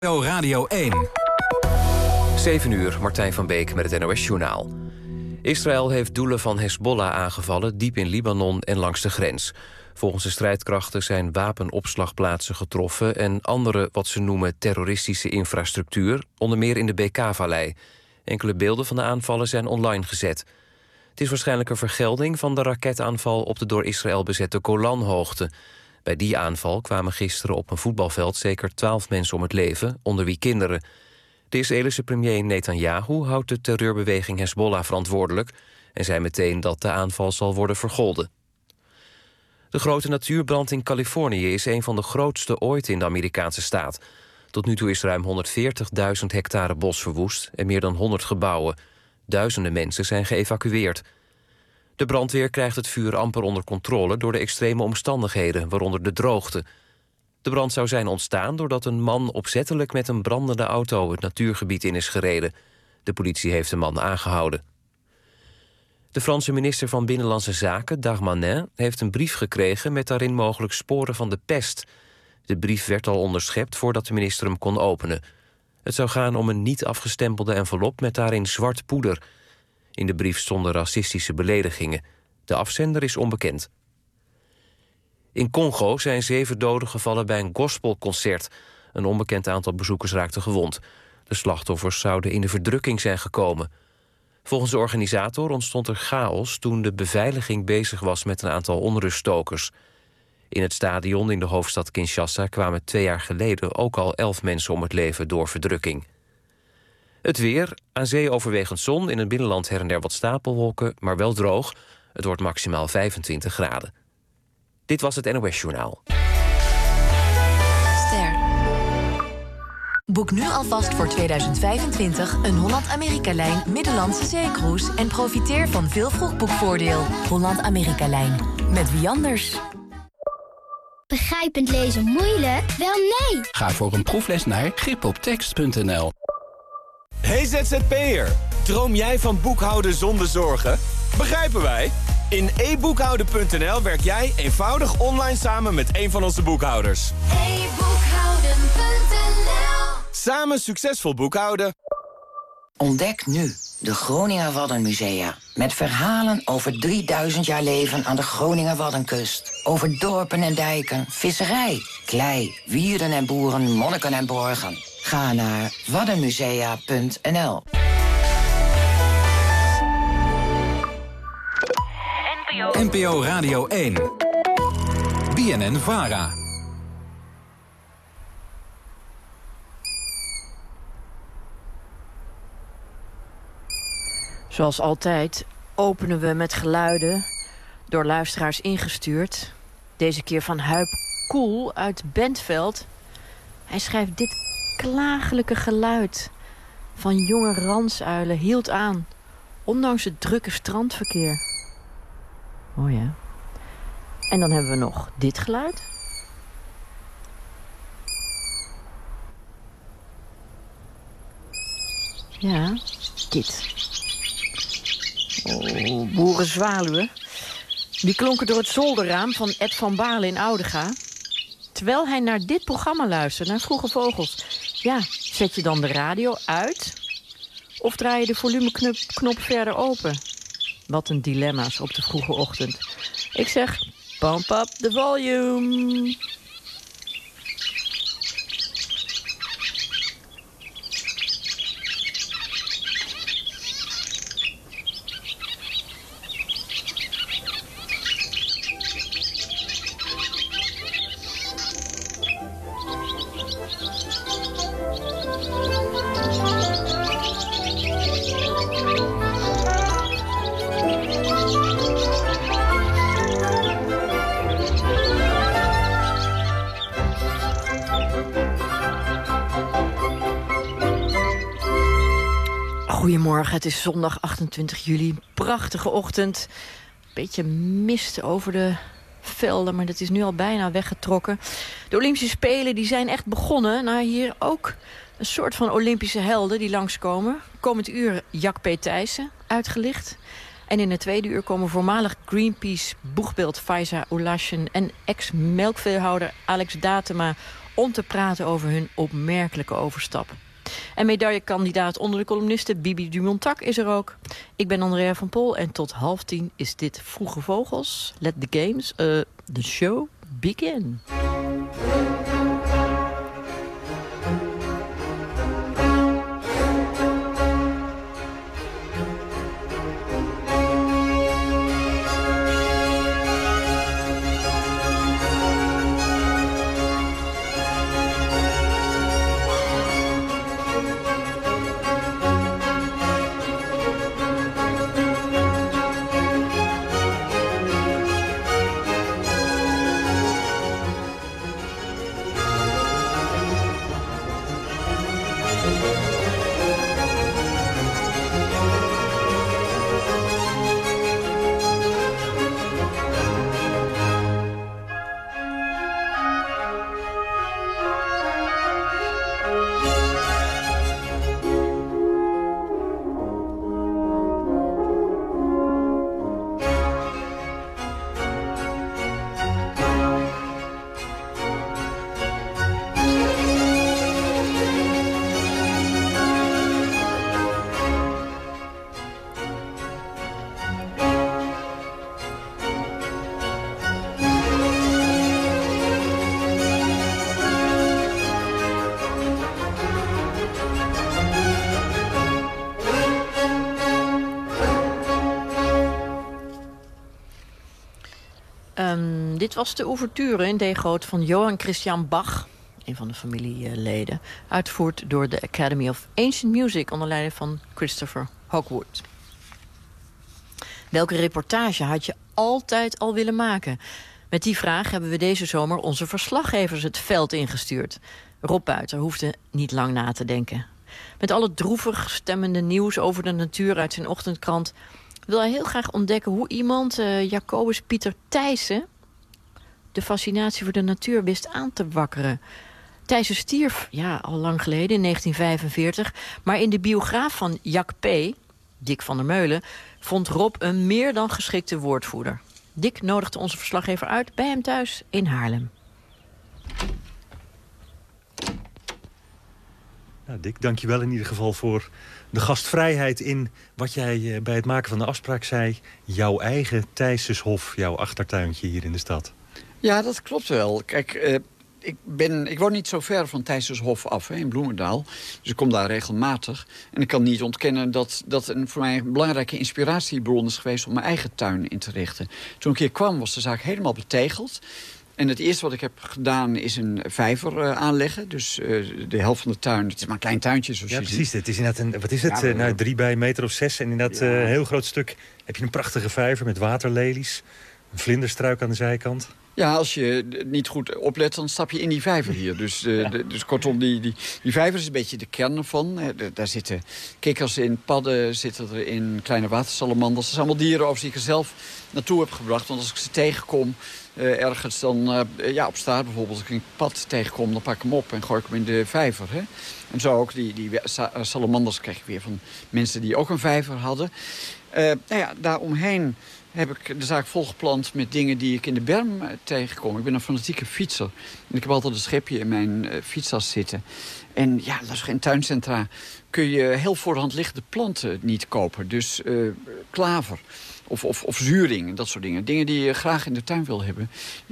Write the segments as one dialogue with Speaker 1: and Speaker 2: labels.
Speaker 1: Radio 1.
Speaker 2: 7 uur, Martijn van Beek met het NOS-journaal. Israël heeft doelen van Hezbollah aangevallen diep in Libanon en langs de grens. Volgens de strijdkrachten zijn wapenopslagplaatsen getroffen en andere wat ze noemen terroristische infrastructuur, onder meer in de Bekaa-vallei. Enkele beelden van de aanvallen zijn online gezet. Het is waarschijnlijk een vergelding van de raketaanval op de door Israël bezette Golanhoogte. Bij die aanval kwamen gisteren op een voetbalveld zeker 12 mensen om het leven, onder wie kinderen. De Israëlische premier Netanyahu houdt de terreurbeweging Hezbollah verantwoordelijk en zei meteen dat de aanval zal worden vergolden. De grote natuurbrand in Californië is een van de grootste ooit in de Amerikaanse staat. Tot nu toe is ruim 140.000 hectare bos verwoest en meer dan 100 gebouwen. Duizenden mensen zijn geëvacueerd. De brandweer krijgt het vuur amper onder controle door de extreme omstandigheden, waaronder de droogte. De brand zou zijn ontstaan doordat een man opzettelijk met een brandende auto het natuurgebied in is gereden. De politie heeft de man aangehouden. De Franse minister van Binnenlandse Zaken, Darmanin, heeft een brief gekregen met daarin mogelijk sporen van de pest. De brief werd al onderschept voordat de minister hem kon openen. Het zou gaan om een niet afgestempelde envelop met daarin zwart poeder. In de brief stonden racistische beledigingen. De afzender is onbekend. In Congo zijn 7 doden gevallen bij een gospelconcert. Een onbekend aantal bezoekers raakte gewond. De slachtoffers zouden in de verdrukking zijn gekomen. Volgens de organisator ontstond er chaos toen de beveiliging bezig was met een aantal onruststokers. In het stadion in de hoofdstad Kinshasa kwamen 2 jaar geleden ook al 11 mensen om het leven door verdrukking. Het weer, aan zee overwegend zon, in het binnenland her en der wat stapelwolken, maar wel droog. Het wordt maximaal 25 graden. Dit was het NOS-journaal.
Speaker 3: Ster. Boek nu alvast voor 2025 een Holland-Amerika-lijn Middellandse Zeecruise en profiteer van veel vroegboekvoordeel. Holland-Amerika-lijn. Met wie anders?
Speaker 4: Begrijpend lezen moeilijk? Wel nee!
Speaker 5: Ga voor een proefles naar gripoptekst.nl.
Speaker 6: Hey ZZP'er, droom jij van boekhouden zonder zorgen? Begrijpen wij? In eboekhouden.nl werk jij eenvoudig online samen met een van onze boekhouders.
Speaker 4: eboekhouden.nl.
Speaker 6: Samen succesvol boekhouden.
Speaker 7: Ontdek nu de Groninger Waddenmusea. Met verhalen over 3000 jaar leven aan de Groninger Waddenkust. Over dorpen en dijken, visserij, klei, wierden en boeren, monniken en borgen. Ga naar waddenmusea.nl.
Speaker 1: NPO Radio 1. BNN-VARA.
Speaker 8: Zoals altijd openen we met geluiden door luisteraars ingestuurd. Deze keer van Huip Koel uit Bentveld. Hij schrijft: dit klagelijke geluid van jonge ransuilen hield aan, ondanks het drukke strandverkeer. Oh ja. En dan hebben we nog dit geluid. Ja, dit. Oh, boerenzwaluwen. Die klonken door het zolderraam van Ed van Baarle in Oudega. Terwijl hij naar dit programma luistert, naar Vroege Vogels. Ja, zet je dan de radio uit? Of draai je de volumeknop verder open? Wat een dilemma's op de vroege ochtend. Ik zeg, pump up the volume. Goedemorgen, het is zondag 28 juli. Prachtige ochtend. Beetje mist over de velden, maar dat is nu al bijna weggetrokken. De Olympische Spelen die zijn echt begonnen. Nou, hier ook een soort van Olympische helden die langskomen. Komend uur Jack P. Thijssen, uitgelicht. En in het tweede uur komen voormalig Greenpeace boegbeeld Faiza Ulashen en ex-melkveehouder Alex Datema om te praten over hun opmerkelijke overstap. En medaillekandidaat onder de columnisten Bibi Dumontac is er ook. Ik ben Andrea van Pol en tot 9:30 is dit Vroege Vogels. Let the games, the show, begin. Dit was de ouverture in D groot van Johann Christian Bach, een van de familieleden, uitgevoerd door de Academy of Ancient Music onder leiding van Christopher Hogwood. Welke reportage had je altijd al willen maken? Met die vraag hebben we deze zomer onze verslaggevers het veld ingestuurd. Rob Buiter hoefde niet lang na te denken. Met al het droevig stemmende nieuws over de natuur uit zijn ochtendkrant wil hij heel graag ontdekken hoe iemand, Jacobus Pieter Thijssen, de fascinatie voor de natuur wist aan te wakkeren. Thijssen stierf, al lang geleden, in 1945. Maar in de biograaf van Jack P., Dick van der Meulen, vond Rob een meer dan geschikte woordvoerder. Dick nodigde onze verslaggever uit bij hem thuis in Haarlem.
Speaker 9: Nou, Dick, dankjewel in ieder geval voor de gastvrijheid in wat jij bij het maken van de afspraak zei. Jouw eigen Thijssenshof, jouw achtertuintje hier in de stad.
Speaker 10: Ja, dat klopt wel. Kijk, ik woon niet zo ver van Thijssenshof af, in Bloemendaal. Dus ik kom daar regelmatig. En ik kan niet ontkennen dat voor mij een belangrijke inspiratiebron is geweest om mijn eigen tuin in te richten. Toen ik hier kwam was de zaak helemaal betegeld. En het eerste wat ik heb gedaan is een vijver aanleggen. Dus de helft van de tuin, het is maar een klein tuintje zoals je ziet.
Speaker 9: Precies. Het is inderdaad wat is het? 3 bij 1,6 meter. En in dat heel groot stuk heb je een prachtige vijver met waterlelies. Een vlinderstruik aan de zijkant.
Speaker 10: Ja, als je niet goed oplet, dan stap je in die vijver hier. Dus kortom, die vijver is een beetje de kern ervan. Daar zitten kikkers in, padden zitten er in, kleine watersalamanders. Dat zijn allemaal dieren over die ik er zelf naartoe heb gebracht. Want als ik ze tegenkom, ergens dan op straat bijvoorbeeld, als ik een pad tegenkom, dan pak ik hem op en gooi ik hem in de vijver. Hè? En zo ook die salamanders krijg ik weer van mensen die ook een vijver hadden. Daaromheen heb ik de zaak volgeplant met dingen die ik in de berm tegenkom. Ik ben een fanatieke fietser. En ik heb altijd een schepje in mijn fietstas zitten. En ja, dat is geen tuincentra. Kun je heel voor de hand liggende planten niet kopen. Dus klaver of zuring en dat soort dingen. Dingen die je graag in de tuin wil hebben.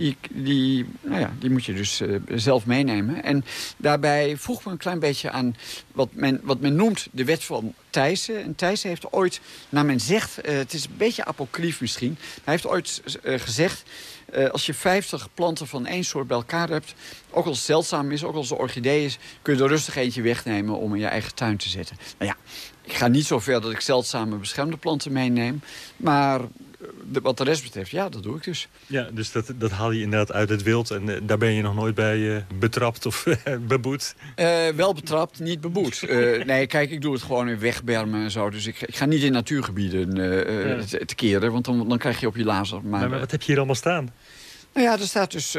Speaker 10: Die moet je dus zelf meenemen. En daarbij voeg me een klein beetje aan wat men noemt de wet van Thijssen. En Thijssen heeft ooit, naar men zegt, het is een beetje apocrief misschien. Hij heeft ooit gezegd, als je 50 planten van één soort bij elkaar hebt, ook als het zeldzaam is, ook als het orchidee is, kun je er rustig eentje wegnemen om in je eigen tuin te zetten. Nou ja, ik ga niet zo ver dat ik zeldzame beschermde planten meeneem. Maar wat de rest betreft, ja, dat doe ik dus. Ja,
Speaker 9: dus dat haal je inderdaad uit het wild. En daar ben je nog nooit bij betrapt of beboet?
Speaker 10: Wel betrapt, niet beboet. Nee, kijk, ik doe het gewoon in wegbermen en zo. Dus ik ga niet in natuurgebieden te keren. Want dan krijg je op je lazer.
Speaker 9: Maar wat heb je hier allemaal staan?
Speaker 10: Nou ja, er staat dus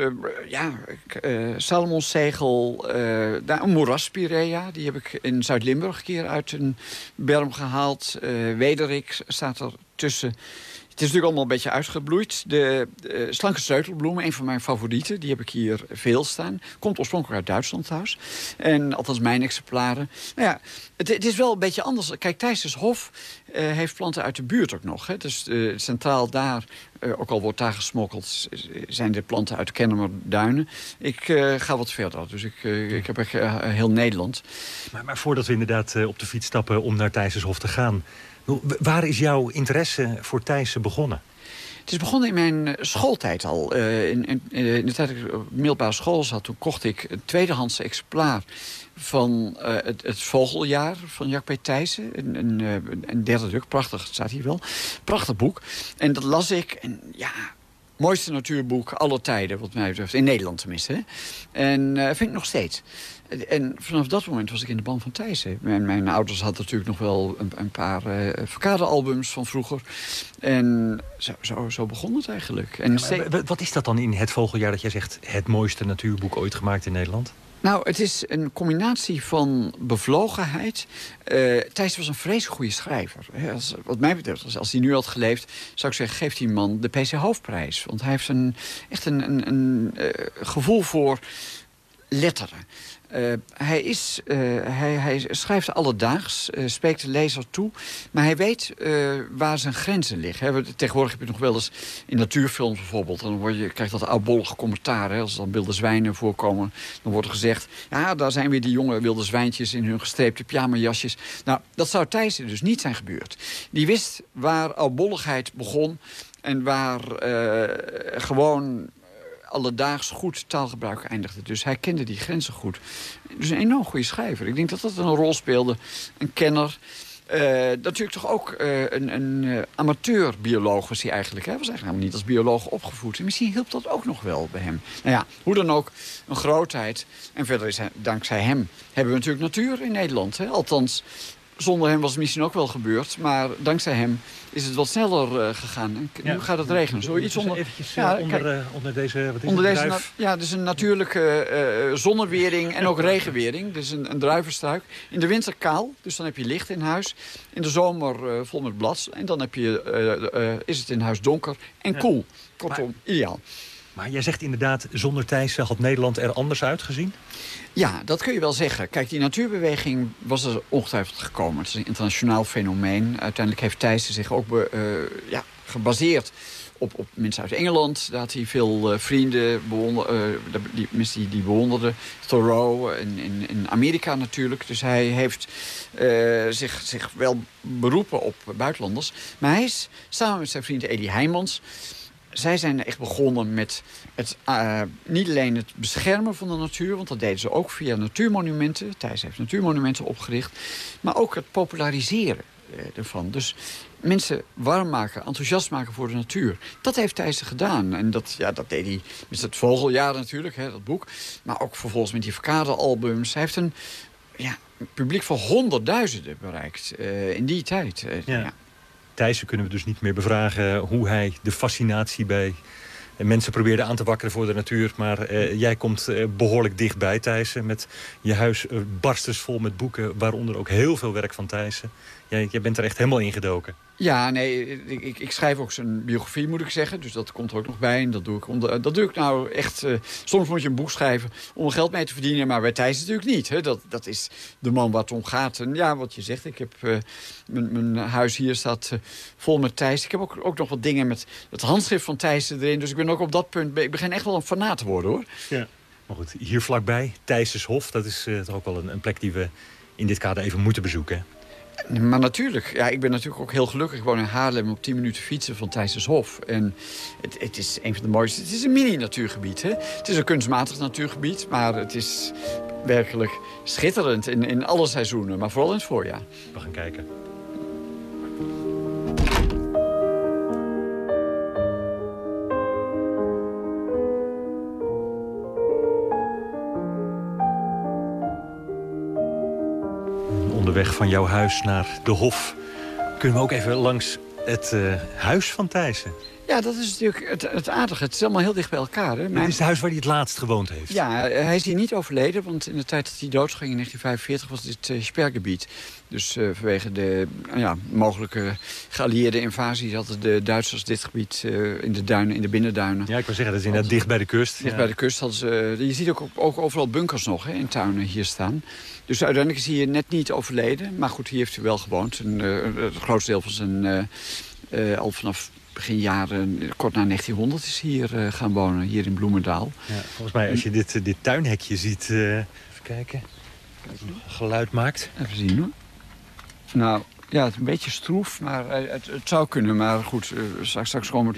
Speaker 10: Salmonszegel, een moeraspirea. Die heb ik in Zuid-Limburg een keer uit een berm gehaald. Wederik staat er tussen. Het is natuurlijk allemaal een beetje uitgebloeid. De slanke sleutelbloemen, een van mijn favorieten. Die heb ik hier veel staan. Komt oorspronkelijk uit Duitsland trouwens. En althans mijn exemplaren. Nou ja, het is wel een beetje anders. Kijk, Thijssershof heeft planten uit de buurt ook nog. Hè. Dus centraal daar, ook al wordt daar gesmokkeld, zijn de planten uit de Kennemer Duinen. Ik ga wat verder. Dus ik heb echt heel Nederland.
Speaker 9: Maar voordat we inderdaad op de fiets stappen om naar Thijssershof te gaan, waar is jouw interesse voor Thijssen begonnen?
Speaker 10: Het is begonnen in mijn schooltijd al. In de tijd dat ik op middelbare school zat, toen kocht ik een tweedehands exemplaar van het Vogeljaar van Jack P. Thijssen. Een derde druk, prachtig, het staat hier wel. Prachtig boek. En dat las ik. En ja, mooiste natuurboek aller tijden, wat mij betreft. In Nederland tenminste. Hè. En vind ik nog steeds. En vanaf dat moment was ik in de band van Thijssen. Mijn ouders hadden natuurlijk nog wel een paar verkadealbums van vroeger. En zo begon het eigenlijk. En
Speaker 9: wat is dat dan in Het Vogeljaar dat jij zegt het mooiste natuurboek ooit gemaakt in Nederland?
Speaker 10: Nou, het is een combinatie van bevlogenheid. Thijssen was een vreselijk goede schrijver. Wat mij betreft, als hij nu had geleefd, zou ik zeggen, geef die man de PC Hoofdprijs. Want hij heeft echt een gevoel voor letteren. Hij schrijft alledaags, spreekt de lezer toe, maar hij weet waar zijn grenzen liggen. Tegenwoordig heb je nog wel eens in natuurfilms bijvoorbeeld, dan krijg je dat oudbollige commentaar. Hè, als er dan wilde zwijnen voorkomen, dan wordt er gezegd, ja, daar zijn weer die jonge wilde zwijntjes in hun gestreepte pyjamajasjes. Nou, dat zou Thijssen dus niet zijn gebeurd. Die wist waar oudbolligheid begon en waar gewoon alledaags goed taalgebruik eindigde. Dus hij kende die grenzen goed. Dus een enorm goede schrijver. Ik denk dat dat een rol speelde. Een kenner. Natuurlijk toch ook een amateur-bioloog was hij eigenlijk. Hij was eigenlijk helemaal niet als bioloog opgevoed. En misschien hielp dat ook nog wel bij hem. Nou ja, hoe dan ook, een grootheid. En verder is dankzij hem hebben we natuurlijk natuur in Nederland. Hè? Althans, zonder hem was het misschien ook wel gebeurd. Maar dankzij hem is het wat sneller gegaan. En nu gaat het regenen. Zullen we iets onder...
Speaker 9: Eventjes onder deze... Wat is
Speaker 10: onder
Speaker 9: het,
Speaker 10: deze
Speaker 9: druif?
Speaker 10: ja, het is een natuurlijke zonnewering en ook regenwering. Dus een druivenstruik. In de winter kaal, dus dan heb je licht in huis. In de zomer vol met blad. En dan is het in huis donker en koel. Kortom, ideaal.
Speaker 9: Maar jij zegt inderdaad, zonder Thijssen had Nederland er anders uitgezien?
Speaker 10: Ja, dat kun je wel zeggen. Kijk, die natuurbeweging was er ongetwijfeld gekomen. Het is een internationaal fenomeen. Uiteindelijk heeft Thijssen zich ook gebaseerd op mensen uit Engeland. Daar had hij veel vrienden, mensen die bewonderden. Thoreau in Amerika natuurlijk. Dus hij heeft zich wel beroepen op buitenlanders. Maar hij is samen met zijn vriend Elie Heijmans, zij zijn echt begonnen met niet alleen het beschermen van de natuur, want dat deden ze ook via natuurmonumenten. Thijssen heeft natuurmonumenten opgericht. Maar ook het populariseren ervan. Dus mensen warm maken, enthousiast maken voor de natuur. Dat heeft Thijssen gedaan. En dat deed hij met het Vogeljaar natuurlijk, dat boek. Maar ook vervolgens met die verkadealbums. Hij heeft een publiek van honderdduizenden bereikt in die tijd. Ja.
Speaker 9: Thijssen kunnen we dus niet meer bevragen hoe hij de fascinatie bij mensen probeerde aan te wakkeren voor de natuur. Maar jij komt behoorlijk dichtbij Thijssen. Met je huis barstensvol met boeken, waaronder ook heel veel werk van Thijssen. Jij bent er echt helemaal ingedoken.
Speaker 10: Ja, nee, ik schrijf ook zijn biografie, moet ik zeggen. Dus dat komt er ook nog bij. En dat doe ik nou echt... soms moet je een boek schrijven om er geld mee te verdienen. Maar bij Thijssen natuurlijk niet. Hè. Dat is de man waar het om gaat. En ja, wat je zegt, ik heb... mijn huis hier staat vol met Thijssen. Ik heb ook nog wat dingen met het handschrift van Thijssen erin. Dus ik ben ook op dat punt... Ik begin echt wel een fanaat te worden, hoor.
Speaker 9: Ja. Maar goed, hier vlakbij, Thijssershof. Dat is toch ook wel een plek die we in dit kader even moeten bezoeken.
Speaker 10: Maar natuurlijk, ja, ik ben natuurlijk ook heel gelukkig. Ik woon in Haarlem, op 10 minuten fietsen van Thijssershof. En het is een van de mooiste... Het is een mini-natuurgebied, hè. Het is een kunstmatig natuurgebied, maar het is werkelijk schitterend in alle seizoenen. Maar vooral in het voorjaar.
Speaker 9: We gaan kijken. Onderweg van jouw huis naar de Hof kunnen we ook even langs het huis van Thijssen.
Speaker 10: Ja, dat is natuurlijk het aardige. Het is allemaal heel dicht bij elkaar. Hè?
Speaker 9: Dit is het huis waar hij het laatst gewoond heeft.
Speaker 10: Ja, hij is hier niet overleden, want in de tijd dat hij doodging in 1945 was dit Sperrgebied. Dus vanwege de mogelijke geallieerde invasie hadden de Duitsers dit gebied in de duinen, in de binnenduinen.
Speaker 9: Ja, ik wil zeggen, dat is inderdaad dicht bij de kust.
Speaker 10: Dicht bij de kust hadden ze. Je ziet ook overal bunkers nog in tuinen hier staan. Dus uiteindelijk is hij net niet overleden. Maar goed, hier heeft hij wel gewoond. Het grootste deel van zijn al vanaf begin jaren, kort na 1900 is hier gaan wonen, hier in Bloemendaal.
Speaker 9: Ja, volgens mij, als je dit tuinhekje ziet, even kijken, geluid maakt.
Speaker 10: Even zien hoor. Nou, ja, het is een beetje stroef, maar het zou kunnen. Maar goed, straks komt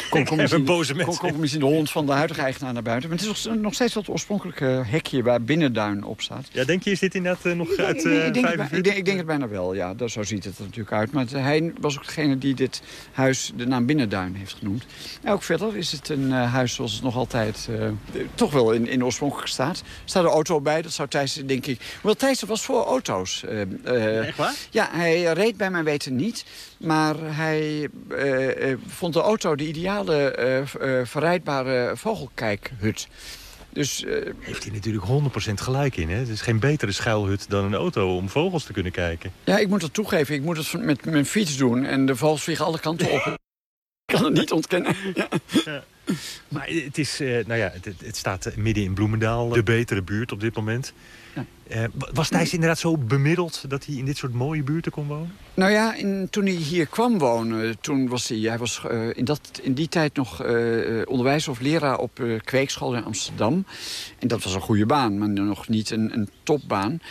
Speaker 10: misschien de hond van de huidige eigenaar naar buiten. Maar het is nog steeds wel het oorspronkelijke hekje waar Binnenduin op staat.
Speaker 9: Ja, denk je, is dit inderdaad nog uit 45?
Speaker 10: Ik denk het bijna wel, ja. Zo ziet het er natuurlijk uit. Maar hij was ook degene die dit huis de naam Binnenduin heeft genoemd. En ook verder is het een huis zoals het nog altijd toch wel in oorspronkelijke staat. Er staat een auto bij, dat zou Thijs, denk ik. Hoewel Thijs was voor auto's.
Speaker 9: Echt waar?
Speaker 10: Ja, hij reed bij mijn weten niet. Maar hij vond de auto de ideale verrijdbare vogelkijkhut. Dus,
Speaker 9: heeft hij natuurlijk 100% gelijk in. Hè? Het is geen betere schuilhut dan een auto om vogels te kunnen kijken.
Speaker 10: Ja, ik moet het toegeven. Ik moet het met mijn fiets doen. En de vogels vliegen alle kanten op. Ik kan het niet ontkennen. Ja.
Speaker 9: Ja. Maar het is, het staat midden in Bloemendaal, de betere buurt op dit moment. Ja. Was Thijs inderdaad zo bemiddeld dat hij in dit soort mooie buurten kon wonen?
Speaker 10: Nou ja, toen hij hier kwam wonen, toen was hij was in die tijd nog onderwijzer of leraar op kweekschool in Amsterdam. En dat was een goede baan, maar nog niet een topbaan.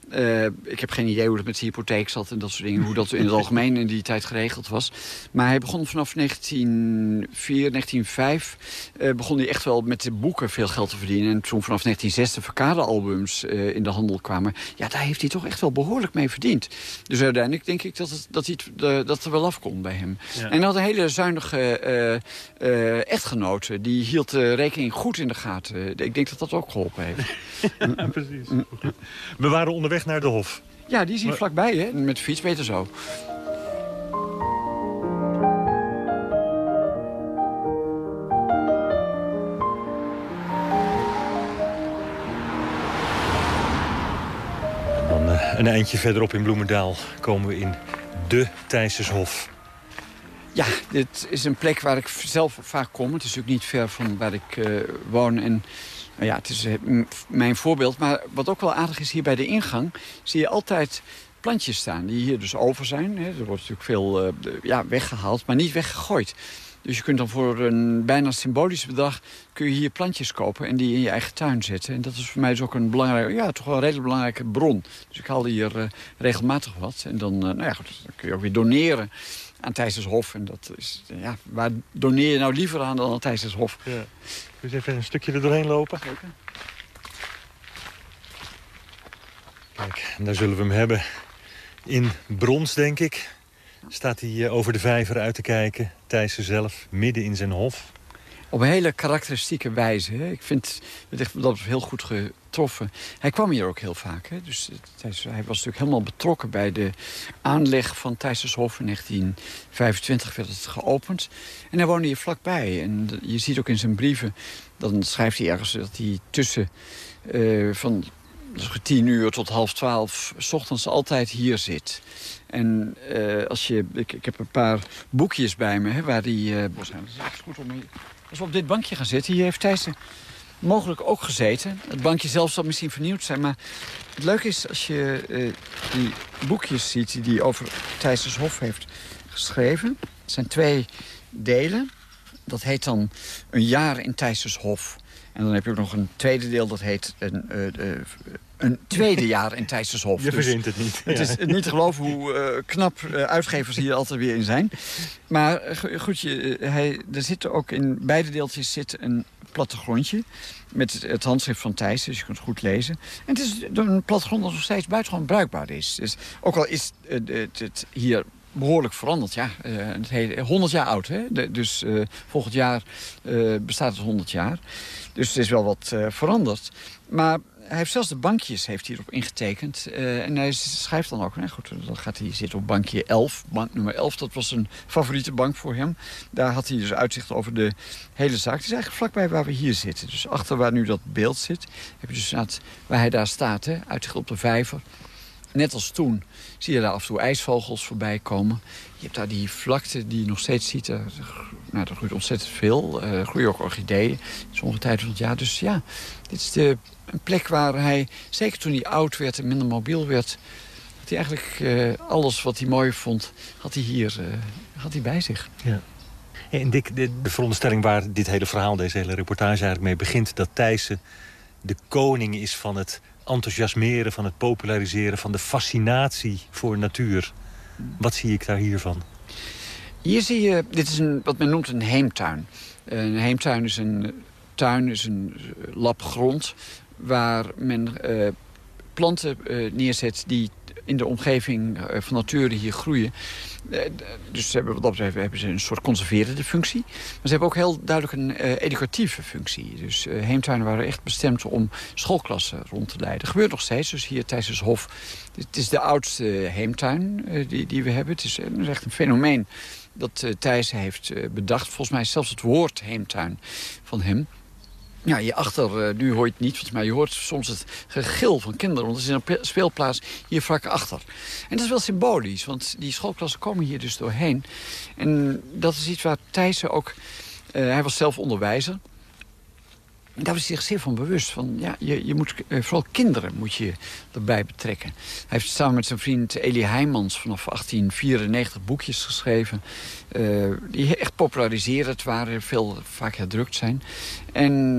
Speaker 10: Ik heb geen idee hoe dat met de hypotheek zat en dat soort dingen. Hoe dat in het algemeen in die tijd geregeld was. Maar hij begon vanaf 1904, 1905... begon hij echt wel met de boeken veel geld te verdienen. En toen vanaf 1906 de verkadealbums in de handel kwamen. Ja, daar heeft hij toch echt wel behoorlijk mee verdiend. Dus uiteindelijk denk ik dat er wel af kon bij hem. Ja. En hij had een hele zuinige echtgenote. Die hield de rekening goed in de gaten. Ik denk dat dat ook geholpen heeft.
Speaker 9: Ja, precies. We waren onderweg naar de Hof.
Speaker 10: Ja, die is hier vlakbij, hè? Met de fiets, beter zo.
Speaker 9: Dan een eindje verderop in Bloemendaal komen we in de Thijssershof.
Speaker 10: Ja, dit is een plek waar ik zelf vaak kom. Het is natuurlijk niet ver van waar ik woon en... Nou ja, het is mijn voorbeeld. Maar wat ook wel aardig is, hier bij de ingang zie je altijd plantjes staan die hier dus over zijn. Er wordt natuurlijk veel weggehaald, maar niet weggegooid. Dus je kunt dan voor een bijna symbolisch bedrag kun je hier plantjes kopen en die in je eigen tuin zetten. En dat is voor mij dus ook een belangrijke, toch wel een redelijk belangrijke bron. Dus ik haal hier regelmatig wat. En dan, dan kun je ook weer doneren aan Thijssershof. En dat is, waar doneer je nou liever aan dan Thijssershof?
Speaker 9: Ja. Dus even een stukje er doorheen lopen.
Speaker 10: Zeker.
Speaker 9: Kijk, en daar zullen we hem hebben. In brons, denk ik. Staat hij over de vijver uit te kijken. Thijssen zelf, midden in zijn hof.
Speaker 10: Op een hele karakteristieke wijze. Hè. Ik vind dat heel goed getroffen. Hij kwam hier ook heel vaak. Hè. Dus hij was natuurlijk helemaal betrokken bij de aanleg van Thijssershof. In 1925 werd het geopend. En hij woonde hier vlakbij. En je ziet ook in zijn brieven, dan schrijft hij ergens dat hij tussen van 10 uur tot 11:30 's ochtends altijd hier zit. En ik heb een paar boekjes bij me, hè, waar die... dat is echt goed om als we op dit bankje gaan zitten. Hier heeft Thijs mogelijk ook gezeten. Het bankje zelf zal misschien vernieuwd zijn. Maar het leuke is als je die boekjes ziet die hij over Thijssershof heeft geschreven. Het zijn 2 delen. Dat heet dan Een jaar in Thijssershof. En dan heb je ook nog een tweede deel, dat heet een tweede jaar in Thijssershof.
Speaker 9: Je verzint het niet.
Speaker 10: Het is niet te geloven hoe knap uitgevers hier altijd weer in zijn. Maar goed, er zit ook in beide deeltjes zit een plattegrondje met het handschrift van Thijs, dus je kunt het goed lezen. En het is een plattegrond dat nog steeds buitengewoon bruikbaar is. Dus ook al is het hier behoorlijk veranderd, ja. Het heet 100 jaar oud, hè. Dus volgend jaar bestaat het 100 jaar. Dus het is wel wat veranderd. Maar hij heeft zelfs de bankjes hierop ingetekend. En hij schrijft dan ook, goed, dan gaat hij zitten op bankje 11. Bank nummer 11, dat was een favoriete bank voor hem. Daar had hij dus uitzicht over de hele zaak. Het is eigenlijk vlakbij waar we hier zitten. Dus achter waar nu dat beeld zit, heb je dus waar hij daar staat, uitzicht op de vijver. Net als toen zie je daar af en toe ijsvogels voorbij komen. Je hebt daar die vlakte die je nog steeds ziet. Er groeit ontzettend veel. Er groeien ook orchideeën. Sommige tijd van het jaar. Dus ja, dit is een plek waar hij, zeker toen hij oud werd en minder mobiel werd, had hij eigenlijk alles wat hij mooi vond, had hij bij zich.
Speaker 9: Ja. En Dick, de veronderstelling waar dit hele verhaal, deze hele reportage eigenlijk mee begint, dat Thijssen de koning is van het enthousiasmeren, van het populariseren, van de fascinatie voor natuur. Wat zie ik daar hiervan?
Speaker 10: Hier zie je, dit is wat men noemt een heemtuin. Een heemtuin is een lap grond waar men planten neerzet die in de omgeving van nature hier groeien. Dus wat dat betreft hebben ze een soort conserverende functie. Maar ze hebben ook heel duidelijk een educatieve functie. Dus heemtuinen waren echt bestemd om schoolklassen rond te leiden. Dat gebeurt nog steeds, dus hier Thijssershof. Het is de oudste heemtuin die we hebben. Het is echt een fenomeen dat Thijssen heeft bedacht. Volgens mij is zelfs het woord heemtuin van hem. Ja, hierachter, nu hoor je het niet, volgens mij. Je hoort soms het gegil van kinderen. Want er is een speelplaats hier vlak achter. En dat is wel symbolisch, want die schoolklassen komen hier dus doorheen. En dat is iets waar Thijssen ook... hij was zelf onderwijzer. En daar was hij zich zeer van bewust. Van, ja, je moet, vooral kinderen moet je erbij betrekken. Hij heeft samen met zijn vriend Elie Heijmans vanaf 1894 boekjes geschreven. Die echt populariserend waren, vaak herdrukt zijn. En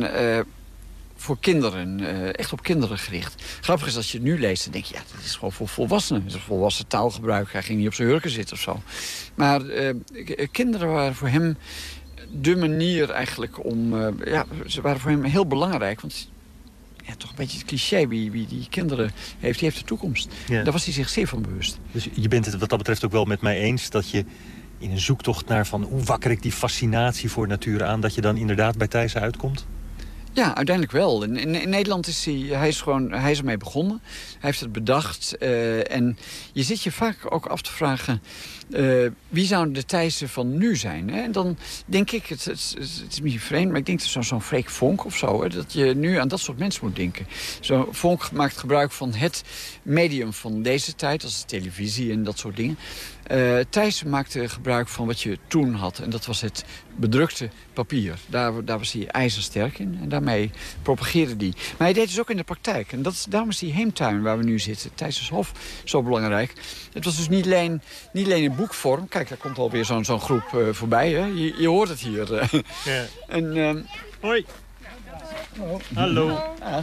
Speaker 10: voor kinderen, echt op kinderen gericht. Grappig is als je het nu leest, dan denk je, ja, dat is gewoon voor volwassenen. Het is volwassen taalgebruik, hij ging niet op zijn hurken zitten of zo. Maar kinderen waren voor hem de manier eigenlijk om... ze waren voor hem heel belangrijk. Want ja, toch een beetje het cliché. Wie die kinderen heeft, die heeft de toekomst. Ja. Daar was hij zich zeer van bewust.
Speaker 9: Dus je bent het wat dat betreft ook wel met mij eens dat je in een zoektocht naar van hoe wakker ik die fascinatie voor natuur aan, dat je dan inderdaad bij Thijssen uitkomt?
Speaker 10: Ja, uiteindelijk wel. In Nederland is hij is ermee begonnen. Hij heeft het bedacht. En je zit je vaak ook af te vragen, wie zouden de Thijssen van nu zijn? Hè? En dan denk ik, het is misschien vreemd, maar ik denk dat zo'n Freek Vonk of zo, hè, dat je nu aan dat soort mensen moet denken. Zo'n Vonk maakt gebruik van het medium van deze tijd, als de televisie en dat soort dingen. Thijssen maakte gebruik van wat je toen had. En dat was het bedrukte papier. Daar was hij ijzersterk in. En daarmee propageerde hij. Maar hij deed dus ook in de praktijk. En daarom is die heemtuin waar we nu zitten, Thijssershof, zo belangrijk. Het was dus niet alleen in boekvorm. Kijk, daar komt alweer zo'n groep voorbij. Hè? Je hoort het hier.
Speaker 9: Ja.
Speaker 10: En,
Speaker 9: hoi. Hallo.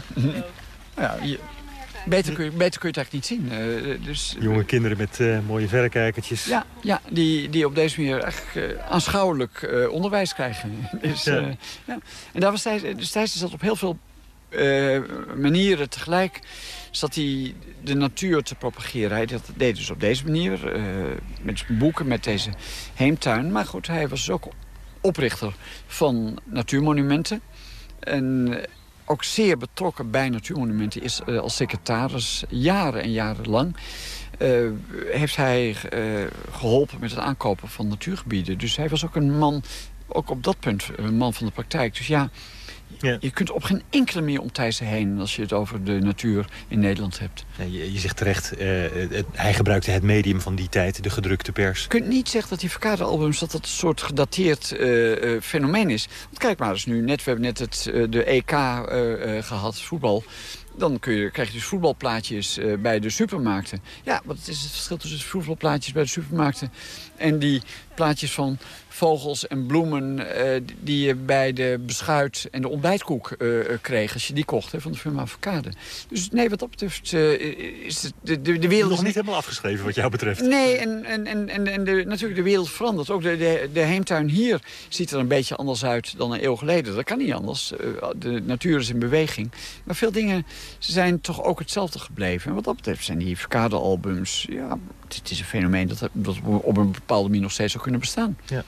Speaker 10: Ja, beter kun je het eigenlijk niet zien. Dus,
Speaker 9: jonge kinderen met mooie verrekijkertjes.
Speaker 10: Ja, die op deze manier eigenlijk aanschouwelijk onderwijs krijgen. Dus, ja. En daar was Thijssen zat op heel veel manieren tegelijk zat hij de natuur te propageren. Hij deed dus op deze manier, met boeken, met deze heemtuin. Maar goed, hij was ook oprichter van natuurmonumenten. En ook zeer betrokken bij natuurmonumenten is als secretaris jaren en jaren lang. Heeft hij geholpen met het aankopen van natuurgebieden. Dus hij was ook een man, ook op dat punt, een man van de praktijk. Dus ja, je kunt op geen enkele manier om Thijssen heen als je het over de natuur in Nederland hebt.
Speaker 9: Je zegt terecht, hij gebruikte het medium van die tijd, de gedrukte pers.
Speaker 10: Je kunt niet zeggen dat die verkaderalbums dat een soort gedateerd fenomeen is. Want kijk maar eens nu, we hebben net de EK gehad, voetbal. Dan krijg je dus voetbalplaatjes bij de supermarkten. Ja, wat is het verschil tussen de voetbalplaatjes bij de supermarkten en die plaatjes van vogels en bloemen die je bij de beschuit en de ontbijtkoek kreeg als je die kocht, van de firma Verkade. Dus nee, wat dat betreft is de wereld
Speaker 9: nog niet helemaal afgeschreven wat jou betreft.
Speaker 10: Nee, en natuurlijk de wereld verandert. Ook de heemtuin hier ziet er een beetje anders uit dan een eeuw geleden. Dat kan niet anders. De natuur is in beweging. Maar veel dingen zijn toch ook hetzelfde gebleven. En wat dat betreft zijn die Verkade-albums, ja, het is een fenomeen dat op een bepaalde manier nog steeds zou kunnen bestaan.
Speaker 9: Ja.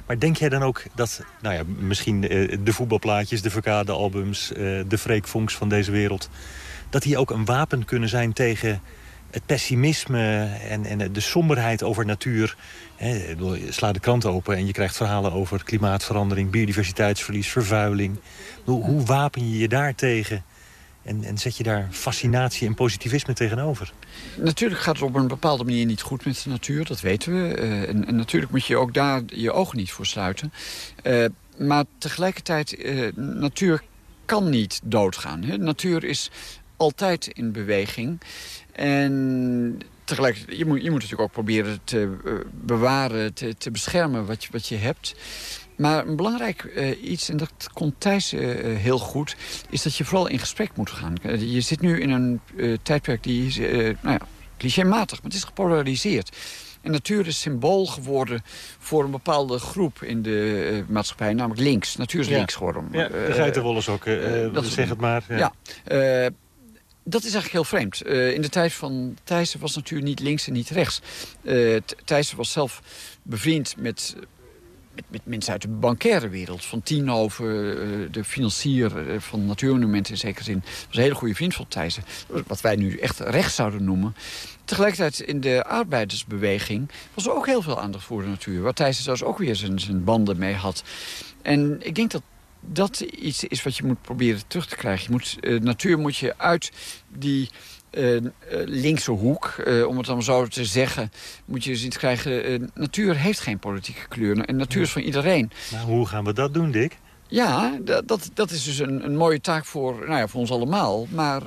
Speaker 9: Maar denk jij dan ook dat misschien de voetbalplaatjes, de Verkade-albums, de Freek Vonks van deze wereld, dat die ook een wapen kunnen zijn tegen het pessimisme en de somberheid over natuur? Sla de krant open en je krijgt verhalen over klimaatverandering, biodiversiteitsverlies, vervuiling. Hoe wapen je je daar tegen? En zet je daar fascinatie en positivisme tegenover?
Speaker 10: Natuurlijk gaat het op een bepaalde manier niet goed met de natuur, dat weten we. En natuurlijk moet je ook daar je ogen niet voor sluiten. Maar tegelijkertijd, natuur kan niet doodgaan. Hè? Natuur is altijd in beweging. En tegelijkertijd, je moet natuurlijk ook proberen te bewaren, te beschermen wat je hebt. Maar een belangrijk iets, en dat kon Thijs heel goed, is dat je vooral in gesprek moet gaan. Je zit nu in een tijdperk die is clichématig, maar het is gepolariseerd. En natuur is symbool geworden voor een bepaalde groep in de maatschappij, namelijk links. Natuur is links geworden.
Speaker 9: Ja, de geitenwollers ook, zeg het maar. Ja.
Speaker 10: Dat is eigenlijk heel vreemd. In de tijd van Thijssen was natuur niet links en niet rechts. Thijssen was zelf bevriend met mensen uit de bankaire wereld. Van Tienhoven, de financier van natuurmonumenten in zekere zin. Was een hele goede vriend van Thijssen. Wat wij nu echt rechts zouden noemen. Tegelijkertijd in de arbeidersbeweging was er ook heel veel aandacht voor de natuur. Waar Thijssen zelfs ook weer zijn banden mee had. En ik denk dat iets is wat je moet proberen terug te krijgen. Natuur moet je uit die linkse hoek, om het dan zo te zeggen, moet je zien te krijgen. Natuur heeft geen politieke kleur en natuur is van iedereen.
Speaker 9: Nou, hoe gaan we dat doen, Dick?
Speaker 10: Ja, dat is dus een mooie taak voor ons allemaal. Maar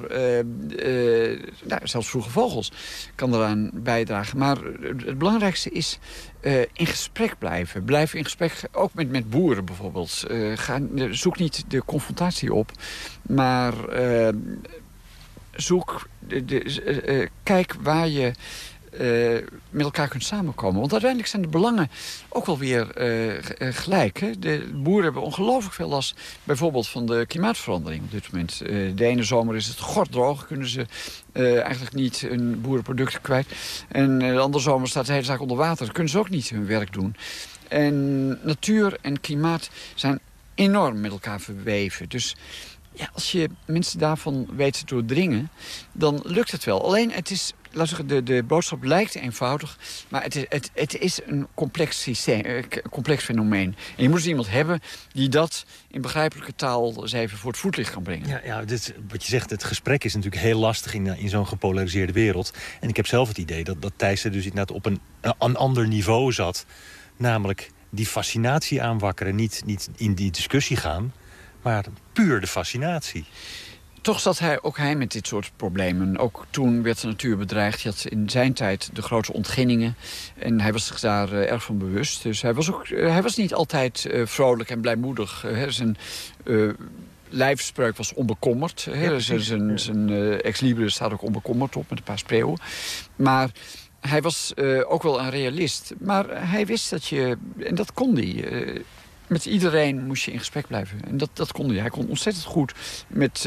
Speaker 10: zelfs Vroege Vogels kan eraan bijdragen. Maar het belangrijkste is in gesprek blijven. Blijf in gesprek, ook met boeren bijvoorbeeld. Zoek niet de confrontatie op, maar kijk waar je met elkaar kunt samenkomen. Want uiteindelijk zijn de belangen ook wel weer gelijk. Hè? De boeren hebben ongelooflijk veel last, bijvoorbeeld van de klimaatverandering op dit moment. De ene zomer is het gorddroog, kunnen ze eigenlijk niet hun boerenproducten kwijt. En de andere zomer staat de hele zaak onder water, dan kunnen ze ook niet hun werk doen. En natuur en klimaat zijn enorm met elkaar verweven. Dus ja, als je mensen daarvan weet te doordringen, dan lukt het wel. Alleen, het is, laat zeggen, de boodschap lijkt eenvoudig, maar het is een complex systeem, een complex fenomeen. En je moet dus iemand hebben die dat in begrijpelijke taal eens even voor het voetlicht kan brengen.
Speaker 9: Ja, wat je zegt, het gesprek is natuurlijk heel lastig in zo'n gepolariseerde wereld. En ik heb zelf het idee dat Thijssen dus inderdaad op een ander niveau zat. Namelijk die fascinatie aanwakkeren, niet in die discussie gaan, maar puur de fascinatie.
Speaker 10: Toch zat hij met dit soort problemen. Ook toen werd de natuur bedreigd. Je had in zijn tijd de grote ontginningen. En hij was zich daar erg van bewust. Dus hij was niet altijd vrolijk en blijmoedig. Zijn lijfspreuk was onbekommerd. Zijn ex-libris staat ook onbekommerd op met een paar spreeuwen. Maar hij was ook wel een realist. Maar hij wist dat en dat kon hij. Met iedereen moest je in gesprek blijven. En dat kon hij. Hij kon ontzettend goed met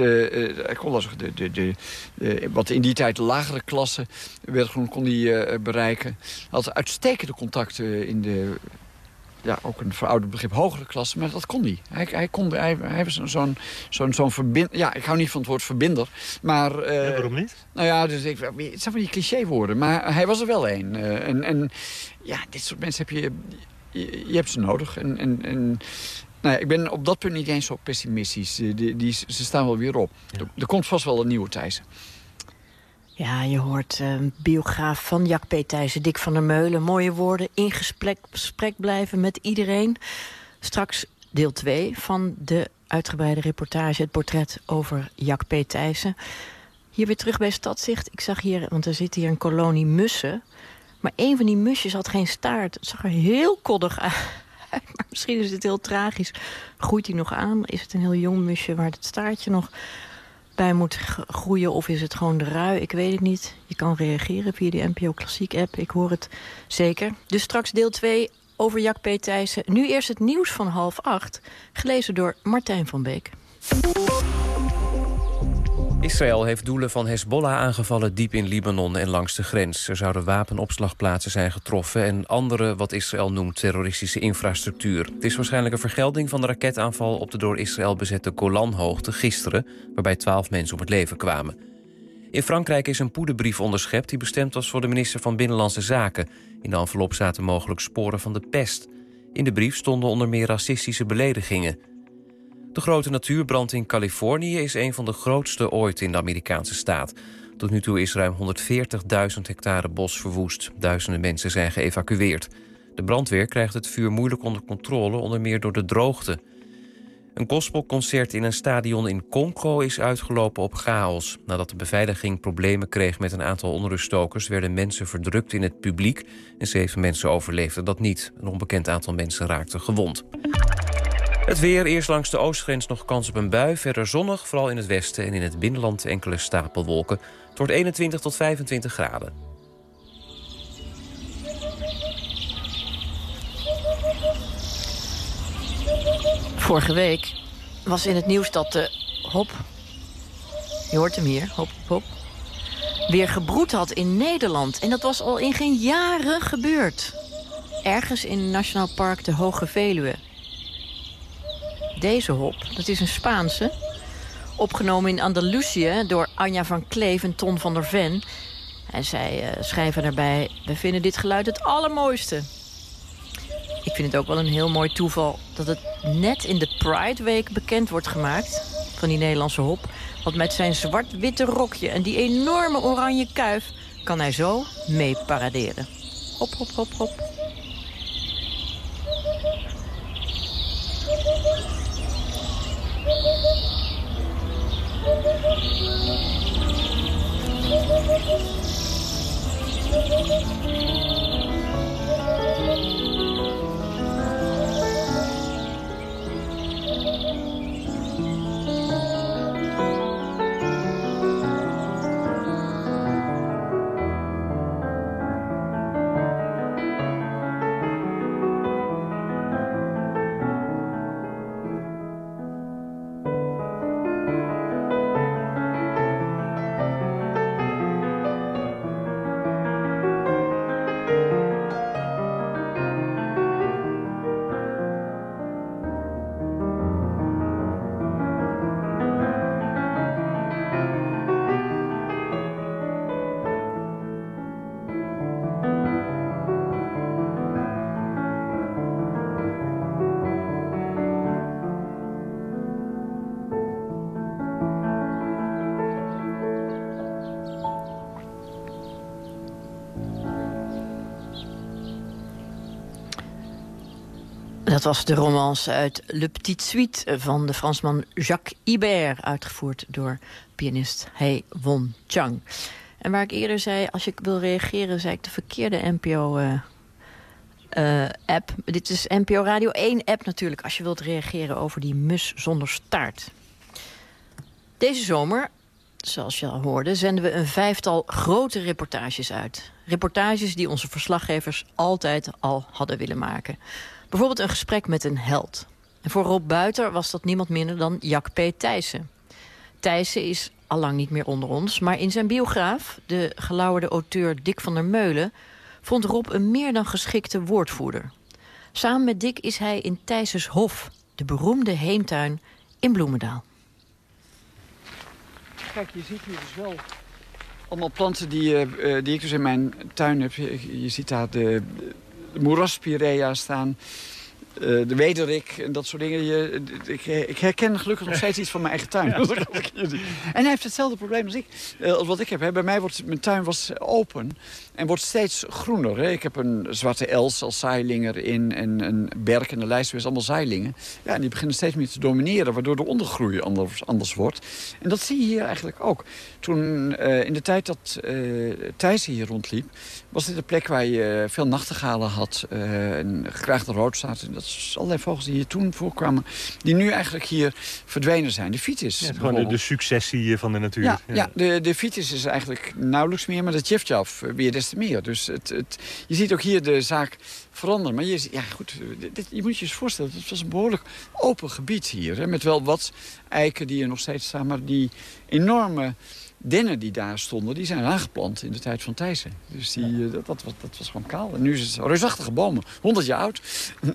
Speaker 10: wat in die tijd de lagere klasse werd genoemd, kon hij bereiken. Hij had uitstekende contacten in de, ook een verouderd begrip, hogere klasse. Maar dat kon hij. Hij was zo'n verbinder. Ja, ik hou niet van het woord verbinder. Maar,
Speaker 9: waarom niet?
Speaker 10: Nou ja, dus het zijn van die clichéwoorden. Maar hij was er wel een. En dit soort mensen heb je hebt ze nodig. Ik ben op dat punt niet eens zo pessimistisch. Ze staan wel weer op. Ja. Er komt vast wel een nieuwe Thijssen.
Speaker 8: Ja, je hoort biograaf van Jack P. Thijssen, Dick van der Meulen. Mooie woorden, in gesprek blijven met iedereen. Straks deel 2 van de uitgebreide reportage, het portret over Jack P. Thijssen. Hier weer terug bij Stadzicht. Ik zag hier, want er zit hier een kolonie mussen. Maar een van die musjes had geen staart. Het zag er heel koddig uit. Maar misschien is het heel tragisch. Groeit hij nog aan? Is het een heel jong musje waar het staartje nog bij moet groeien? Of is het gewoon de rui? Ik weet het niet. Je kan reageren via de NPO Klassiek app. Ik hoor het zeker. Dus straks deel 2 over Jack P. Thijssen. Nu eerst het nieuws van 7:30. Gelezen door Martijn van Beek.
Speaker 2: Israël heeft doelen van Hezbollah aangevallen diep in Libanon en langs de grens. Er zouden wapenopslagplaatsen zijn getroffen en andere wat Israël noemt terroristische infrastructuur. Het is waarschijnlijk een vergelding van de raketaanval op de door Israël bezette Golanhoogte gisteren, waarbij 12 mensen om het leven kwamen. In Frankrijk is een poederbrief onderschept die bestemd was voor de minister van Binnenlandse Zaken. In de envelop zaten mogelijk sporen van de pest. In de brief stonden onder meer racistische beledigingen. De grote natuurbrand in Californië is een van de grootste ooit in de Amerikaanse staat. Tot nu toe is ruim 140.000 hectare bos verwoest. Duizenden mensen zijn geëvacueerd. De brandweer krijgt het vuur moeilijk onder controle, onder meer door de droogte. Een gospelconcert in een stadion in Congo is uitgelopen op chaos. Nadat de beveiliging problemen kreeg met een aantal onruststokers, werden mensen verdrukt in het publiek en 7 mensen overleefden dat niet. Een onbekend aantal mensen raakte gewond. Het weer, eerst langs de oostgrens nog kans op een bui. Verder zonnig, vooral in het westen en in het binnenland enkele stapelwolken. Het wordt 21 tot 25 graden.
Speaker 8: Vorige week was in het nieuws dat de hop, je hoort hem hier, hop, hop, weer gebroed had in Nederland. En dat was al in geen jaren gebeurd. Ergens in Nationaal Park de Hoge Veluwe. Deze hop, dat is een Spaanse, opgenomen in Andalusië door Anja van Kleef en Ton van der Ven. En zij schrijven daarbij: we vinden dit geluid het allermooiste. Ik vind het ook wel een heel mooi toeval dat het net in de Pride Week bekend wordt gemaakt van die Nederlandse hop. Want met zijn zwart-witte rokje en die enorme oranje kuif kan hij zo mee paraderen. Hop, hop, hop, hop. Dat was de romance uit Le Petit Suite van de Fransman Jacques Ibert, uitgevoerd door pianist He Won Chang. En waar ik eerder zei, als je wil reageren, zei ik de verkeerde NPO-app. Dit is NPO Radio 1-app natuurlijk, als je wilt reageren over die mus zonder staart. Deze zomer, zoals je al hoorde, zenden we een 5-tal grote reportages uit. Reportages die onze verslaggevers altijd al hadden willen maken. Bijvoorbeeld een gesprek met een held. En voor Rob Buiter was dat niemand minder dan Jack P. Thijssen. Thijssen is allang niet meer onder ons, maar in zijn biograaf, de gelauwerde auteur Dick van der Meulen, vond Rob een meer dan geschikte woordvoerder. Samen met Dick is hij in Thijssens Hof, de beroemde heemtuin in Bloemendaal.
Speaker 10: Kijk, je ziet hier dus wel allemaal planten die ik dus in mijn tuin heb. Je ziet daar de moeraspirea staan, de wederik en dat soort dingen. Ik herken gelukkig nog steeds iets van mijn eigen tuin. En hij heeft hetzelfde probleem als ik. Als wat ik heb. Bij mij wordt mijn tuin open en wordt steeds groener. Ik heb een zwarte els als zaailinger in en een berk en de lijstweer is allemaal zaailingen. Ja, en die beginnen steeds meer te domineren, waardoor de ondergroei anders wordt. En dat zie je hier eigenlijk ook. Toen in de tijd dat Thijssen hier rondliep, was dit een plek waar je veel nachtegalen had. En gekraagde roodstaart. Dat allerlei vogels die hier toen voorkwamen, die nu eigenlijk hier verdwenen zijn. De Vitis.
Speaker 9: Ja, gewoon de successie van de natuur.
Speaker 10: Ja, de Vitis is eigenlijk nauwelijks meer, maar de Tjefjaf weer des te meer. Dus je ziet ook hier de zaak veranderen. Maar je moet je eens voorstellen, het was een behoorlijk open gebied hier. Hè, met wel wat eiken die er nog steeds staan, maar die enorme dennen die daar stonden, die zijn aangeplant in de tijd van Thijssen. Dus dat was gewoon kaal. En nu is het reusachtige bomen, 100 jaar oud.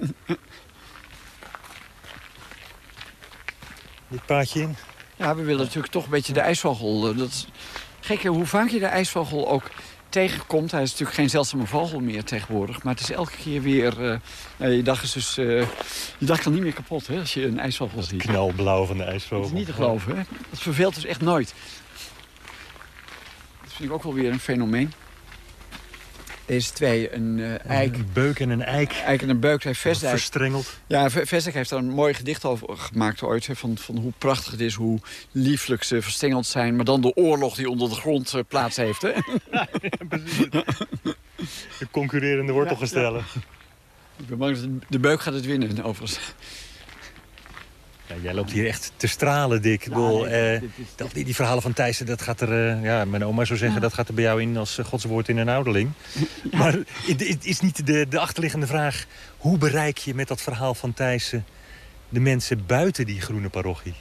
Speaker 9: Dit paadje in?
Speaker 10: Ja, we willen natuurlijk toch een beetje de ijsvogel. Gek, hoe vaak je de ijsvogel ook tegenkomt. Hij is natuurlijk geen zeldzame vogel meer tegenwoordig. Maar het is elke keer weer... je dag is dus... je dag kan niet meer kapot, hè, als je een ijsvogel ziet.
Speaker 9: Knalblauw van de ijsvogel.
Speaker 10: Dat is niet te geloven, hè. Dat verveelt dus echt nooit. Dat vind ik ook wel weer een fenomeen. Deze twee, een eik.
Speaker 9: Een beuk en een eik.
Speaker 10: Eik en een beuk, hij Vestdijk.
Speaker 9: Verstrengeld.
Speaker 10: Ja, Vestdijk heeft daar een mooi gedicht over gemaakt ooit. Hè, van hoe prachtig het is, hoe lieflijk ze verstrengeld zijn. Maar dan de oorlog die onder de grond plaats heeft. Hè?
Speaker 9: Ja, precies. De concurrerende wortelgestellen.
Speaker 10: Ja. Ik ben bang dat de beuk gaat het winnen, overigens.
Speaker 9: Ja, jij loopt hier echt te stralen, Dick. Die verhalen van Thijssen, dat gaat er... mijn oma zou zeggen, dat gaat er bij jou in als godswoord in een ouderling. Ja. Maar het is niet de achterliggende vraag... hoe bereik je met dat verhaal van Thijssen de mensen buiten die groene parochie?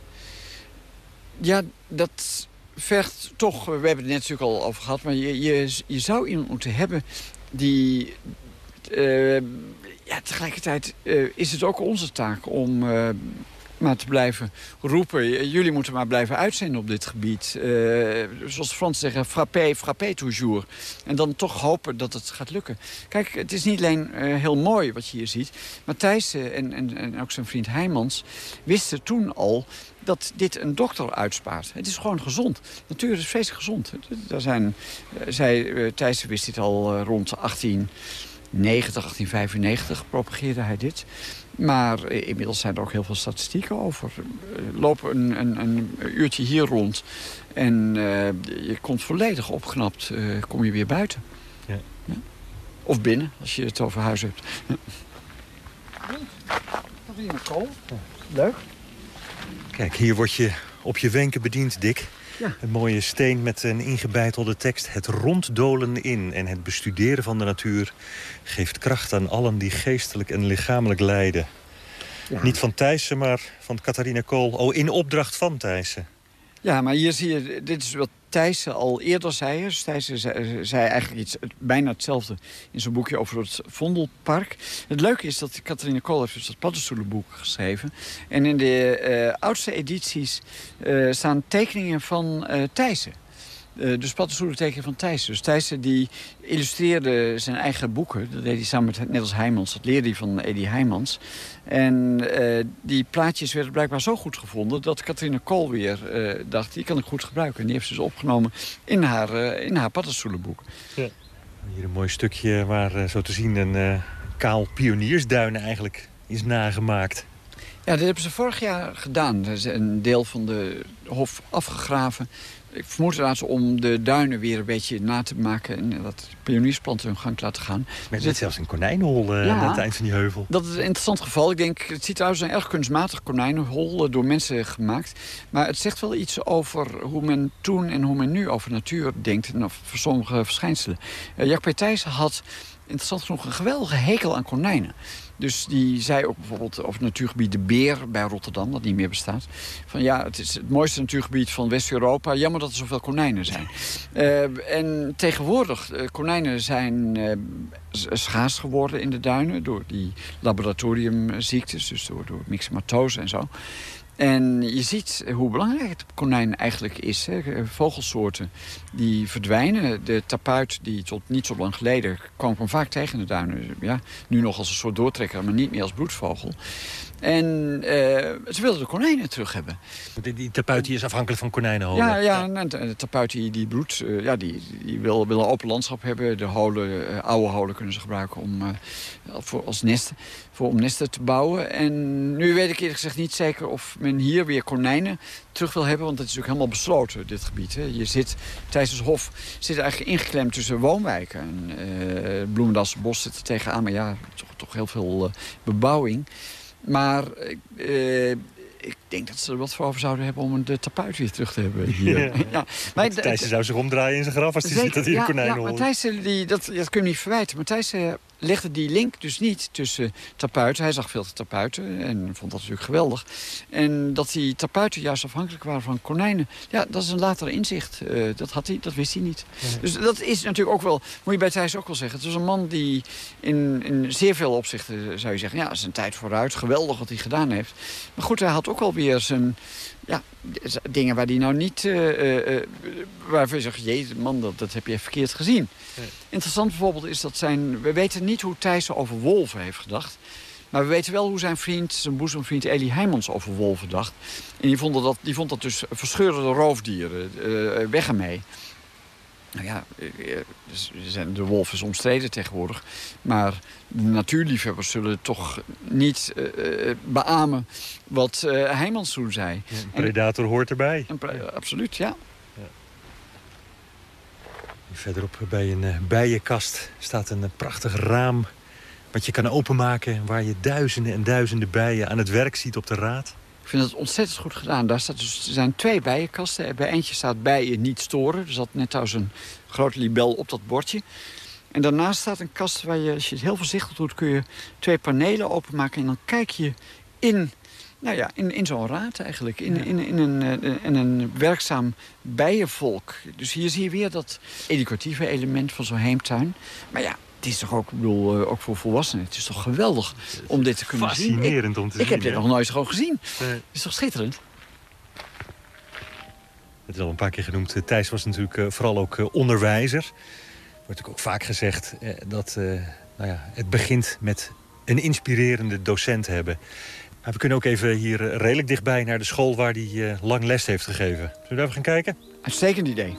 Speaker 10: Ja, dat vergt toch... We hebben het net natuurlijk al over gehad... maar je zou iemand moeten hebben die... tegelijkertijd is het ook onze taak om... maar te blijven roepen. Jullie moeten maar blijven uitzenden op dit gebied. Zoals de Fransen zeggen, frappé, frappé toujours. En dan toch hopen dat het gaat lukken. Kijk, het is niet alleen heel mooi wat je hier ziet. Maar Thijssen en ook zijn vriend Heijmans wisten toen al dat dit een dokter uitspaart. Het is gewoon gezond. Natuur is vreselijk gezond. Thijssen wist dit al rond 1895 propageerde hij dit. Maar inmiddels zijn er ook heel veel statistieken over. Loop een uurtje hier rond en je komt volledig opgeknapt, kom je weer buiten. Ja. Ja. Of binnen, als je het over huis hebt. Ja. Nog iemand komen? Leuk.
Speaker 9: Kijk, hier word je op je wenken bediend, Dick. Ja. Een mooie steen met een ingebeitelde tekst. Het ronddolen in en het bestuderen van de natuur... geeft kracht aan allen die geestelijk en lichamelijk lijden. Ja. Niet van Thijssen, maar van Catharina Kool. Oh, in opdracht van Thijssen.
Speaker 10: Ja, maar hier zie je... Dit is wat Thijssen al eerder zei. Dus Thijssen zei eigenlijk bijna hetzelfde in zijn boekje over het Vondelpark. Het leuke is dat Catharina Kool heeft dus dat paddenstoelenboek geschreven. En in de oudste edities staan tekeningen van Thijssen. Dus paddenstoelentekeningen van Thijssen. Dus Thijssen die illustreerde zijn eigen boeken. Dat deed hij samen met, net als Heijmans. Dat leerde hij van Edi Heijmans. En die plaatjes werden blijkbaar zo goed gevonden... dat Catharina Kool weer dacht, die kan ik goed gebruiken. En die heeft ze dus opgenomen in haar paddenstoelenboek. Ja.
Speaker 9: Hier een mooi stukje waar zo te zien een kaal pioniersduinen eigenlijk is nagemaakt.
Speaker 10: Ja, dat hebben ze vorig jaar gedaan. Er is een deel van de hof afgegraven. Ik vermoed inderdaad om de duinen weer een beetje na te maken... en dat pioniersplanten hun gang te laten gaan.
Speaker 9: Maar er zit zelfs een konijnenhol aan het eind van die heuvel.
Speaker 10: Dat is een interessant geval. Ik denk, het ziet trouwens een erg kunstmatig konijnenhol... door mensen gemaakt. Maar het zegt wel iets over hoe men toen en hoe men nu over natuur denkt... en over sommige verschijnselen. Jack P. Thijssen had interessant genoeg een geweldige hekel aan konijnen. Dus die zei ook bijvoorbeeld over het natuurgebied De Beer bij Rotterdam, dat niet meer bestaat. Van ja, het is het mooiste natuurgebied van West-Europa. Jammer dat er zoveel konijnen zijn. En tegenwoordig, konijnen zijn schaars geworden in de duinen door die laboratoriumziektes, dus door myxomatose en zo. En je ziet hoe belangrijk het konijn eigenlijk is. Hè. Vogelsoorten die verdwijnen. De tapuit die tot niet zo lang geleden kwam vaak tegen de duinen. Ja, nu nog als een soort doortrekker, maar niet meer als broedvogel. En ze wilden de konijnen terug hebben.
Speaker 9: Die tapuit die is afhankelijk van konijnenholen?
Speaker 10: Ja, de tapuit die broedt, die wil open landschap hebben. De holen, oude holen kunnen ze gebruiken om nesten te bouwen. En nu weet ik eerlijk gezegd niet zeker of men men hier weer konijnen terug wil hebben. Want het is ook helemaal besloten, dit gebied. Hè. Je zit, Thijssershof zit eigenlijk ingeklemd tussen woonwijken. En Bloemendaalse Bos zit er tegenaan. Maar ja, toch heel veel bebouwing. Maar ik denk dat ze er wat voor over zouden hebben om de tapuit weer terug te hebben hier. Ja.
Speaker 9: Maar Thijssen zou zich omdraaien in zijn graf als hij ziet dat hij de konijnen hoort.
Speaker 10: Maar Thijssen, dat kun je niet verwijten. Maar Thijssen legde die link dus niet tussen tapuiten. Hij zag veel tapuiten en vond dat natuurlijk geweldig. En dat die tapuiten juist afhankelijk waren van konijnen. Ja, dat is een later inzicht. Dat wist hij niet. Ja. Dus dat is natuurlijk ook wel, moet je bij Thijssen ook wel zeggen. Het was een man die in zeer veel opzichten zou je zeggen, ja, zijn tijd vooruit. Geweldig wat hij gedaan heeft. Maar goed, hij had ook alweer zijn dingen waar hij nou niet waarvan je zegt, jezus man, dat heb je verkeerd gezien. Nee. Interessant bijvoorbeeld is dat we weten niet hoe Thijssen over wolven heeft gedacht. Maar we weten wel hoe zijn boezemvriend Elie Heijmans over wolven dacht. En die vond dat dus verscheurende roofdieren, weg ermee. Nou ja, de wolf is omstreden tegenwoordig. Maar de natuurliefhebbers zullen toch niet beamen wat Heijmans toen zei.
Speaker 9: Ja, een predator hoort erbij.
Speaker 10: Absoluut, ja.
Speaker 9: Verderop bij een bijenkast staat een prachtig raam wat je kan openmaken, waar je duizenden en duizenden bijen aan het werk ziet op de raad.
Speaker 10: Ik vind het ontzettend goed gedaan. Er zijn 2 bijenkasten. Bij eentje staat bijen niet storen. Er zat net trouwens een grote libel op dat bordje. En daarnaast staat een kast waar je, als je het heel voorzichtig doet, kun je 2 panelen openmaken. En dan kijk je in zo'n raad eigenlijk. In een werkzaam bijenvolk. Dus hier zie je weer dat educatieve element van zo'n heemtuin. Maar ja, het is toch ook, ook voor volwassenen. Het is toch geweldig om dit te kunnen zien.
Speaker 9: Fascinerend om te zien.
Speaker 10: Ik heb dit nog nooit gewoon gezien. Het is toch schitterend?
Speaker 9: Het is al een paar keer genoemd. Thijs was natuurlijk vooral ook onderwijzer. Er wordt natuurlijk ook vaak gezegd dat het begint met een inspirerende docent hebben. Maar we kunnen ook even hier redelijk dichtbij naar de school waar hij lang les heeft gegeven. Zullen we daar even gaan kijken?
Speaker 10: Uitstekend idee.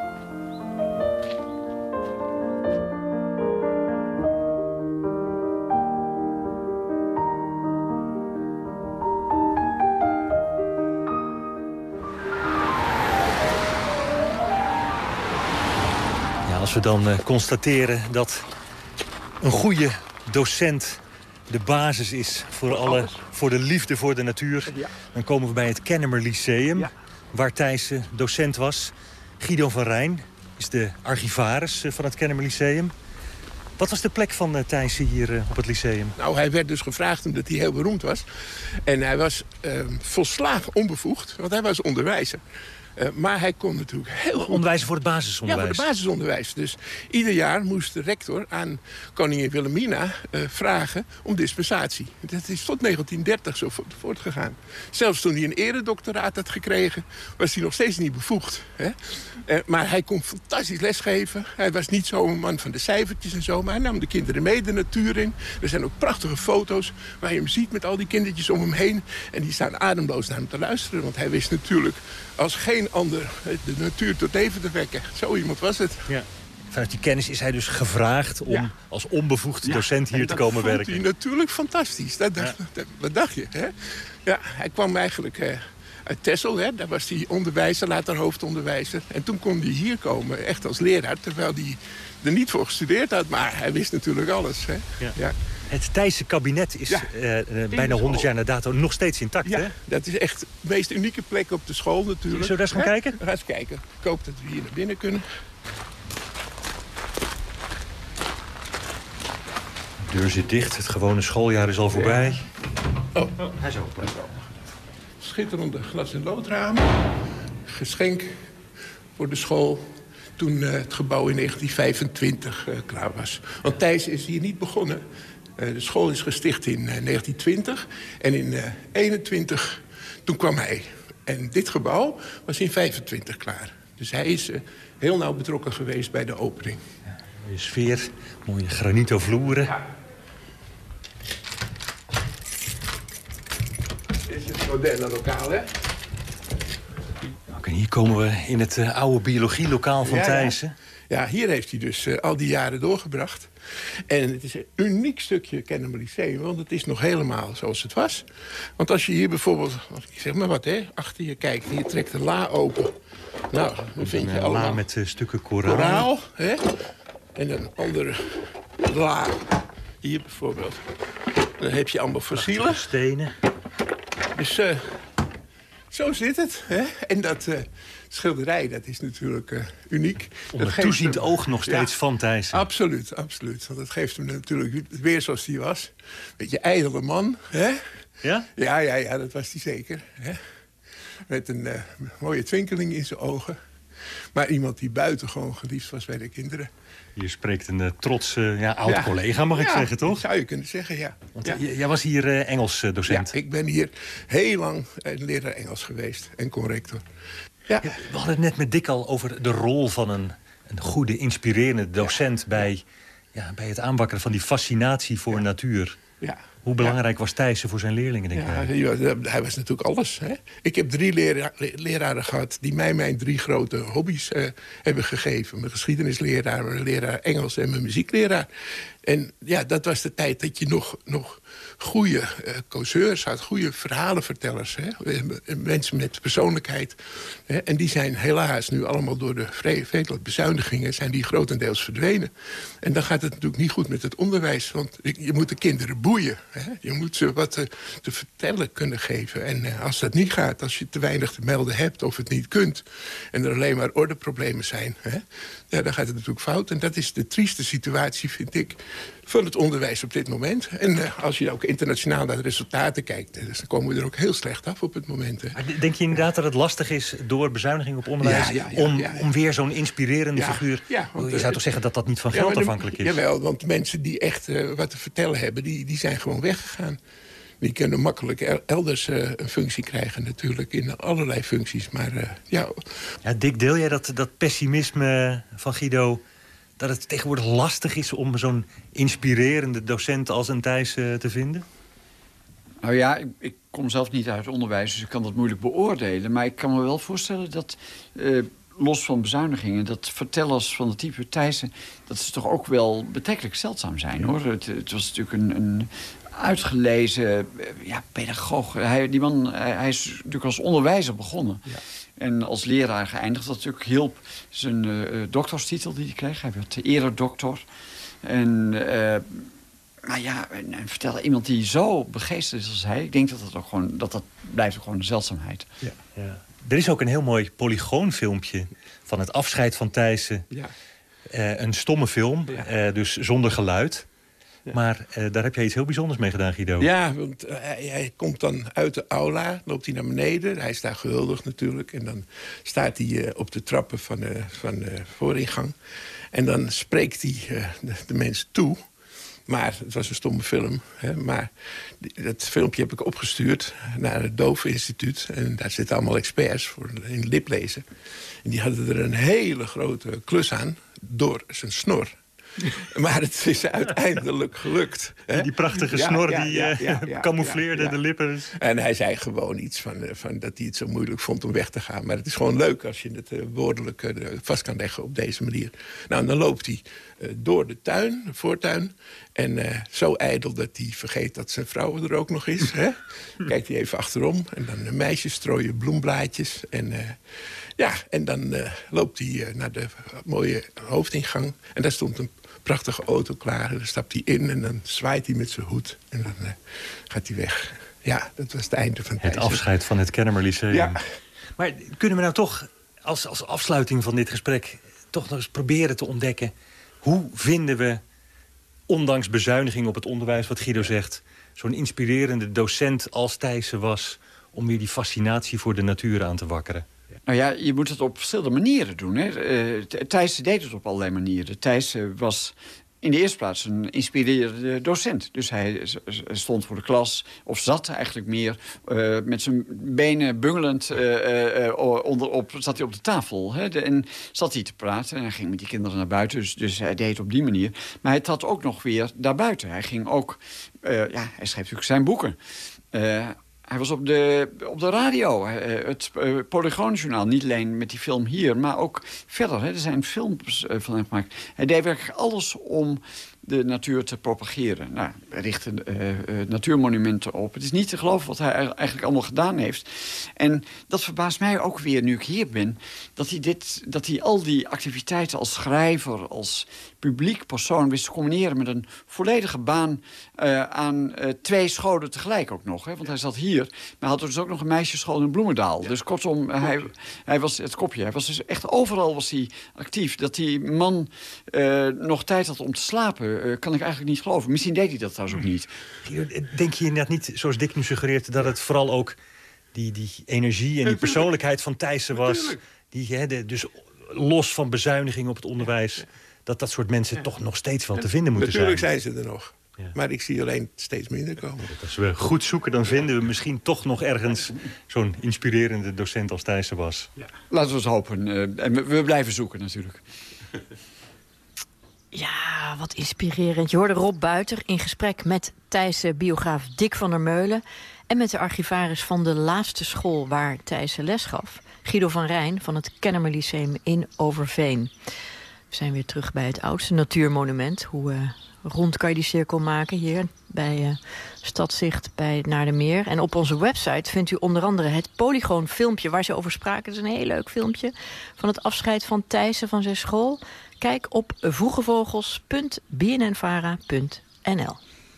Speaker 9: Als we dan constateren dat een goede docent de basis is voor de liefde voor de natuur, dan komen we bij het Kennemer Lyceum, waar Thijssen docent was. Guido van Rijn is de archivaris van het Kennemer Lyceum. Wat was de plek van Thijssen hier op het lyceum?
Speaker 11: Nou, hij werd dus gevraagd omdat hij heel beroemd was. En hij was volslagen onbevoegd, want hij was onderwijzer. Maar hij kon natuurlijk heel goed
Speaker 9: onderwijzen voor het basisonderwijs.
Speaker 11: Ja, voor het basisonderwijs. Dus ieder jaar moest de rector aan koningin Wilhelmina vragen om dispensatie. Dat is tot 1930 zo voortgegaan. Zelfs toen hij een eredoctoraat had gekregen, was hij nog steeds niet bevoegd. Hè? Maar hij kon fantastisch lesgeven. Hij was niet zo'n man van de cijfertjes en zo, maar hij nam de kinderen mee de natuur in. Er zijn ook prachtige foto's waar je hem ziet met al die kindertjes om hem heen. En die staan ademloos naar hem te luisteren, want hij wist natuurlijk als geen ander de natuur tot leven te wekken. Zo iemand was het. Ja.
Speaker 9: Vanuit die kennis is hij dus gevraagd om als onbevoegd docent hier te komen werken.
Speaker 11: Dat vond hij natuurlijk fantastisch. Wat dacht je? Hè? Ja, hij kwam eigenlijk uit Texel. Hè? Daar was hij onderwijzer, later hoofdonderwijzer. En toen kon hij hier komen, echt als leraar. Terwijl hij er niet voor gestudeerd had. Maar hij wist natuurlijk alles. Hè? Ja. Ja.
Speaker 9: Het Thijsse kabinet is bijna 100 jaar na dato nog steeds intact,
Speaker 11: ja,
Speaker 9: hè?
Speaker 11: Dat is echt de meest unieke plek op de school natuurlijk.
Speaker 9: Zullen we daar eens gaan kijken?
Speaker 11: We gaan eens kijken. Ik hoop dat we hier naar binnen kunnen.
Speaker 9: De deur zit dicht, het gewone schooljaar is al voorbij.
Speaker 11: Oh, hij is open. Schitterende glas- en loodramen. Geschenk voor de school toen het gebouw in 1925 klaar was. Want Thijs is hier niet begonnen. De school is gesticht in 1920. En in 1921, toen kwam hij. En dit gebouw was in 1925 klaar. Dus hij is heel nauw betrokken geweest bij de opening.
Speaker 9: Ja, mooie sfeer, mooie granito vloeren. Ja.
Speaker 11: Dit is het moderne lokaal, hè?
Speaker 9: En hier komen we in het oude biologielokaal van Thijssen.
Speaker 11: Ja, hier heeft hij dus al die jaren doorgebracht. En het is een uniek stukje Kennemer Lyceum, want het is nog helemaal zoals het was. Want als je hier bijvoorbeeld, ik zeg maar wat, achter je kijkt... en je trekt een la open. Nou, dan vind je allemaal...
Speaker 9: la met stukken koraal.
Speaker 11: Koraal, hè? En een andere la, hier bijvoorbeeld. Dan heb je allemaal fossielen.
Speaker 9: Stenen.
Speaker 11: Dus zo zit het. Hè? En dat schilderij, dat is natuurlijk uniek.
Speaker 9: Onder toeziend oog nog steeds van Thijssen.
Speaker 11: Absoluut, absoluut. Want dat geeft hem natuurlijk weer zoals hij was. Beetje ijdele man. Hè?
Speaker 9: Ja?
Speaker 11: Ja, dat was hij zeker. Hè? Met een mooie twinkeling in zijn ogen. Maar iemand die buitengewoon geliefd was bij de kinderen.
Speaker 9: Je spreekt een trotse oud-collega, mag ik zeggen, toch?
Speaker 11: Dat zou je kunnen zeggen, ja.
Speaker 9: Want jij was hier Engels docent.
Speaker 11: Ja, ik ben hier heel lang leraar Engels geweest en corrector. Ja.
Speaker 9: We hadden het net met Dick al over de rol van een goede, inspirerende docent... bij het aanwakkeren van die fascinatie voor natuur. Ja. Hoe belangrijk was Thijssen voor zijn leerlingen, denk ik?
Speaker 11: Hij was natuurlijk alles. Hè? Ik heb 3 leraren gehad die mij mijn 3 grote hobby's hebben gegeven. Mijn geschiedenisleraar, mijn leraar Engels en mijn muziekleraar. En ja, dat was de tijd dat je nog goede causeurs had, goede verhalenvertellers. Hè? Mensen met persoonlijkheid. Hè? En die zijn helaas nu allemaal door de vele bezuinigingen... zijn die grotendeels verdwenen. En dan gaat het natuurlijk niet goed met het onderwijs. Want je moet de kinderen boeien. Hè? Je moet ze wat te vertellen kunnen geven. En als dat niet gaat, als je te weinig te melden hebt... of het niet kunt, en er alleen maar ordeproblemen zijn... Hè? Ja, dan gaat het natuurlijk fout. En dat is de trieste situatie, vind ik, van het onderwijs op dit moment. En als je ook internationaal naar de resultaten kijkt... dan komen we er ook heel slecht af op het moment. Hè.
Speaker 9: Denk je inderdaad dat het lastig is door bezuiniging op onderwijs... om weer zo'n inspirerende figuur... Want, je zou toch zeggen dat dat niet van geld afhankelijk is?
Speaker 11: Jawel, want mensen die echt wat te vertellen hebben... die zijn gewoon weggegaan. Die kunnen makkelijk elders een functie krijgen natuurlijk. In allerlei functies, maar
Speaker 9: Dick, deel jij dat pessimisme van Guido... dat het tegenwoordig lastig is om zo'n inspirerende docent als een Thijssen te vinden?
Speaker 10: Nou ja, ik kom zelf niet uit het onderwijs, dus ik kan dat moeilijk beoordelen. Maar ik kan me wel voorstellen dat, los van bezuinigingen... dat vertellers van het type Thijssen... dat ze toch ook wel betrekkelijk zeldzaam zijn, hoor. Het was natuurlijk een uitgelezen pedagoog. Hij is natuurlijk als onderwijzer begonnen. Ja. En als leraar geëindigd. Dat natuurlijk hielp zijn doctorstitel die hij kreeg. Hij werd eredoctor. En vertellen iemand die zo begeesterd is als hij... ik denk dat blijft ook gewoon een zeldzaamheid.
Speaker 9: Ja. Ja. Er is ook een heel mooi polygoonfilmpje van het afscheid van Thijssen. Ja. Een stomme film, dus zonder geluid. Ja. Maar daar heb jij iets heel bijzonders mee gedaan, Guido.
Speaker 11: Ja, want hij komt dan uit de aula, loopt hij naar beneden. Hij is daar gehuldigd natuurlijk. En dan staat hij op de trappen van de vooringang. En dan spreekt hij de mensen toe. Maar het was een stomme film. Hè? Maar dat filmpje heb ik opgestuurd naar het Doveninstituut. En daar zitten allemaal experts voor in liplezen. En die hadden er een hele grote klus aan door zijn snor. Maar het is uiteindelijk gelukt. Hè?
Speaker 9: Die prachtige snor die camoufleerde de lippen.
Speaker 11: En hij zei gewoon iets van dat hij het zo moeilijk vond om weg te gaan. Maar het is gewoon leuk als je het woordelijk vast kan leggen op deze manier. Nou, en dan loopt hij door de voortuin. En zo ijdel dat hij vergeet dat zijn vrouw er ook nog is. Hè? Kijkt hij even achterom. En dan de meisjes strooien bloemblaadjes. En dan loopt hij naar de mooie hoofdingang. En daar stond een prachtige auto klaar. En dan stapt hij in en dan zwaait hij met zijn hoed. En dan gaat hij weg. Ja, dat was het einde van
Speaker 9: het afscheid van het Kennemer Lyceum. Ja. Maar kunnen we nou toch als afsluiting van dit gesprek... toch nog eens proberen te ontdekken... hoe vinden we, ondanks bezuiniging op het onderwijs... wat Guido zegt, zo'n inspirerende docent als Thijssen was... om weer die fascinatie voor de natuur aan te wakkeren?
Speaker 10: Nou ja, je moet het op verschillende manieren doen. Hè. Thijssen deed het op allerlei manieren. Thijssen was in de eerste plaats een inspirerende docent. Dus hij stond voor de klas, of zat eigenlijk meer... met zijn benen bungelend zat hij op de tafel. Hè. En zat hij te praten en hij ging met die kinderen naar buiten. Dus hij deed het op die manier. Maar hij trad ook nog weer daarbuiten. Hij ging ook... hij schreef natuurlijk zijn boeken... Hij was op de radio, het Polygoonjournaal. Niet alleen met die film hier, maar ook verder. Hè. Er zijn films van hem gemaakt. Hij deed werkelijk alles om de natuur te propageren. Nou, hij richtte natuurmonumenten op. Het is niet te geloven wat hij eigenlijk allemaal gedaan heeft. En dat verbaast mij ook weer, nu ik hier ben, dat hij al die activiteiten als schrijver, als publiek persoon wist te combineren met een volledige baan aan 2 scholen tegelijk ook nog. Hè? Want hij zat hier, maar had dus ook nog een meisjesschool in Bloemendaal. Ja. Dus kortom, hij was het kopje. Hij was dus echt overal was hij actief. Dat die man nog tijd had om te slapen, kan ik eigenlijk niet geloven. Misschien deed hij dat trouwens ook niet.
Speaker 9: Denk je inderdaad niet, zoals Dick nu suggereert, dat het vooral ook die energie en die persoonlijkheid van Thijssen was, dus los van bezuinigingen op het onderwijs, dat soort mensen toch nog steeds wel te vinden moeten zijn?
Speaker 11: Natuurlijk zijn ze er nog. Ja. Maar ik zie alleen steeds minder komen.
Speaker 9: Als we goed zoeken, dan vinden we misschien toch nog ergens zo'n inspirerende docent als Thijssen was.
Speaker 10: Ja. Laten we het hopen. En we blijven zoeken natuurlijk.
Speaker 8: Ja, wat inspirerend. Je hoorde Rob Buiter in gesprek met Thijssen biograaf Dick van der Meulen en met de archivaris van de laatste school waar Thijssen les gaf, Guido van Rijn van het Kennemer Lyceum in Overveen. We zijn weer terug bij het oudste natuurmonument. Hoe rond kan je die cirkel maken hier bij Stadzicht bij Naardermeer. En op onze website vindt u onder andere het Polygoon-filmpje waar ze over spraken. Dat is een heel leuk filmpje van het afscheid van Thijssen van zijn school. Kijk op vroegevogels.bnnvara.nl.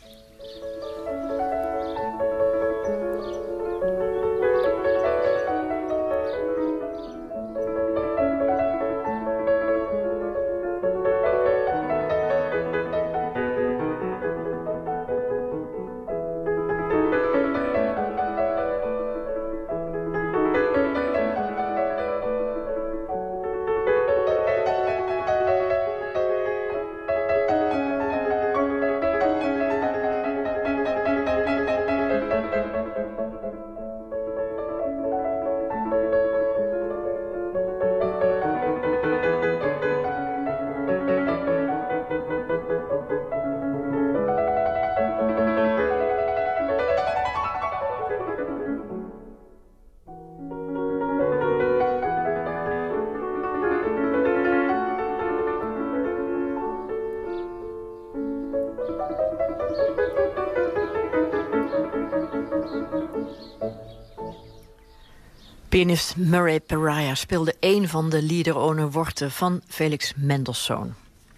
Speaker 8: Pianist Murray Pariah speelde een van de liederonerworten van Felix Mendelssohn.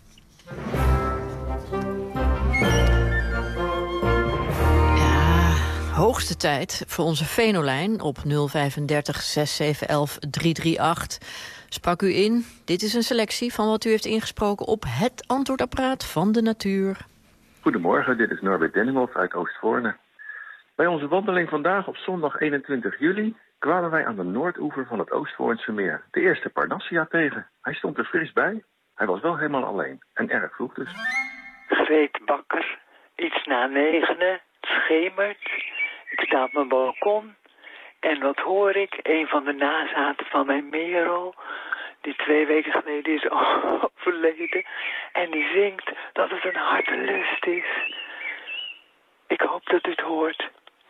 Speaker 8: Ja, hoogste tijd voor onze Venolijn op 035 6711 338. Sprak u in. Dit is een selectie van wat u heeft ingesproken op het antwoordapparaat van de natuur.
Speaker 12: Goedemorgen, dit is Norbert Denninghoff uit Oostvoorne. Bij onze wandeling vandaag op zondag 21 juli... kwamen wij aan de noordoever van het Oostvoornse meer de eerste Parnassia tegen. Hij stond er fris bij. Hij was wel helemaal alleen. En erg vroeg dus.
Speaker 13: Greet Bakker, iets na 9, het schemert. Ik sta op mijn balkon. En wat hoor ik? Een van de nazaten van mijn Merel, die 2 weken geleden is overleden. En die zingt dat het een hartelust is. Ik hoop dat u het hoort.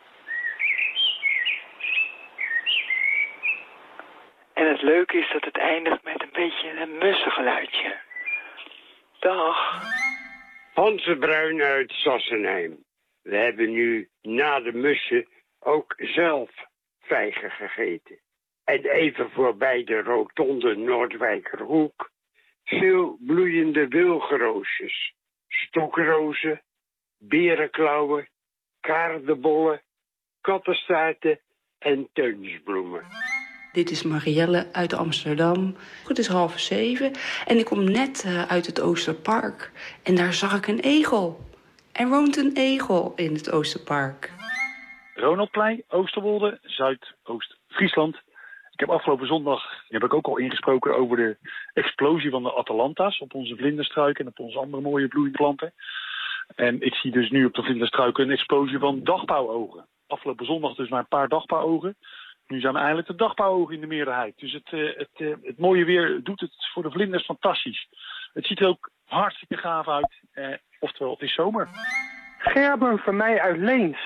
Speaker 13: En het leuke is dat het eindigt met een beetje een mussengeluidje. Dag.
Speaker 14: Hans de Bruin uit Sassenheim. We hebben nu na de mussen ook zelf vijgen gegeten. En even voorbij de rotonde Noordwijkerhoek. Veel bloeiende wilgenroosjes. Stokrozen, berenklauwen, kaardenbollen, kattenstaarten en teunsbloemen.
Speaker 15: Dit is Marielle uit Amsterdam. Het is 6:30 en ik kom net uit het Oosterpark. En daar zag ik een egel. Er woont een egel in het Oosterpark.
Speaker 16: Ronaldplein, Oosterwolde, Zuidoost-Friesland. Ik heb afgelopen zondag, die heb ik ook al ingesproken, over de explosie van de Atalanta's op onze vlinderstruiken en op onze andere mooie bloeiende planten. En ik zie dus nu op de vlinderstruiken een explosie van dagpauwogen. Afgelopen zondag dus maar een paar dagpauwogen. Nu zijn we eigenlijk de dagpauwogen in de meerderheid. Dus het mooie weer doet het voor de vlinders fantastisch. Het ziet er ook hartstikke gaaf uit. Oftewel, het is zomer.
Speaker 17: Gerben van mij uit Leens.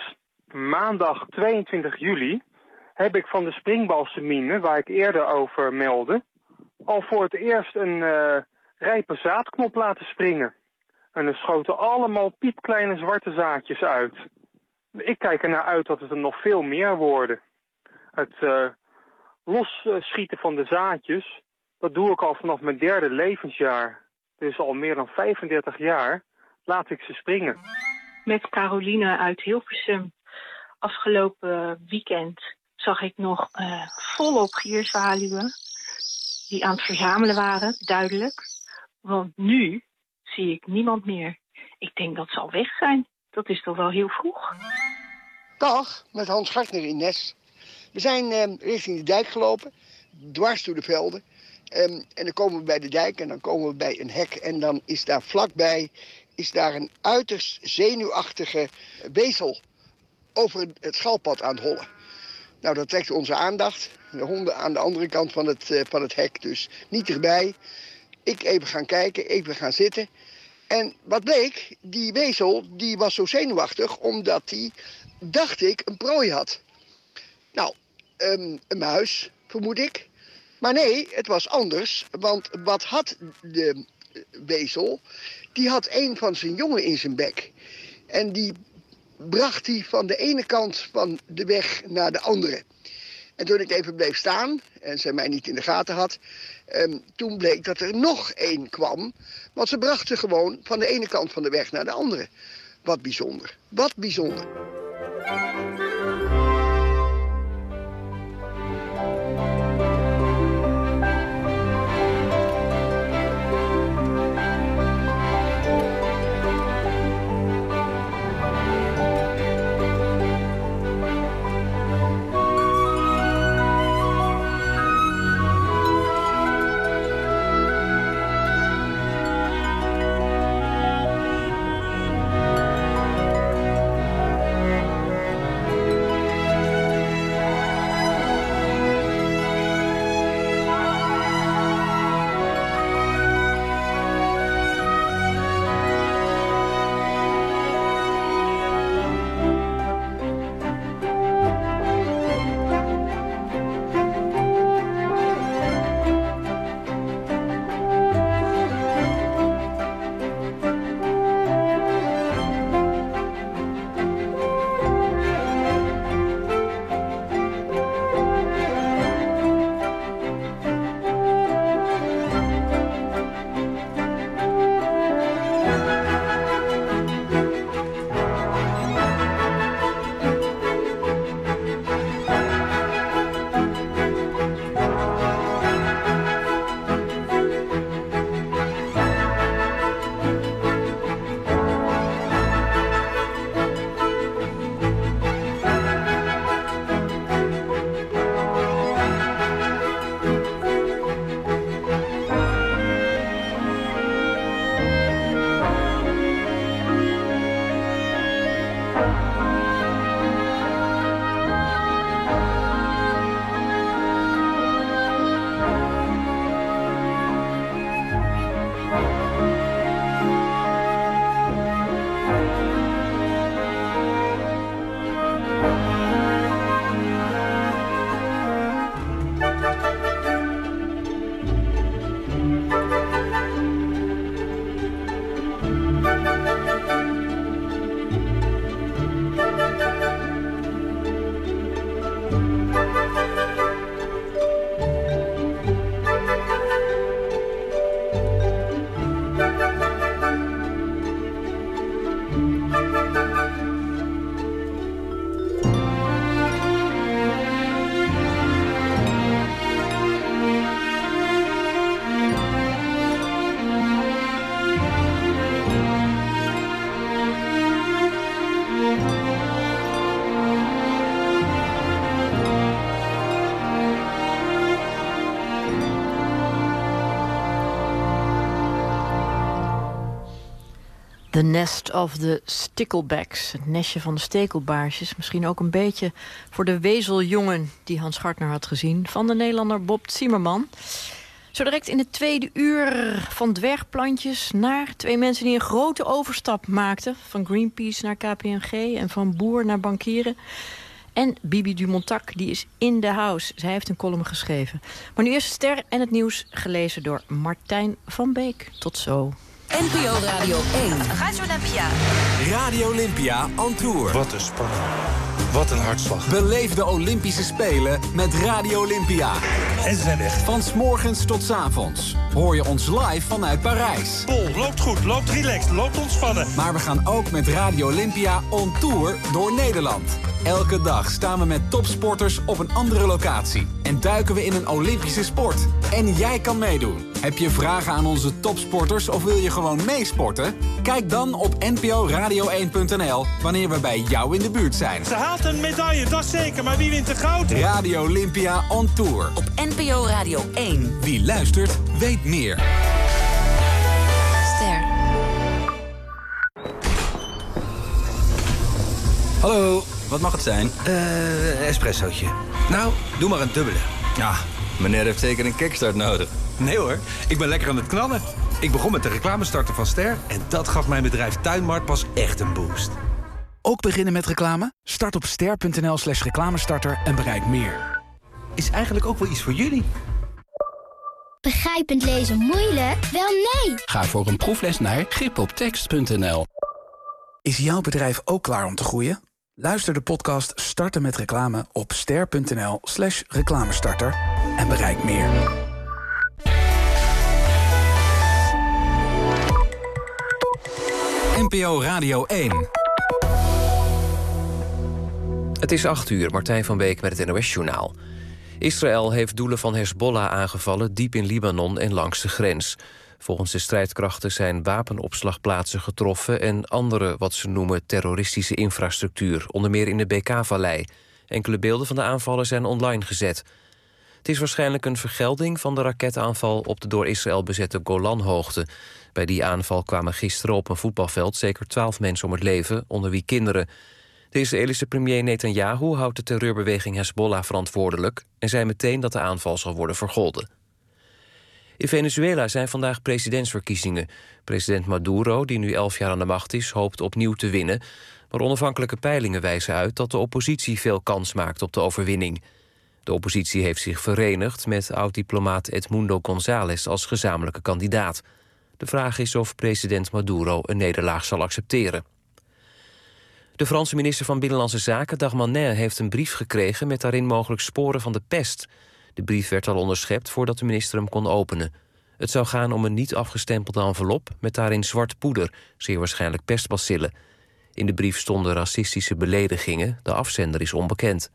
Speaker 17: maandag 22 juli heb ik van de springbalsemine, waar ik eerder over meldde, al voor het eerst een rijpe zaadknop laten springen. En er schoten allemaal piepkleine zwarte zaadjes uit. Ik kijk ernaar uit dat het er nog veel meer worden. Het losschieten van de zaadjes, dat doe ik al vanaf mijn 3e levensjaar. Dus al meer dan 35 jaar laat ik ze springen.
Speaker 18: Met Caroline uit Hilversum. Afgelopen weekend zag ik nog volop gierzwaluwen die aan het verzamelen waren, duidelijk. Want nu zie ik niemand meer. Ik denk dat ze al weg zijn. Dat is toch wel heel vroeg.
Speaker 19: Dag, met Hans Gartner in Nes. We zijn richting de dijk gelopen, dwars door de velden. En dan komen we bij de dijk en dan komen we bij een hek. En dan is daar vlakbij een uiterst zenuwachtige wezel over het schalpad aan het hollen. Nou, dat trekt onze aandacht. De honden aan de andere kant van het hek, dus niet erbij. Ik even gaan kijken, even gaan zitten. En wat bleek, die wezel die was zo zenuwachtig omdat hij, dacht ik, een prooi had. Nou, een muis, vermoed ik. Maar nee, het was anders, want wat had de wezel? Die had een van zijn jongen in zijn bek. En die bracht hij van de ene kant van de weg naar de andere. En toen ik even bleef staan en zij mij niet in de gaten had, toen bleek dat er nog één kwam. Want ze brachten gewoon van de ene kant van de weg naar de andere. Wat bijzonder, wat bijzonder.
Speaker 8: The Nest of the Sticklebacks, het nestje van de stekelbaarsjes. Misschien ook een beetje voor de wezeljongen die Hans Gartner had gezien, van de Nederlander Bob Zimmerman. Zo direct in het tweede uur van dwergplantjes naar 2 mensen die een grote overstap maakten. Van Greenpeace naar KPMG en van boer naar bankieren. En Bibi Dumontac, die is in de house. Zij heeft een column geschreven. Maar nu eerst Ster en het nieuws, gelezen door Martijn van Beek. Tot zo.
Speaker 3: NPO Radio 1. Radio Olympia.
Speaker 1: Radio Olympia on tour.
Speaker 20: Wat een spanning. Wat een hartslag.
Speaker 1: Beleef de Olympische Spelen met Radio Olympia.
Speaker 20: En ze zijn echt.
Speaker 1: Van 's morgens tot 's avonds. Hoor je ons live vanuit Parijs.
Speaker 20: Pol, loopt goed, loopt relaxed, loopt ontspannen.
Speaker 1: Maar we gaan ook met Radio Olympia on tour door Nederland. Elke dag staan we met topsporters op een andere locatie. En duiken we in een Olympische sport. En jij kan meedoen. Heb je vragen aan onze topsporters of wil je gewoon meesporten? Kijk dan op nporadio1.nl wanneer we bij jou in de buurt zijn.
Speaker 20: Ze haalt een medaille, dat zeker, maar wie wint de goud?
Speaker 1: Radio Olympia on tour.
Speaker 3: Op NPO Radio 1.
Speaker 1: Wie luistert, weet meer.
Speaker 3: Ster.
Speaker 21: Hallo, wat mag het zijn? Espressootje. Nou, doe maar een dubbele. Ja, meneer heeft zeker een kickstart nodig.
Speaker 22: Nee hoor, ik ben lekker aan het knallen. Ik begon met de reclamestarter van Ster en dat gaf mijn bedrijf Tuinmart pas echt een boost.
Speaker 23: Ook beginnen met reclame? Start op ster.nl/reclamestarter en bereik meer.
Speaker 22: Is eigenlijk ook wel iets voor jullie.
Speaker 4: Begrijpend lezen moeilijk? Wel nee!
Speaker 5: Ga voor een proefles naar gripoptekst.nl.
Speaker 23: Is jouw bedrijf ook klaar om te groeien? Luister de podcast Starten met reclame op ster.nl/reclamestarter en bereik meer.
Speaker 1: NPO Radio 1.
Speaker 2: Het is 8 uur, Martijn van Beek met het NOS-journaal. Israël heeft doelen van Hezbollah aangevallen diep in Libanon en langs de grens. Volgens de strijdkrachten zijn wapenopslagplaatsen getroffen en andere wat ze noemen terroristische infrastructuur, onder meer in de Bekaa-vallei. Enkele beelden van de aanvallen zijn online gezet. Het is waarschijnlijk een vergelding van de raketaanval op de door Israël bezette Golanhoogte. Bij die aanval kwamen gisteren op een voetbalveld zeker 12 mensen om het leven, onder wie kinderen. De Israëlische premier Netanyahu houdt de terreurbeweging Hezbollah verantwoordelijk en zei meteen dat de aanval zal worden vergolden. In Venezuela zijn vandaag presidentsverkiezingen. President Maduro, die nu 11 jaar aan de macht is, hoopt opnieuw te winnen. Maar onafhankelijke peilingen wijzen uit dat de oppositie veel kans maakt op de overwinning. De oppositie heeft zich verenigd met oud-diplomaat Edmundo González als gezamenlijke kandidaat. De vraag is of president Maduro een nederlaag zal accepteren. De Franse minister van Binnenlandse Zaken, Darmanin, heeft een brief gekregen met daarin mogelijk sporen van de pest. De brief werd al onderschept voordat de minister hem kon openen. Het zou gaan om een niet afgestempelde envelop met daarin zwart poeder, zeer waarschijnlijk pestbacillen. In de brief stonden racistische beledigingen, de afzender is onbekend.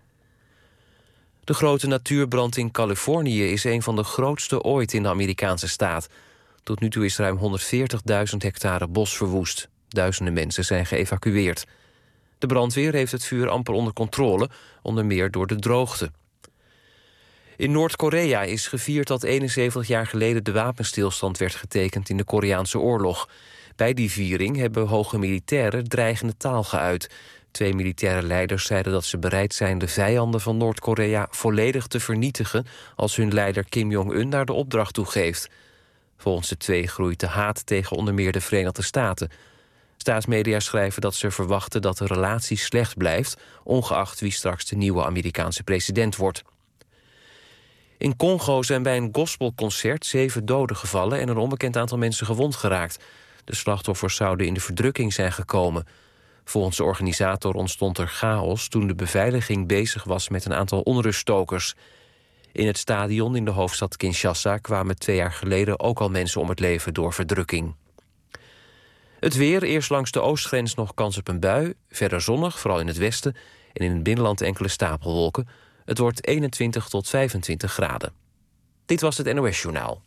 Speaker 2: De grote natuurbrand in Californië is een van de grootste ooit in de Amerikaanse staat. Tot nu toe is ruim 140.000 hectare bos verwoest. Duizenden mensen zijn geëvacueerd. De brandweer heeft het vuur amper onder controle, onder meer door de droogte. In Noord-Korea is gevierd dat 71 jaar geleden de wapenstilstand werd getekend in de Koreaanse oorlog. Bij die viering hebben hoge militairen dreigende taal geuit. 2 militaire leiders zeiden dat ze bereid zijn de vijanden van Noord-Korea volledig te vernietigen als hun leider Kim Jong-un daar de opdracht toe geeft. Volgens de 2 groeit de haat tegen onder meer de Verenigde Staten. Staatsmedia schrijven dat ze verwachten dat de relatie slecht blijft, ongeacht wie straks de nieuwe Amerikaanse president wordt. In Congo zijn bij een gospelconcert 7 doden gevallen en een onbekend aantal mensen gewond geraakt. De slachtoffers zouden in de verdrukking zijn gekomen. Volgens de organisator ontstond er chaos toen de beveiliging bezig was met een aantal onruststokers. In het stadion in de hoofdstad Kinshasa kwamen 2 jaar geleden ook al mensen om het leven door verdrukking. Het weer, eerst langs de oostgrens nog kans op een bui, verder zonnig, vooral in het westen, en in het binnenland enkele stapelwolken. Het wordt 21 tot 25 graden. Dit was het NOS-journaal.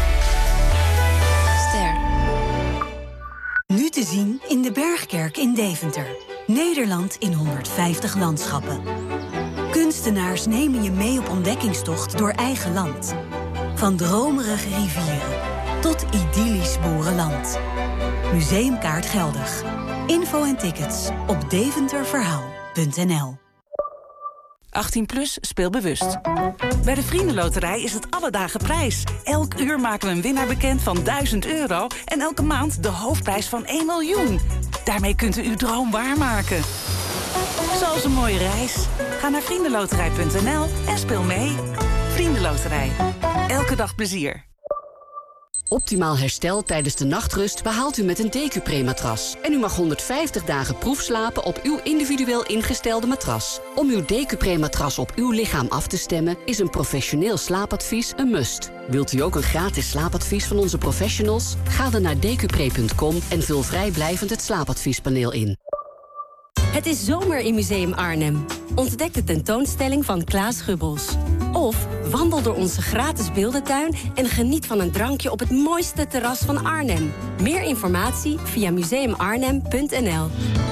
Speaker 3: Ster. Nu te zien in de Bergkerk in Deventer. Nederland in 150 landschappen. Kunstenaars nemen je mee op ontdekkingstocht door eigen land. Van dromerige rivieren tot idyllisch boerenland. Museumkaart geldig. Info en tickets op deventerverhaal.nl.
Speaker 24: 18+ speel bewust.
Speaker 6: Bij de Vriendenloterij is het alle dagen prijs. Elk uur maken we een winnaar bekend van €1000 en elke maand de hoofdprijs van 1 miljoen. Daarmee kunt u uw droom waarmaken. Zoals een mooie reis. Ga naar vriendenloterij.nl en speel mee. Vriendenloterij. Elke dag plezier.
Speaker 7: Optimaal herstel tijdens de nachtrust behaalt u met een Decupre-matras. En u mag 150 dagen proefslapen op uw individueel ingestelde matras. Om uw Decupre-matras op uw lichaam af te stemmen is een professioneel slaapadvies een must. Wilt u ook een gratis slaapadvies van onze professionals? Ga dan naar decupre.com en vul vrijblijvend het slaapadviespaneel in.
Speaker 11: Het is zomer in Museum Arnhem. Ontdek de tentoonstelling van Klaas Gubbels. Of wandel door onze gratis beeldentuin en geniet van een drankje op het mooiste terras van Arnhem. Meer informatie via museumarnhem.nl.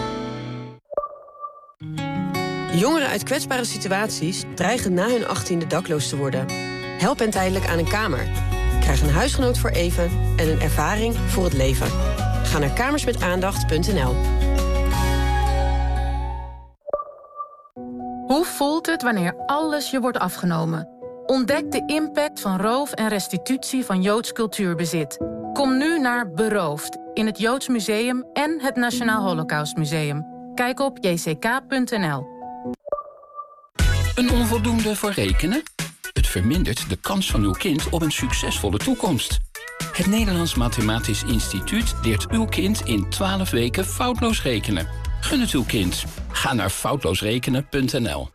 Speaker 24: Jongeren uit kwetsbare situaties dreigen na hun 18e dakloos te worden. Help hen tijdelijk aan een kamer. Krijg een huisgenoot voor even en een ervaring voor het leven. Ga naar kamersmetaandacht.nl.
Speaker 25: Hoe voelt het wanneer alles je wordt afgenomen? Ontdek de impact van roof en restitutie van Joods cultuurbezit. Kom nu naar Beroofd in het Joods Museum en het Nationaal Holocaustmuseum. Kijk op jck.nl.
Speaker 5: Een onvoldoende voor rekenen? Het vermindert de kans van uw kind op een succesvolle toekomst. Het Nederlands Mathematisch Instituut leert uw kind in 12 weken foutloos rekenen. Gun het uw kind. Ga naar foutloosrekenen.nl.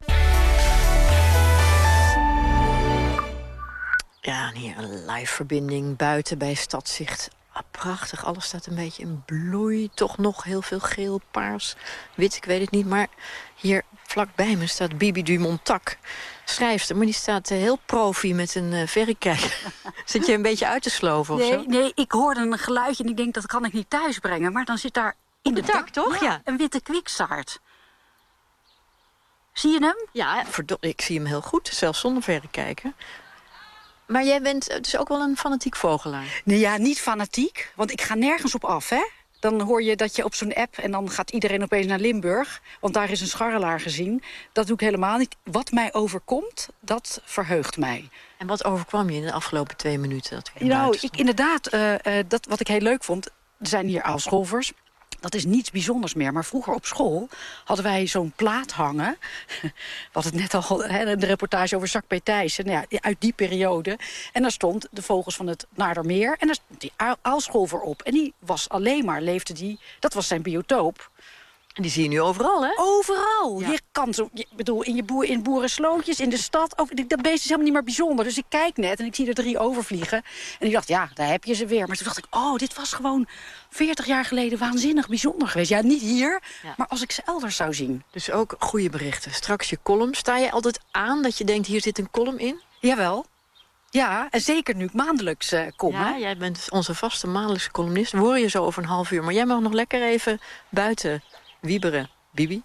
Speaker 8: Ja, en hier een live verbinding buiten bij Stadzicht. Ah, prachtig, alles staat een beetje in bloei. Toch nog heel veel geel, paars, wit, ik weet het niet. Maar hier vlakbij me staat Bibi Dumontac, schrijfster. Maar die staat heel profi met een verrekijker. Zit je een beetje uit te sloven of zo?
Speaker 26: Nee, ik hoorde een geluidje en ik denk dat kan ik niet thuis brengen. Maar dan zit daar in de dak, toch? Ja, een witte kwikstaart. Zie je hem?
Speaker 8: Ja, ik zie hem heel goed, zelfs zonder verrekijker. Maar jij bent dus ook wel een fanatiek vogelaar?
Speaker 26: Nee, ja, niet fanatiek, want ik ga nergens op af, hè? Dan hoor je dat je op zo'n app en dan gaat iedereen opeens naar Limburg, want daar is een scharrelaar gezien. Dat doe ik helemaal niet. Wat mij overkomt, dat verheugt mij.
Speaker 8: En wat overkwam je in de afgelopen 2 minuten?
Speaker 26: Inderdaad, dat wat ik heel leuk vond, er zijn hier aalscholvers. Dat is niets bijzonders meer. Maar vroeger op school hadden wij zo'n plaat hangen. Wat het net al, de reportage over Jacques P. Thijssen. Nou ja, uit die periode. En daar stond de vogels van het Naardermeer. En daar stond die aalscholver op. En die was alleen maar, leefde die. Dat was zijn biotoop.
Speaker 8: En die zie je nu overal, hè?
Speaker 26: Overal.
Speaker 8: Ja.
Speaker 26: Je kan zo, bedoel, in boerenslootjes, in de stad. Dat beest is helemaal niet meer bijzonder. Dus ik kijk net en ik zie er 3 overvliegen. En ik dacht, ja, daar heb je ze weer. Maar toen dacht ik, dit was gewoon 40 jaar geleden waanzinnig bijzonder geweest. Ja, niet hier, maar als ik ze elders zou zien.
Speaker 8: Dus ook goede berichten. Straks je column. Sta je altijd aan dat je denkt, hier zit een column in?
Speaker 26: Jawel. Ja, en zeker nu ik maandelijks kom.
Speaker 8: Ja, jij bent onze vaste maandelijkse columnist. We horen je zo over een half uur. Maar jij mag nog lekker even buiten wieberen, Bibi.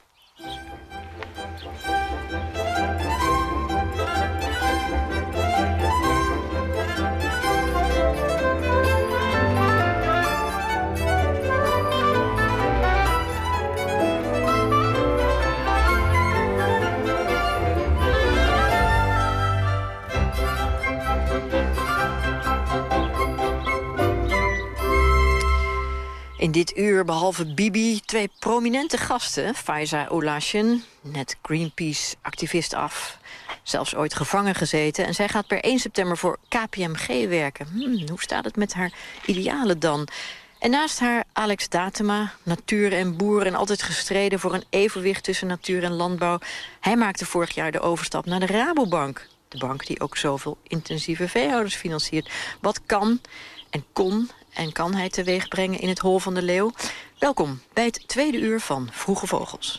Speaker 8: In dit uur, behalve Bibi, 2 prominente gasten. Faiza Olashen, net Greenpeace-activist af. Zelfs ooit gevangen gezeten. En zij gaat per 1 september voor KPMG werken. Hoe staat het met haar idealen dan? En naast haar Alex Datema, natuur en boer... en altijd gestreden voor een evenwicht tussen natuur en landbouw. Hij maakte vorig jaar de overstap naar de Rabobank. De bank die ook zoveel intensieve veehouders financiert. Wat kan en kon en kan hij teweeg brengen in het Hol van de Leeuw? Welkom bij het 2e uur van Vroege Vogels.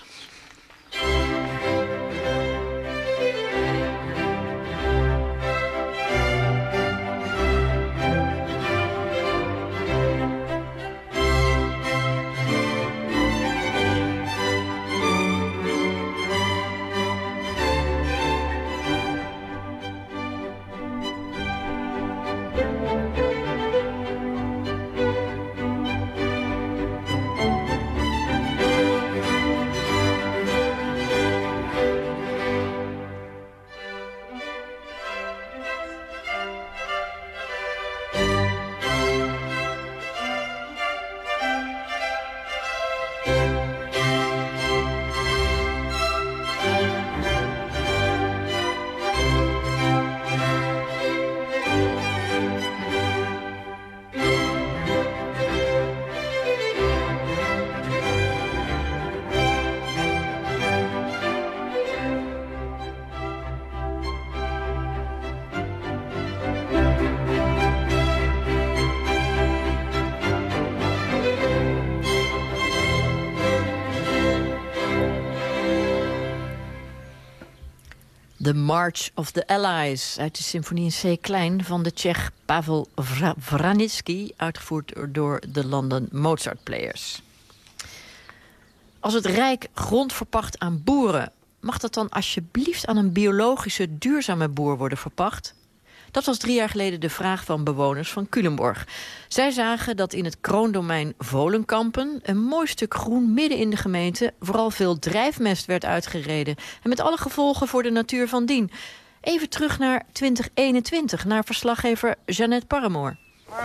Speaker 8: The March of the Allies uit de symfonie in C klein van de Tsjech Pavel Vranitzky, uitgevoerd door de London Mozart Players. Als het Rijk grond verpacht aan boeren, mag dat dan alsjeblieft aan een biologische, duurzame boer worden verpacht? Dat was 3 jaar geleden de vraag van bewoners van Culemborg. Zij zagen dat in het kroondomein Volenkampen een mooi stuk groen midden in de gemeente vooral veel drijfmest werd uitgereden. En met alle gevolgen voor de natuur van dien. Even terug naar 2021, naar verslaggever Jeannette Paramoor.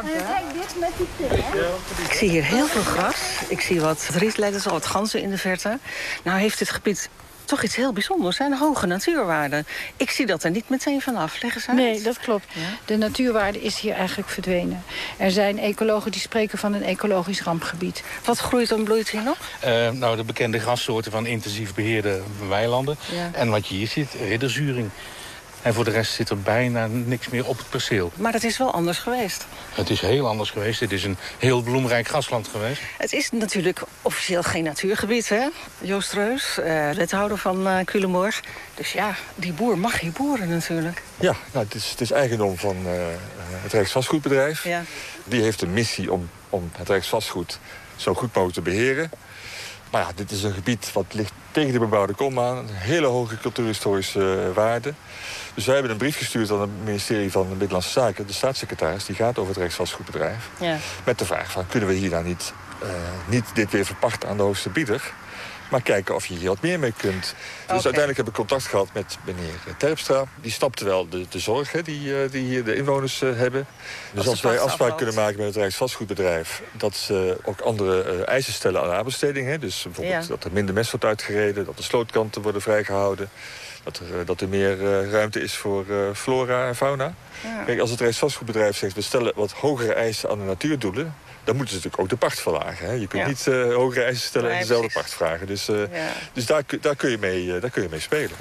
Speaker 9: Ik zie hier heel veel gras. Ik zie wat rietletters, al wat ganzen in de verte. Nou heeft dit gebied toch iets heel bijzonders, zijn hoge natuurwaarden. Ik zie dat er niet meteen vanaf. Leg eens uit.
Speaker 10: Nee, dat klopt. Ja? De natuurwaarde is hier eigenlijk verdwenen. Er zijn ecologen die spreken van een ecologisch rampgebied.
Speaker 9: Wat groeit en bloeit hier nog?
Speaker 12: Nou, de bekende grassoorten van intensief beheerde weilanden. Ja. En wat je hier ziet, ridderzuring. En voor de rest zit er bijna niks meer op het perceel.
Speaker 9: Maar het is wel anders geweest.
Speaker 12: Het is heel anders geweest. Het is een heel bloemrijk grasland geweest.
Speaker 9: Het is natuurlijk officieel geen natuurgebied, hè? Joost Reus, wethouder van Culemborg. Dus ja, die boer mag hier boeren natuurlijk.
Speaker 13: Ja, nou, het is eigendom van het Rijksvastgoedbedrijf. Ja. Die heeft de missie om het Rijksvastgoed zo goed mogelijk te beheren. Maar ja, dit is een gebied wat ligt tegen de bebouwde kom aan. Een hele hoge cultuurhistorische waarde. Dus wij hebben een brief gestuurd aan het ministerie van Binnenlandse Zaken, de staatssecretaris, die gaat over het Rijksvastgoedbedrijf. Ja. Met de vraag van, kunnen we hier nou niet dit weer verpachten aan de hoogste bieder, maar kijken of je hier wat meer mee kunt. Dus uiteindelijk heb ik contact gehad met meneer Terpstra. Die snapte wel de zorg die hier de inwoners hebben. Dus als wij afspraak kunnen maken met het Rijksvastgoedbedrijf, dat ze ook andere eisen stellen aan de aanbesteding. Dus bijvoorbeeld dat er minder mest wordt uitgereden, dat de slootkanten worden vrijgehouden, dat er meer ruimte is voor flora en fauna. Ja. Kijk, als het Rijksvastgoedbedrijf zegt, we stellen wat hogere eisen aan de natuurdoelen, dan moeten ze natuurlijk ook de pacht verlagen. Hè? Je kunt niet hogere eisen stellen en dezelfde pacht vragen. Dus daar kun je mee spelen.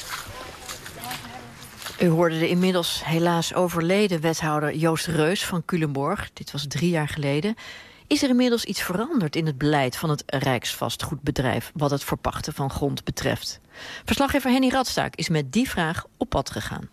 Speaker 8: U hoorde de inmiddels helaas overleden wethouder Joost Reus van Culemborg. Dit was 3 jaar geleden. Is er inmiddels iets veranderd in het beleid van het Rijksvastgoedbedrijf wat het verpachten van grond betreft? Verslaggever Henny Radstaak is met die vraag op pad gegaan.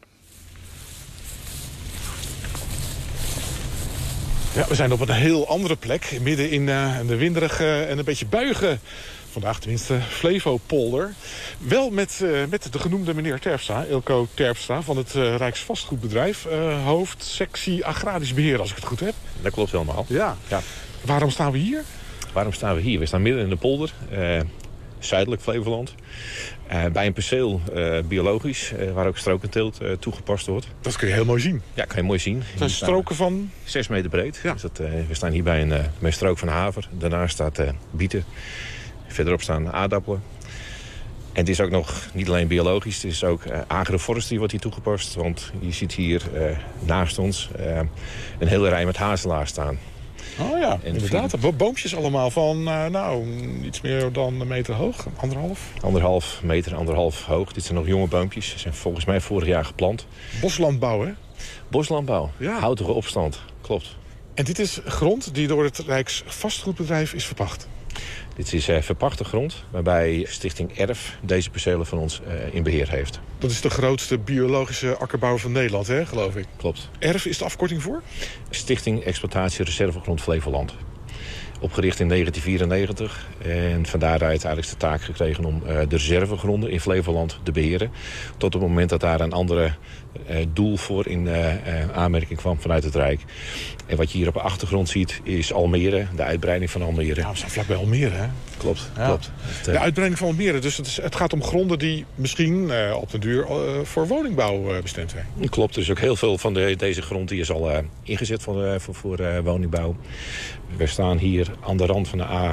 Speaker 14: Ja, we zijn op een heel andere plek, midden in de winderige en een beetje buige, vandaag tenminste, Flevopolder. Wel met de genoemde meneer Terpstra, Eelco Terpstra van het Rijksvastgoedbedrijf, hoofdsectie agrarisch beheer, als ik het goed heb.
Speaker 15: Dat klopt helemaal.
Speaker 14: Ja. Waarom staan we hier?
Speaker 15: Waarom staan we hier? We staan midden in de polder, zuidelijk Flevoland. Bij een perceel biologisch, waar ook strokenteelt toegepast wordt.
Speaker 14: Dat kun je heel mooi zien.
Speaker 15: Ja, kan je mooi zien.
Speaker 14: Het zijn stroken van
Speaker 15: 6 meter breed.
Speaker 14: Ja.
Speaker 15: Dus we staan hier bij een strook van haver. Daarnaast staat bieten. Verderop staan aardappelen. En het is ook nog niet alleen biologisch, het is ook agroforestry wordt hier toegepast. Want je ziet hier naast ons een hele rij met hazelaars staan.
Speaker 14: Oh ja, en inderdaad. Boompjes allemaal van iets meer dan een meter hoog.
Speaker 15: 1,5 meter, 1,5 hoog. Dit zijn nog jonge boompjes. Ze zijn volgens mij vorig jaar geplant.
Speaker 14: Boslandbouw, hè?
Speaker 15: Boslandbouw.
Speaker 14: Ja.
Speaker 15: Houtige opstand, klopt.
Speaker 14: En dit is grond die door het Rijksvastgoedbedrijf is verpacht?
Speaker 15: Dit is verpachte grond, waarbij Stichting Erf deze percelen van ons in beheer heeft.
Speaker 14: Dat is de grootste biologische akkerbouwer van Nederland, hè, geloof ik?
Speaker 15: Klopt.
Speaker 14: Erf is de afkorting voor?
Speaker 15: Stichting Exploitatie Reservegrond Flevoland. Opgericht in 1994 en van daaruit eigenlijk de taak gekregen om de reservegronden in Flevoland te beheren. Tot op het moment dat daar een andere doel voor in aanmerking kwam vanuit het Rijk. En wat je hier op de achtergrond ziet is Almere, de uitbreiding van Almere.
Speaker 14: Ja, we zijn vlakbij Almere, hè?
Speaker 15: Klopt,
Speaker 14: ja.
Speaker 15: klopt.
Speaker 14: De uitbreiding van Almere, dus het gaat om gronden die misschien op den duur voor woningbouw bestemd zijn.
Speaker 15: Klopt, dus ook heel veel van deze grond die is al ingezet voor woningbouw. We staan hier aan de rand van de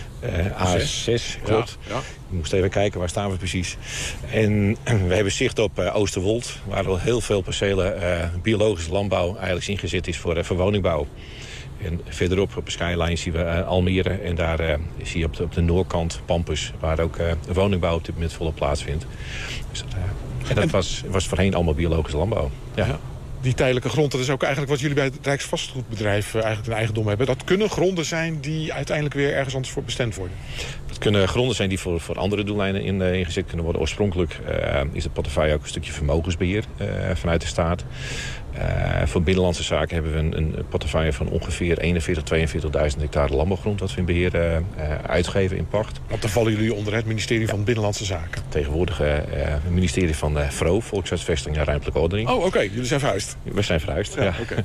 Speaker 15: A6, klopt. Ja. Je moest even kijken, waar staan we precies. En we hebben zicht op Oosterwold, waar al heel veel percelen biologische landbouw eigenlijk ingezet is voor woningbouw. En verderop op de skyline zien we Almere en daar zie je op de noordkant Pampus, waar ook woningbouw op dit moment volop plaatsvindt. Dus, en dat was voorheen allemaal biologische landbouw. Ja.
Speaker 14: Die tijdelijke grond, dat is ook eigenlijk wat jullie bij het Rijksvastgoedbedrijf eigenlijk in eigendom hebben. Dat kunnen gronden zijn die uiteindelijk weer ergens anders voor bestemd worden.
Speaker 15: Het kunnen gronden zijn die voor andere doeleinden ingezet kunnen worden. Oorspronkelijk is het portefeuille ook een stukje vermogensbeheer vanuit de staat. Voor binnenlandse zaken hebben we een portefeuille van ongeveer 42.000 hectare landbouwgrond wat we in beheer uitgeven in pacht.
Speaker 14: Want dan vallen jullie onder het ministerie van Binnenlandse Zaken?
Speaker 15: Tegenwoordig het ministerie van VRO, Volkshuisvesting en Ruimtelijke Ordening.
Speaker 14: Oh, oké. Jullie zijn verhuisd?
Speaker 15: We zijn verhuisd, ja.
Speaker 14: Okay.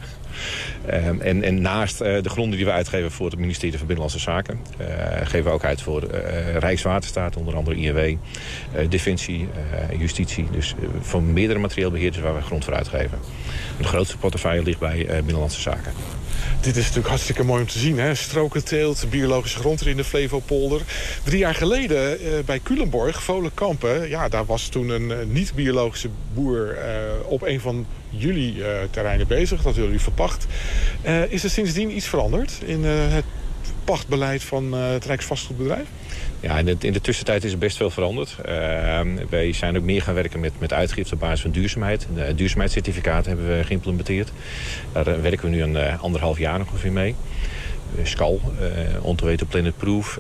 Speaker 15: En naast de gronden die we uitgeven voor het ministerie van Binnenlandse Zaken, geven we ook uit voor Rijkswaterstaat, onder andere INW, Defensie, Justitie. Dus voor meerdere materieelbeheerders waar we grond voor uitgeven. De grootste portefeuille ligt bij Binnenlandse Zaken.
Speaker 14: Dit is natuurlijk hartstikke mooi om te zien, hè? Strokenteelt, biologische grond er in de Flevopolder. 3 jaar geleden bij Culemborg, Volenkampen, ja, daar was toen een niet-biologische boer op een van jullie terreinen bezig. Dat jullie verpacht. Is er sindsdien iets veranderd in het pachtbeleid van het Rijksvastgoedbedrijf?
Speaker 15: Ja, in de tussentijd is er best veel veranderd. Wij zijn ook meer gaan werken met uitgifte op basis van duurzaamheid. Een duurzaamheidscertificaat hebben we geïmplementeerd. Daar werken we nu een 1,5 jaar ongeveer mee. SCAL, On to Way to Planet Proof,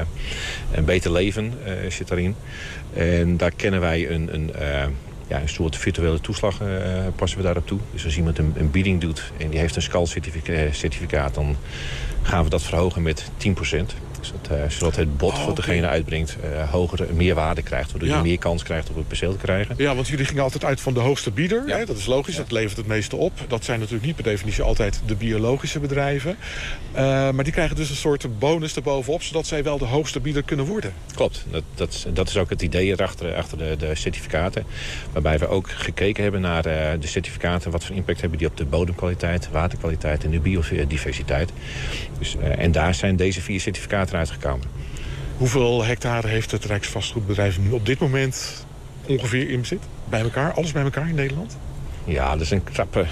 Speaker 15: een beter leven zit daarin. En daar kennen wij een soort virtuele toeslag passen we daarop toe. Dus als iemand een bieding doet en die heeft een SCAL-certificaat, dan gaan we dat verhogen met 10%. Zodat het bod wat degene uitbrengt meer waarde krijgt. Waardoor je meer kans krijgt op het perceel te krijgen.
Speaker 14: Ja, want jullie gingen altijd uit van de hoogste bieder. Ja. Hè? Dat is logisch, dat levert het meeste op. Dat zijn natuurlijk niet per definitie altijd de biologische bedrijven. Maar die krijgen dus een soort bonus erbovenop, zodat zij wel de hoogste bieder kunnen worden.
Speaker 15: Klopt, dat is ook het idee achter de certificaten. Waarbij we ook gekeken hebben naar de certificaten. Wat voor impact hebben die op de bodemkwaliteit, waterkwaliteit en de biodiversiteit. Dus, en daar zijn deze 4 certificaten uitgekomen.
Speaker 14: Hoeveel hectare heeft het Rijksvastgoedbedrijf nu op dit moment ongeveer in bezit? Bij elkaar, alles bij elkaar in Nederland?
Speaker 15: Ja, dat is een krappe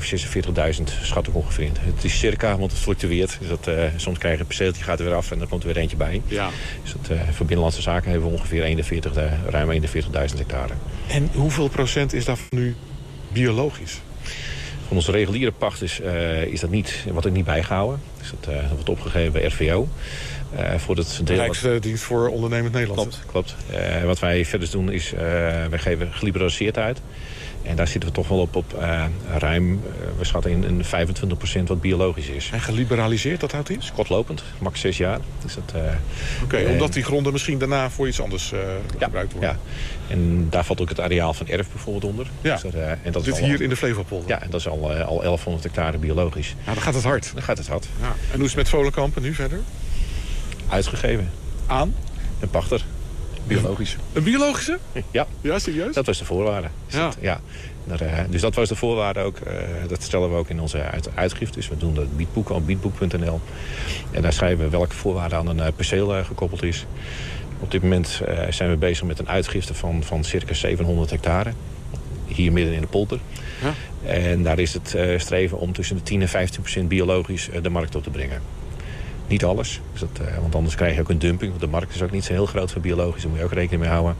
Speaker 15: 45.000 schat ik ongeveer. Het is circa, want het fluctueert. Dus soms krijg je een perceeltje, gaat er weer af en dan komt er weer eentje bij. Ja. Dus voor Binnenlandse Zaken hebben we ongeveer ruim 41.000 hectare.
Speaker 14: En hoeveel procent is daarvan nu biologisch?
Speaker 15: Van onze reguliere pacht is dat niet, wordt ook niet bijgehouden. Dus dat wordt opgegeven bij RVO. Voor het deel
Speaker 14: Rijksdienst voor Ondernemend Nederland.
Speaker 15: Klopt. Wat wij verder doen is, wij geven geliberaliseerd uit. En daar zitten we toch wel op ruim, we schatten in 25% wat biologisch is.
Speaker 14: En geliberaliseerd, dat houdt in?
Speaker 15: Kortlopend, max 6 jaar. Dus
Speaker 14: Oké, omdat die gronden misschien daarna voor iets anders gebruikt worden.
Speaker 15: Ja, en daar valt ook het areaal van erf bijvoorbeeld onder.
Speaker 14: Ja,
Speaker 15: dus en dat
Speaker 14: dit
Speaker 15: is
Speaker 14: hier in de Flevopolder.
Speaker 15: Ja, en dat is al 1100 hectare biologisch.
Speaker 14: Ja, dan gaat het hard.
Speaker 15: Dan gaat het hard.
Speaker 14: Ja. En hoe is het met Volenkampen nu verder?
Speaker 15: Uitgegeven.
Speaker 14: Aan?
Speaker 15: Een pachter. Biologisch.
Speaker 14: Een biologische?
Speaker 15: Ja.
Speaker 14: Ja, serieus?
Speaker 15: Dat was de voorwaarde. Ja. Dus dat was de voorwaarde ook. Dat stellen we ook in onze uitgifte. Dus we doen dat biedboek op biedboek.nl. En daar schrijven we welke voorwaarden aan een perceel gekoppeld is. Op dit moment zijn we bezig met een uitgifte van circa 700 hectare. Hier midden in de polder. Ja. En daar is het streven om tussen de 10 en 15% biologisch de markt op te brengen. Niet alles, dus want anders krijg je ook een dumping. Want de markt is ook niet zo heel groot voor biologisch, daar moet je ook rekening mee houden.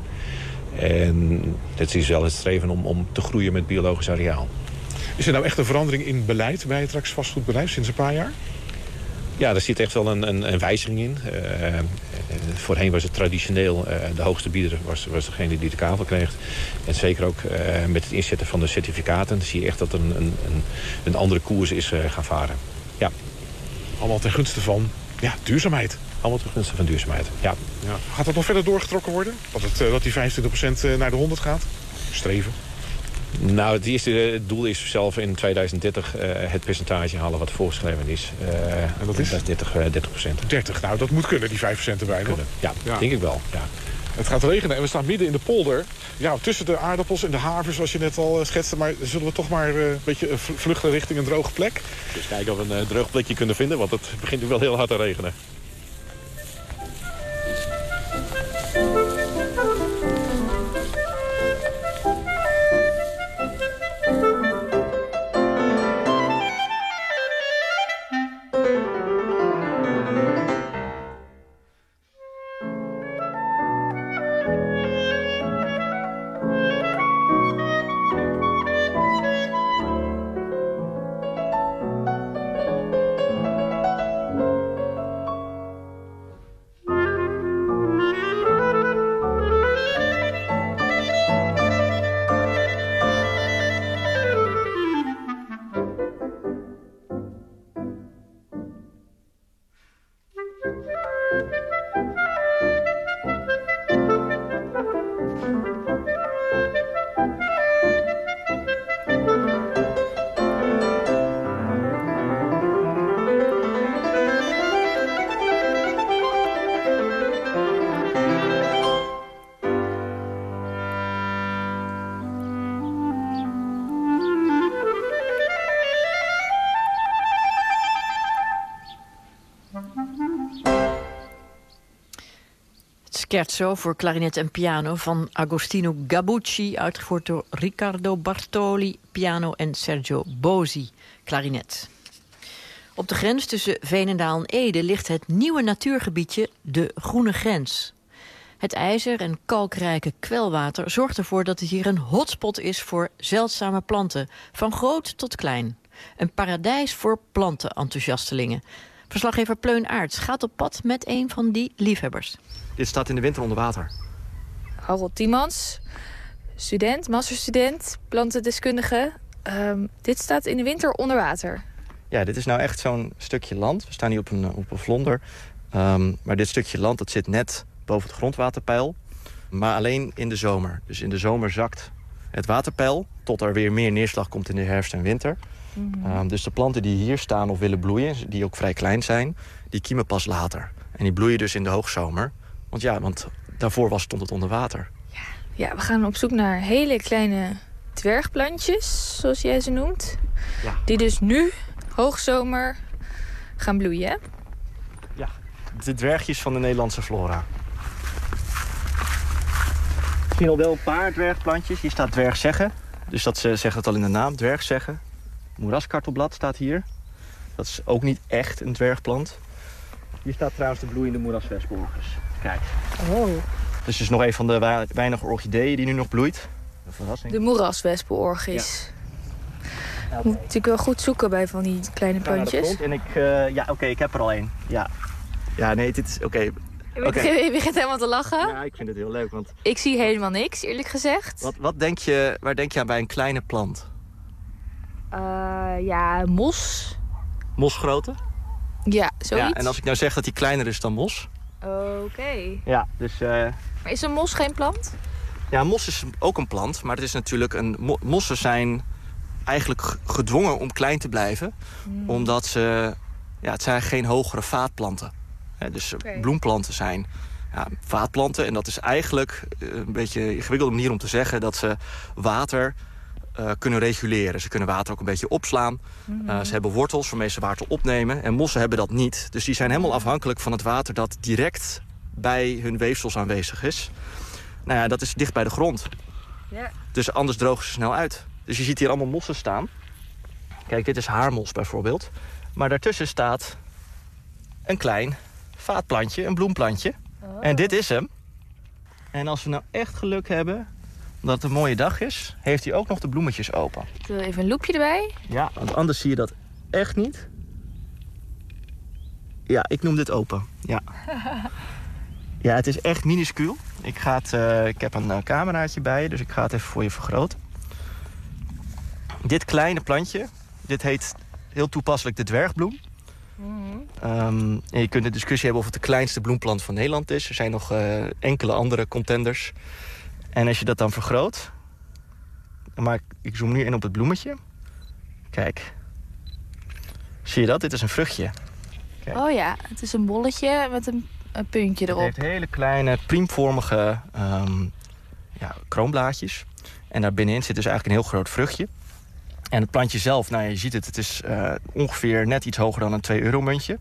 Speaker 15: En het is wel het streven om te groeien met biologisch areaal.
Speaker 14: Is er nou echt een verandering in beleid bij het Rijksvastgoedbedrijf sinds een paar jaar?
Speaker 15: Ja, daar zit echt wel een wijziging in. Voorheen was het traditioneel, de hoogste bieder was degene die de kavel kreeg. En zeker ook met het inzetten van de certificaten zie je echt dat er een andere koers is gaan varen. Ja.
Speaker 14: Allemaal ten gunste van duurzaamheid.
Speaker 15: Allemaal ten gunste van duurzaamheid, ja.
Speaker 14: Gaat dat nog verder doorgetrokken worden? Dat die 25% naar de 100 gaat? Streven?
Speaker 15: Nou, het doel is zelf in 2030 het percentage halen wat voorgeschreven is.
Speaker 14: En dat is?
Speaker 15: 30%.
Speaker 14: 30, nou dat moet kunnen, die 5% erbij.
Speaker 15: Ja, denk ik wel, ja.
Speaker 14: Het gaat regenen en we staan midden in de polder. Ja, tussen de aardappels en de havers, zoals je net al schetste. Maar zullen we toch maar een beetje vluchten richting een droge plek?
Speaker 15: Dus kijken of we een droog plekje kunnen vinden, want het begint nu wel heel hard te regenen.
Speaker 8: Scherzo voor klarinet en piano van Agostino Gabucci, uitgevoerd door Riccardo Bartoli, piano, en Sergio Bosi, klarinet. Op de grens tussen Veenendaal en Ede ligt het nieuwe natuurgebiedje de Groene Grens. Het ijzer- en kalkrijke kwelwater zorgt ervoor dat het hier een hotspot is voor zeldzame planten, van groot tot klein. Een paradijs voor plantenenthousiastelingen. Verslaggever Pleun Aerts gaat op pad met een van die liefhebbers.
Speaker 16: Dit staat in de winter onder water.
Speaker 17: Harold Tiemans, student, masterstudent, plantendeskundige. Dit staat in de winter onder water.
Speaker 16: Ja, dit is nou echt zo'n stukje land. We staan hier op een vlonder. Maar dit stukje land dat zit net boven het grondwaterpeil. Maar alleen in de zomer. Dus in de zomer zakt het waterpeil tot er weer meer neerslag komt in de herfst en winter. Dus de planten die hier staan of willen bloeien, die ook vrij klein zijn, die kiemen pas later. En die bloeien dus in de hoogzomer. Want daarvoor stond het onder water.
Speaker 17: Ja, we gaan op zoek naar hele kleine dwergplantjes, zoals jij ze noemt. Ja. Die dus nu, hoogzomer, gaan bloeien.
Speaker 16: Ja, de dwergjes van de Nederlandse flora. Misschien al wel een paar dwergplantjes. Hier staat dwergzegge. Dus dat zegt het al in de naam, dwergzegge. Moeraskartelblad staat hier. Dat is ook niet echt een dwergplant. Hier staat trouwens de bloeiende moeraswespenorchis. Kijk.
Speaker 17: Oh.
Speaker 16: Dus is nog een van de weinige orchideeën die nu nog bloeit. Een verrassing.
Speaker 17: De moeraswespenorchis. Ja. Moet natuurlijk wel goed zoeken bij van die kleine plantjes.
Speaker 16: En ik heb er al één. Ja, nee, dit is... Oké.
Speaker 17: Je begint helemaal te lachen.
Speaker 16: Ja, ik vind het heel leuk, want...
Speaker 17: Ik zie helemaal niks, eerlijk gezegd.
Speaker 16: Waar denk je aan bij een kleine plant?
Speaker 17: Mos.
Speaker 16: Mosgrootte?
Speaker 17: Ja, zoiets.
Speaker 16: Ja, en als ik nou zeg dat die kleiner is dan mos?
Speaker 17: Oké.
Speaker 16: Ja, dus...
Speaker 17: Maar is een mos geen plant?
Speaker 16: Ja, mos is ook een plant, maar het is natuurlijk mossen zijn eigenlijk gedwongen om klein te blijven. Omdat ze... Ja, het zijn geen hogere vaatplanten. Dus bloemplanten zijn vaatplanten. En dat is eigenlijk een beetje een ingewikkelde manier om te zeggen dat ze water kunnen reguleren. Ze kunnen water ook een beetje opslaan. Ze hebben wortels waarmee ze water opnemen. En mossen hebben dat niet. Dus die zijn helemaal afhankelijk van het water dat direct bij hun weefsels aanwezig is. Nou ja, dat is dicht bij de grond. Ja. Dus anders drogen ze snel uit. Dus je ziet hier allemaal mossen staan. Kijk, dit is haarmos bijvoorbeeld. Maar daartussen staat een klein vaatplantje, een bloemplantje. Oh. En dit is hem. En als we nou echt geluk hebben, omdat het een mooie dag is, heeft hij ook nog de bloemetjes open.
Speaker 17: Ik wil even een loepje erbij.
Speaker 16: Ja, want anders zie je dat echt niet. Ja, ik noem dit open. Ja. Ja, het is echt minuscuul. Ik heb een cameraatje bij, dus ik ga het even voor je vergroten. Dit kleine plantje, dit heet heel toepasselijk de dwergbloem. En je kunt een discussie hebben of het de kleinste bloemplant van Nederland is. Er zijn nog enkele andere contenders. En als je dat dan vergroot, ik zoom nu in op het bloemetje. Kijk. Zie je dat? Dit is een vruchtje. Kijk.
Speaker 17: Oh ja, het is een bolletje met een puntje erop.
Speaker 16: Het heeft hele kleine, priemvormige kroonblaadjes. En daar binnenin zit dus eigenlijk een heel groot vruchtje. En het plantje zelf, je ziet het is ongeveer net iets hoger dan een 2-euro-muntje.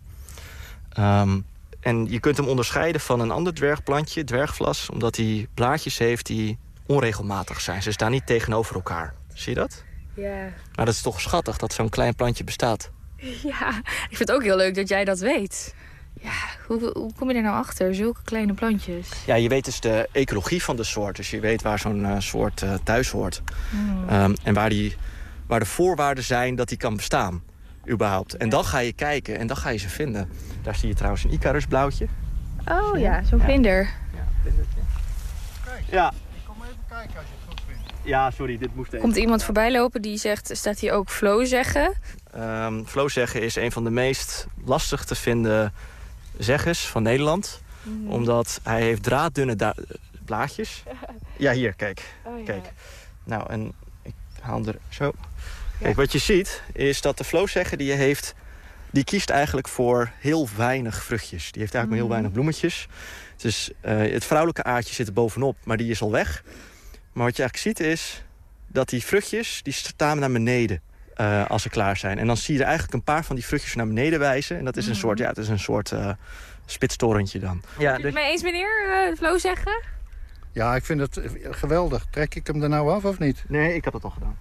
Speaker 16: En je kunt hem onderscheiden van een ander dwergplantje, dwergvlas, omdat hij blaadjes heeft die onregelmatig zijn. Ze staan niet tegenover elkaar. Zie je dat?
Speaker 17: Ja.
Speaker 16: Maar dat is toch schattig dat zo'n klein plantje bestaat.
Speaker 17: Ja, ik vind het ook heel leuk dat jij dat weet. Ja, hoe kom je er nou achter, zulke kleine plantjes?
Speaker 16: Ja, je weet dus de ecologie van de soort. Dus je weet waar zo'n soort thuis hoort. En waar de voorwaarden zijn dat die kan bestaan, überhaupt. En dan ga je kijken en dan ga je ze vinden. Daar zie je trouwens een Icarusblauwtje.
Speaker 17: Oh ja, zo'n vlinder.
Speaker 16: Ja, vlindertje. Ja. Ik kom even kijken als je het goed vindt. Ja, sorry, dit moest even.
Speaker 17: Komt iemand voorbij lopen die zegt, staat hier ook vlozegge?
Speaker 16: Vlozegge is een van de meest lastig te vinden zegges van Nederland. Omdat hij heeft draaddunne blaadjes. Ja, hier, kijk. Oh, ja. Kijk. Nou, en ik haal er zo. Kijk, wat je ziet is dat de vlozegge die je heeft, die kiest eigenlijk voor heel weinig vruchtjes. Die heeft eigenlijk maar heel weinig bloemetjes. Dus het vrouwelijke aardje zit er bovenop, maar die is al weg. Maar wat je eigenlijk ziet is dat die vruchtjes, die staan naar beneden als ze klaar zijn. En dan zie je er eigenlijk een paar van die vruchtjes naar beneden wijzen. En dat is een soort, spitstorentje dan. Ja,
Speaker 17: Kunt u het mee eens, meneer Flo zeggen?
Speaker 4: Ja, ik vind het geweldig. Trek ik hem er nou af of niet?
Speaker 16: Nee, ik had het al gedaan.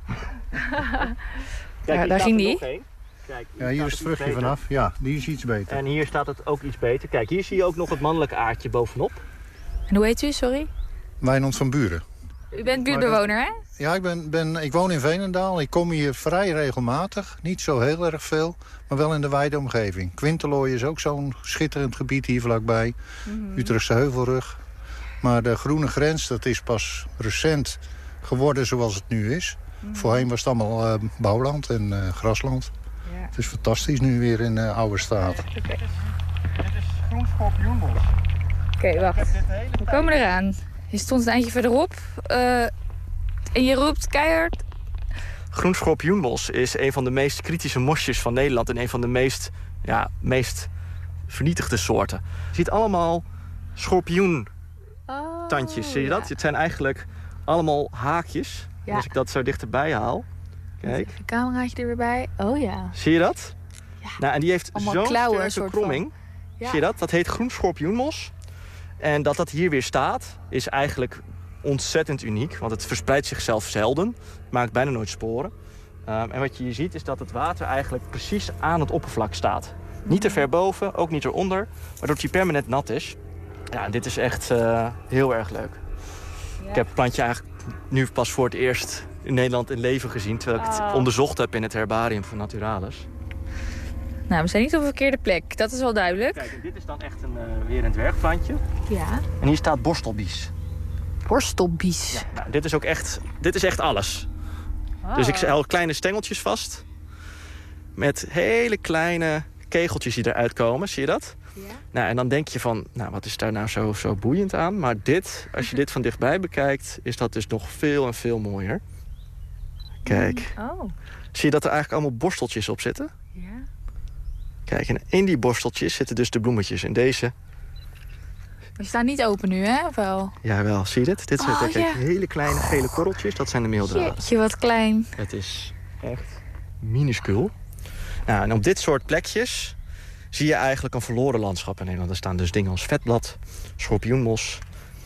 Speaker 17: Kijk, ja, daar ging die.
Speaker 4: Kijk, ja, hier is het vruchtje vanaf. Ja, die is iets beter.
Speaker 16: En hier staat het ook iets beter. Kijk, hier zie je ook nog het mannelijke aardje bovenop.
Speaker 17: En hoe heet u, sorry?
Speaker 4: Wijnand van Buren.
Speaker 17: U bent buurtbewoner, hè?
Speaker 4: Ja, ik woon in Veenendaal. Ik kom hier vrij regelmatig. Niet zo heel erg veel, maar wel in de wijde omgeving. Quintelooi is ook zo'n schitterend gebied hier vlakbij. Utrechtse Heuvelrug. Maar de groene grens, dat is pas recent geworden zoals het nu is. Voorheen was het allemaal bouwland en grasland. Ja. Het is fantastisch nu weer in oude staat.
Speaker 17: Okay.
Speaker 16: Dit is groen schorpioenbos.
Speaker 17: Oké, wacht. We komen eraan. Je stond een eindje verderop. En je roept keihard.
Speaker 16: Groen schorpioenbos is een van de meest kritische mosjes van Nederland. En een van de meest vernietigde soorten. Je ziet allemaal schorpioentandjes, zie je dat? Het zijn eigenlijk allemaal haakjes. Ja. Als ik dat zo dichterbij haal. Kijk.
Speaker 17: Even een cameraatje er weer bij. Oh ja.
Speaker 16: Zie je dat?
Speaker 17: Ja.
Speaker 16: Nou, en die heeft zo'n sterke kromming.
Speaker 17: Ja.
Speaker 16: Zie je dat? Dat heet groen schorpioenmos. En dat hier weer staat, is eigenlijk ontzettend uniek. Want het verspreidt zichzelf zelden. Maakt bijna nooit sporen. En wat je hier ziet is dat het water eigenlijk precies aan het oppervlak staat. Niet te ver boven, ook niet eronder. Waardoor hij permanent nat is. Ja, dit is echt heel erg leuk. Ja. Ik heb het plantje eigenlijk nu pas voor het eerst in Nederland in leven gezien. Terwijl ik het onderzocht heb in het herbarium van Naturalis.
Speaker 17: Nou, we zijn niet op de verkeerde plek. Dat is wel duidelijk.
Speaker 16: Kijk, en dit is dan echt weer een dwergplantje.
Speaker 17: Ja.
Speaker 16: En hier staat borstelbies.
Speaker 17: Borstelbies?
Speaker 16: Ja, nou, dit is echt alles. Oh. Dus ik hou kleine stengeltjes vast. Met hele kleine kegeltjes die eruit komen. Zie je dat? Ja. Nou, en dan denk je van, nou, wat is daar nou zo boeiend aan? Maar als je dit van dichtbij bekijkt, is dat dus nog veel en veel mooier. Kijk.
Speaker 17: Oh.
Speaker 16: Zie je dat er eigenlijk allemaal borsteltjes op zitten?
Speaker 17: Ja.
Speaker 16: Kijk, en in die borsteltjes zitten dus de bloemetjes. En deze...
Speaker 17: Die staan niet open nu, hè? Of wel?
Speaker 16: Jawel, zie je dit? Dit zijn hele kleine gele korreltjes. Dat zijn de meeldraden.
Speaker 17: Jeetje, wat klein.
Speaker 16: Het is echt minuscuul. Nou, en op dit soort plekjes zie je eigenlijk een verloren landschap in Nederland. Er staan dus dingen als vetblad, schorpioenmos.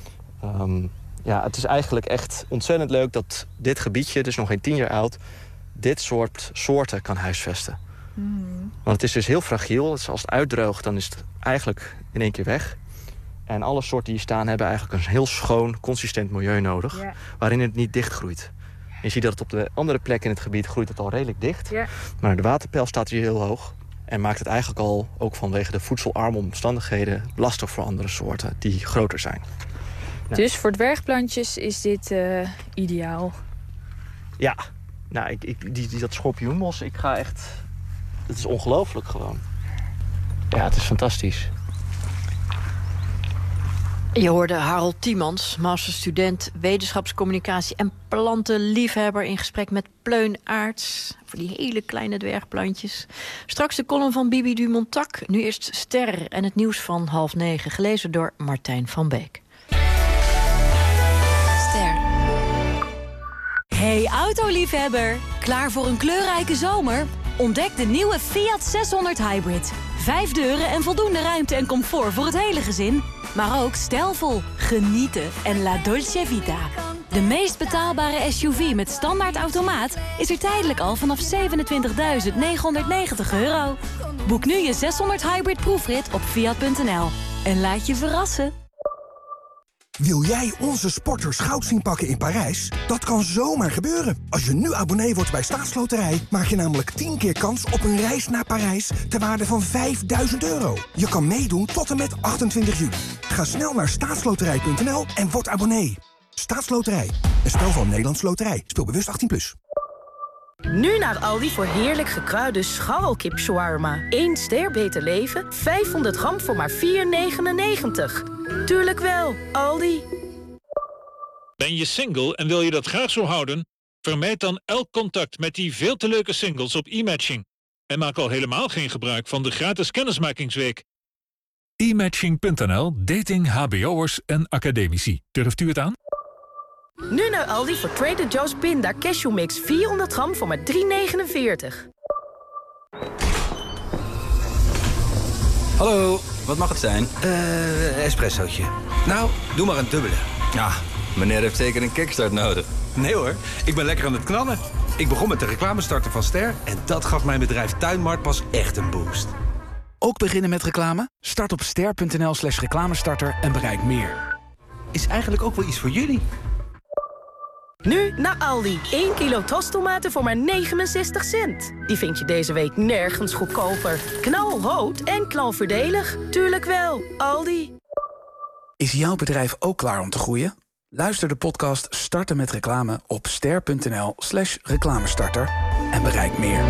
Speaker 16: Ja, het is eigenlijk echt ontzettend leuk dat dit gebiedje, dus nog geen 10 jaar oud, dit soort soorten kan huisvesten. Want het is dus heel fragiel. Als het uitdroogt, dan is het eigenlijk in één keer weg. En alle soorten die hier staan hebben eigenlijk een heel schoon, consistent milieu nodig. Ja. Waarin het niet dichtgroeit. Je ziet dat het op de andere plekken in het gebied groeit het al redelijk dicht. Ja. Maar de waterpeil staat hier heel hoog. En maakt het eigenlijk al, ook vanwege de voedselarme omstandigheden, lastig voor andere soorten die groter zijn. Nou.
Speaker 17: Dus voor dwergplantjes is dit ideaal?
Speaker 16: Ja. Nou, dat schorpioenbos, ik ga echt... Het is ongelooflijk gewoon. Ja, het is fantastisch.
Speaker 8: Je hoorde Harold Tiemans, masterstudent wetenschapscommunicatie en plantenliefhebber, in gesprek met Pleun Aerts voor die hele kleine dwergplantjes. Straks de column van Bibi Dumontac. Nu eerst Ster en het nieuws van 8:30, gelezen door Martijn van Beek.
Speaker 3: Ster. Hey autoliefhebber, klaar voor een kleurrijke zomer? Ontdek de nieuwe Fiat 600 Hybrid. 5 deuren en voldoende ruimte en comfort voor het hele gezin. Maar ook stijlvol, genieten en la dolce vita. De meest betaalbare SUV met standaard automaat is er tijdelijk al vanaf €27.990. Boek nu je 600 Hybrid proefrit op Fiat.nl. En laat je verrassen.
Speaker 18: Wil jij onze sporters goud zien pakken in Parijs? Dat kan zomaar gebeuren. Als je nu abonnee wordt bij Staatsloterij, maak je namelijk 10 keer kans op een reis naar Parijs ter waarde van €5.000. Je kan meedoen tot en met 28 juli. Ga snel naar staatsloterij.nl en word abonnee. Staatsloterij, een spel van Nederlandse Loterij. Speel bewust 18+.
Speaker 19: Nu naar Aldi voor heerlijk gekruide scharrelkip shawarma. 1 ster beter leven, 500 gram voor maar €4,99. Tuurlijk wel, Aldi.
Speaker 20: Ben je single en wil je dat graag zo houden? Vermijd dan elk contact met die veel te leuke singles op e-matching. En maak al helemaal geen gebruik van de gratis kennismakingsweek.
Speaker 21: E-matching.nl, dating hbo'ers en academici. Durft u het aan?
Speaker 19: Nu naar Aldi voor Trader Joe's Pinda Cashewmix 400 gram voor maar €3,49.
Speaker 23: Hallo,
Speaker 1: Wat mag het zijn?
Speaker 2: Espressootje. Nou, doe maar een dubbele.
Speaker 1: Ja, meneer heeft zeker een kickstart nodig.
Speaker 2: Nee hoor, ik ben lekker aan het knallen. Ik begon met de reclamestarter van Ster en dat gaf mijn bedrijf Tuinmart pas echt een boost.
Speaker 23: Ook beginnen met reclame? Start op ster.nl/reclamestarter en bereik meer.
Speaker 2: Is eigenlijk ook wel iets voor jullie.
Speaker 19: Nu naar Aldi. 1 kilo tostomaten voor maar 69 cent. Die vind je deze week nergens goedkoper. Knalrood en knalvoordelig. Tuurlijk wel, Aldi.
Speaker 23: Is jouw bedrijf ook klaar om te groeien? Luister de podcast Starten met reclame op ster.nl/reclamestarter en bereik meer.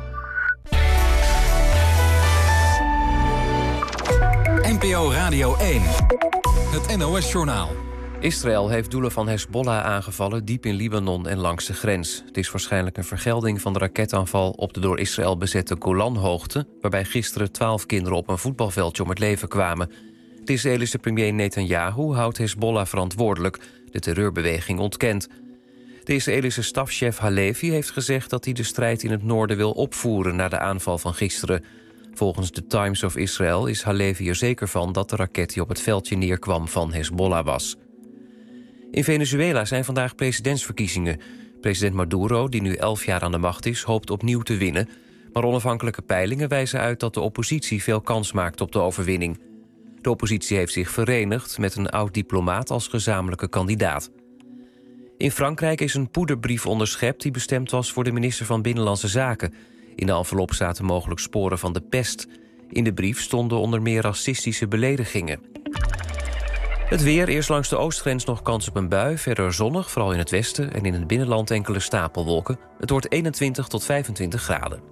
Speaker 6: NPO Radio 1. Het NOS-journaal.
Speaker 7: Israël heeft doelen van Hezbollah aangevallen diep in Libanon en langs de grens. Het is waarschijnlijk een vergelding van de raketaanval op de door Israël bezette Golanhoogte, waarbij gisteren 12 kinderen op een voetbalveldje om het leven kwamen. De Israëlische premier Netanyahu houdt Hezbollah verantwoordelijk. De terreurbeweging ontkent. De Israëlische stafchef Halevi heeft gezegd dat hij de strijd in het noorden wil opvoeren na de aanval van gisteren. Volgens The Times of Israel is Halevi er zeker van dat de raket die op het veldje neerkwam van Hezbollah was. In Venezuela zijn vandaag presidentsverkiezingen. President Maduro, die nu 11 jaar aan de macht is, hoopt opnieuw te winnen. Maar onafhankelijke peilingen wijzen uit dat de oppositie veel kans maakt op de overwinning. De oppositie heeft zich verenigd met een oud-diplomaat als gezamenlijke kandidaat. In Frankrijk is een poederbrief onderschept die bestemd was voor de minister van Binnenlandse Zaken. In de envelop zaten mogelijk sporen van de pest. In de brief stonden onder meer racistische beledigingen. Het weer, eerst langs de oostgrens nog kans op een bui. Verder zonnig, vooral in het westen en in het binnenland enkele stapelwolken. Het wordt 21 tot 25 graden.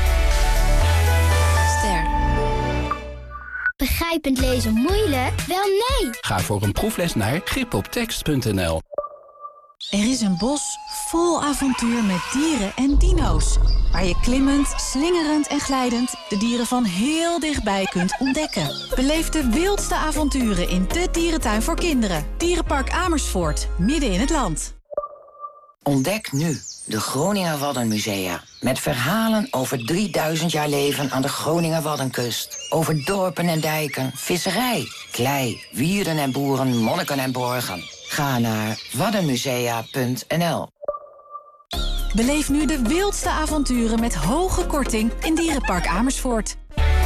Speaker 11: Ster. Begrijpend lezen moeilijk? Wel nee!
Speaker 21: Ga voor een proefles naar gripoptekst.nl.
Speaker 22: Er is een bos vol avontuur met dieren en dino's. Waar je klimmend, slingerend en glijdend de dieren van heel dichtbij kunt ontdekken. Beleef de wildste avonturen in de dierentuin voor kinderen. Dierenpark Amersfoort, midden in het land.
Speaker 27: Ontdek nu de Groninger Waddenmusea. Met verhalen over 3000 jaar leven aan de Groninger Waddenkust. Over dorpen en dijken, visserij, klei, wierden en boeren, monniken en borgen. Ga naar waddenmusea.nl.
Speaker 22: Beleef nu de wildste avonturen met hoge korting in Dierenpark Amersfoort.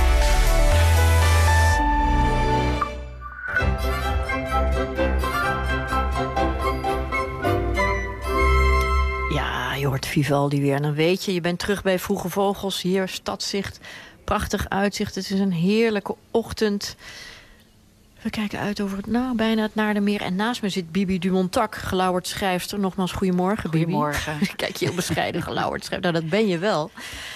Speaker 8: Ja, je hoort Vivaldi weer. En dan weet je bent terug bij Vroege Vogels. Hier, stadzicht, prachtig uitzicht. Het is een heerlijke ochtend. We kijken uit over bijna het Naardermeer. En naast me zit Bibi Dumontac, gelauwerd schrijfster. Nogmaals, goedemorgen, Bibi.
Speaker 26: Goedemorgen.
Speaker 8: Kijk je heel bescheiden, gelauwerd schrijfster. Nou, dat ben je wel.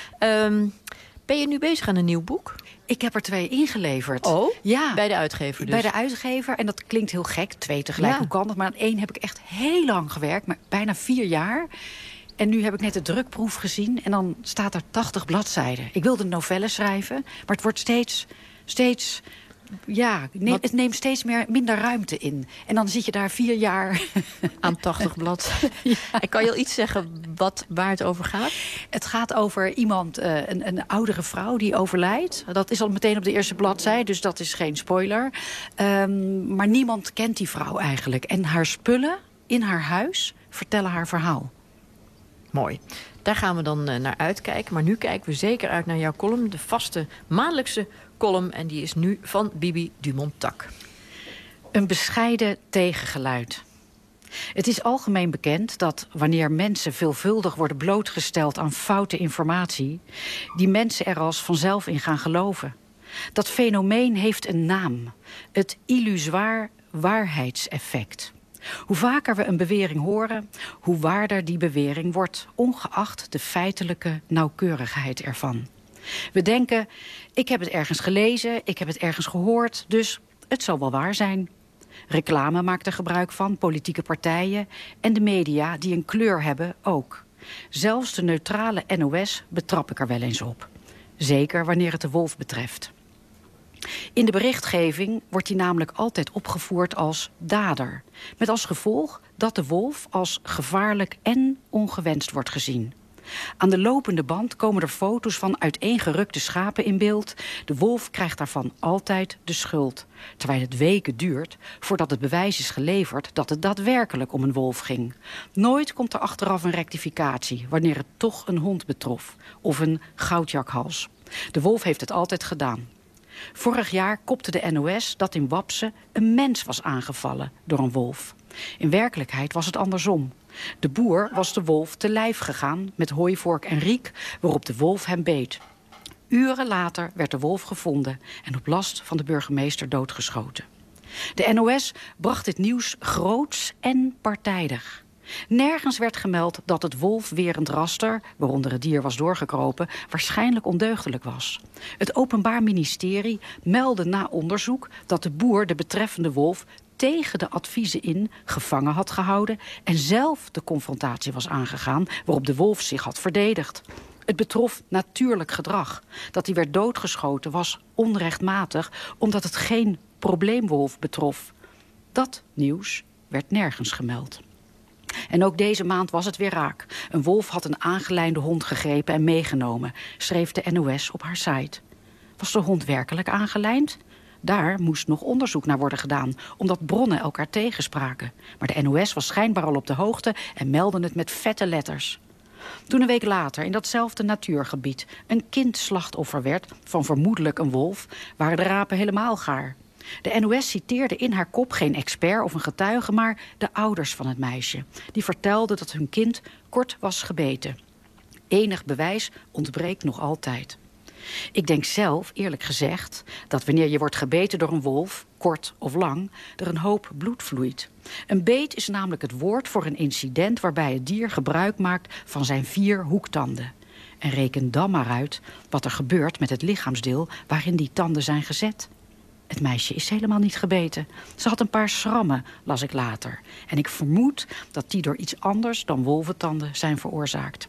Speaker 8: Ben je nu bezig aan een nieuw boek?
Speaker 26: Ik heb er 2 ingeleverd.
Speaker 8: Oh?
Speaker 26: Ja.
Speaker 8: Bij de uitgever dus?
Speaker 26: Bij de uitgever. En dat klinkt heel gek, 2 tegelijk. Ja. Hoe kan dat? Maar aan 1 heb ik echt heel lang gewerkt. Maar bijna 4 jaar. En nu heb ik net de drukproef gezien. En dan staat er 80 bladzijden. Ik wilde een novelle schrijven. Maar het wordt steeds ja, het neemt steeds minder ruimte in. En dan zit je daar 4 jaar
Speaker 8: aan 80 bladzijden. Ja. En kan je al iets zeggen waar het over gaat?
Speaker 26: Het gaat over iemand, een oudere vrouw die overlijdt. Dat is al meteen op de eerste bladzijde, dus dat is geen spoiler. Maar niemand kent die vrouw eigenlijk. En haar spullen in haar huis vertellen haar verhaal.
Speaker 8: Mooi. Daar gaan we dan naar uitkijken. Maar nu kijken we zeker uit naar jouw column. De vaste maandelijkse column. En die is nu van Bibi Dumontac.
Speaker 26: Een bescheiden tegengeluid. Het is algemeen bekend dat wanneer mensen veelvuldig worden blootgesteld aan foute informatie, die mensen er als vanzelf in gaan geloven. Dat fenomeen heeft een naam. Het illusoir waarheidseffect. Hoe vaker we een bewering horen, hoe waarder die bewering wordt, ongeacht de feitelijke nauwkeurigheid ervan. We denken, ik heb het ergens gelezen, ik heb het ergens gehoord, dus het zal wel waar zijn. Reclame maakt er gebruik van, politieke partijen en de media die een kleur hebben ook. Zelfs de neutrale NOS betrap ik er wel eens op. Zeker wanneer het de wolf betreft. In de berichtgeving wordt hij namelijk altijd opgevoerd als dader. Met als gevolg dat de wolf als gevaarlijk en ongewenst wordt gezien. Aan de lopende band komen er foto's van uiteengerukte schapen in beeld. De wolf krijgt daarvan altijd de schuld. Terwijl het weken duurt voordat het bewijs is geleverd dat het daadwerkelijk om een wolf ging. Nooit komt er achteraf een rectificatie wanneer het toch een hond betrof. Of een goudjakhals. De wolf heeft het altijd gedaan. Vorig jaar kopte de NOS dat in Wapse een mens was aangevallen door een wolf. In werkelijkheid was het andersom. De boer was de wolf te lijf gegaan met hooivork en riek, waarop de wolf hem beet. Uren later werd de wolf gevonden en op last van de burgemeester doodgeschoten. De NOS bracht dit nieuws groots en partijdig. Nergens werd gemeld dat het wolfwerend raster, waaronder het dier was doorgekropen, waarschijnlijk ondeugdelijk was. Het Openbaar Ministerie meldde na onderzoek dat de boer de betreffende wolf tegen de adviezen in gevangen had gehouden en zelf de confrontatie was aangegaan waarop de wolf zich had verdedigd. Het betrof natuurlijk gedrag. Dat hij werd doodgeschoten was onrechtmatig omdat het geen probleemwolf betrof. Dat nieuws werd nergens gemeld. En ook deze maand was het weer raak. Een wolf had een aangelijnde hond gegrepen en meegenomen, schreef de NOS op haar site. Was de hond werkelijk aangelijnd? Daar moest nog onderzoek naar worden gedaan, omdat bronnen elkaar tegenspraken. Maar de NOS was schijnbaar al op de hoogte en meldde het met vette letters. Toen een week later in datzelfde natuurgebied een kind slachtoffer werd van vermoedelijk een wolf, waren de rapen helemaal gaar. De NOS citeerde in haar kop geen expert of een getuige, maar de ouders van het meisje. Die vertelden dat hun kind kort was gebeten. Enig bewijs ontbreekt nog altijd. Ik denk zelf, eerlijk gezegd, dat wanneer je wordt gebeten door een wolf, kort of lang, er een hoop bloed vloeit. Een beet is namelijk het woord voor een incident waarbij het dier gebruik maakt van zijn 4 hoektanden. En reken dan maar uit wat er gebeurt met het lichaamsdeel waarin die tanden zijn gezet. Het meisje is helemaal niet gebeten. Ze had een paar schrammen, las ik later. En ik vermoed dat die door iets anders dan wolventanden zijn veroorzaakt.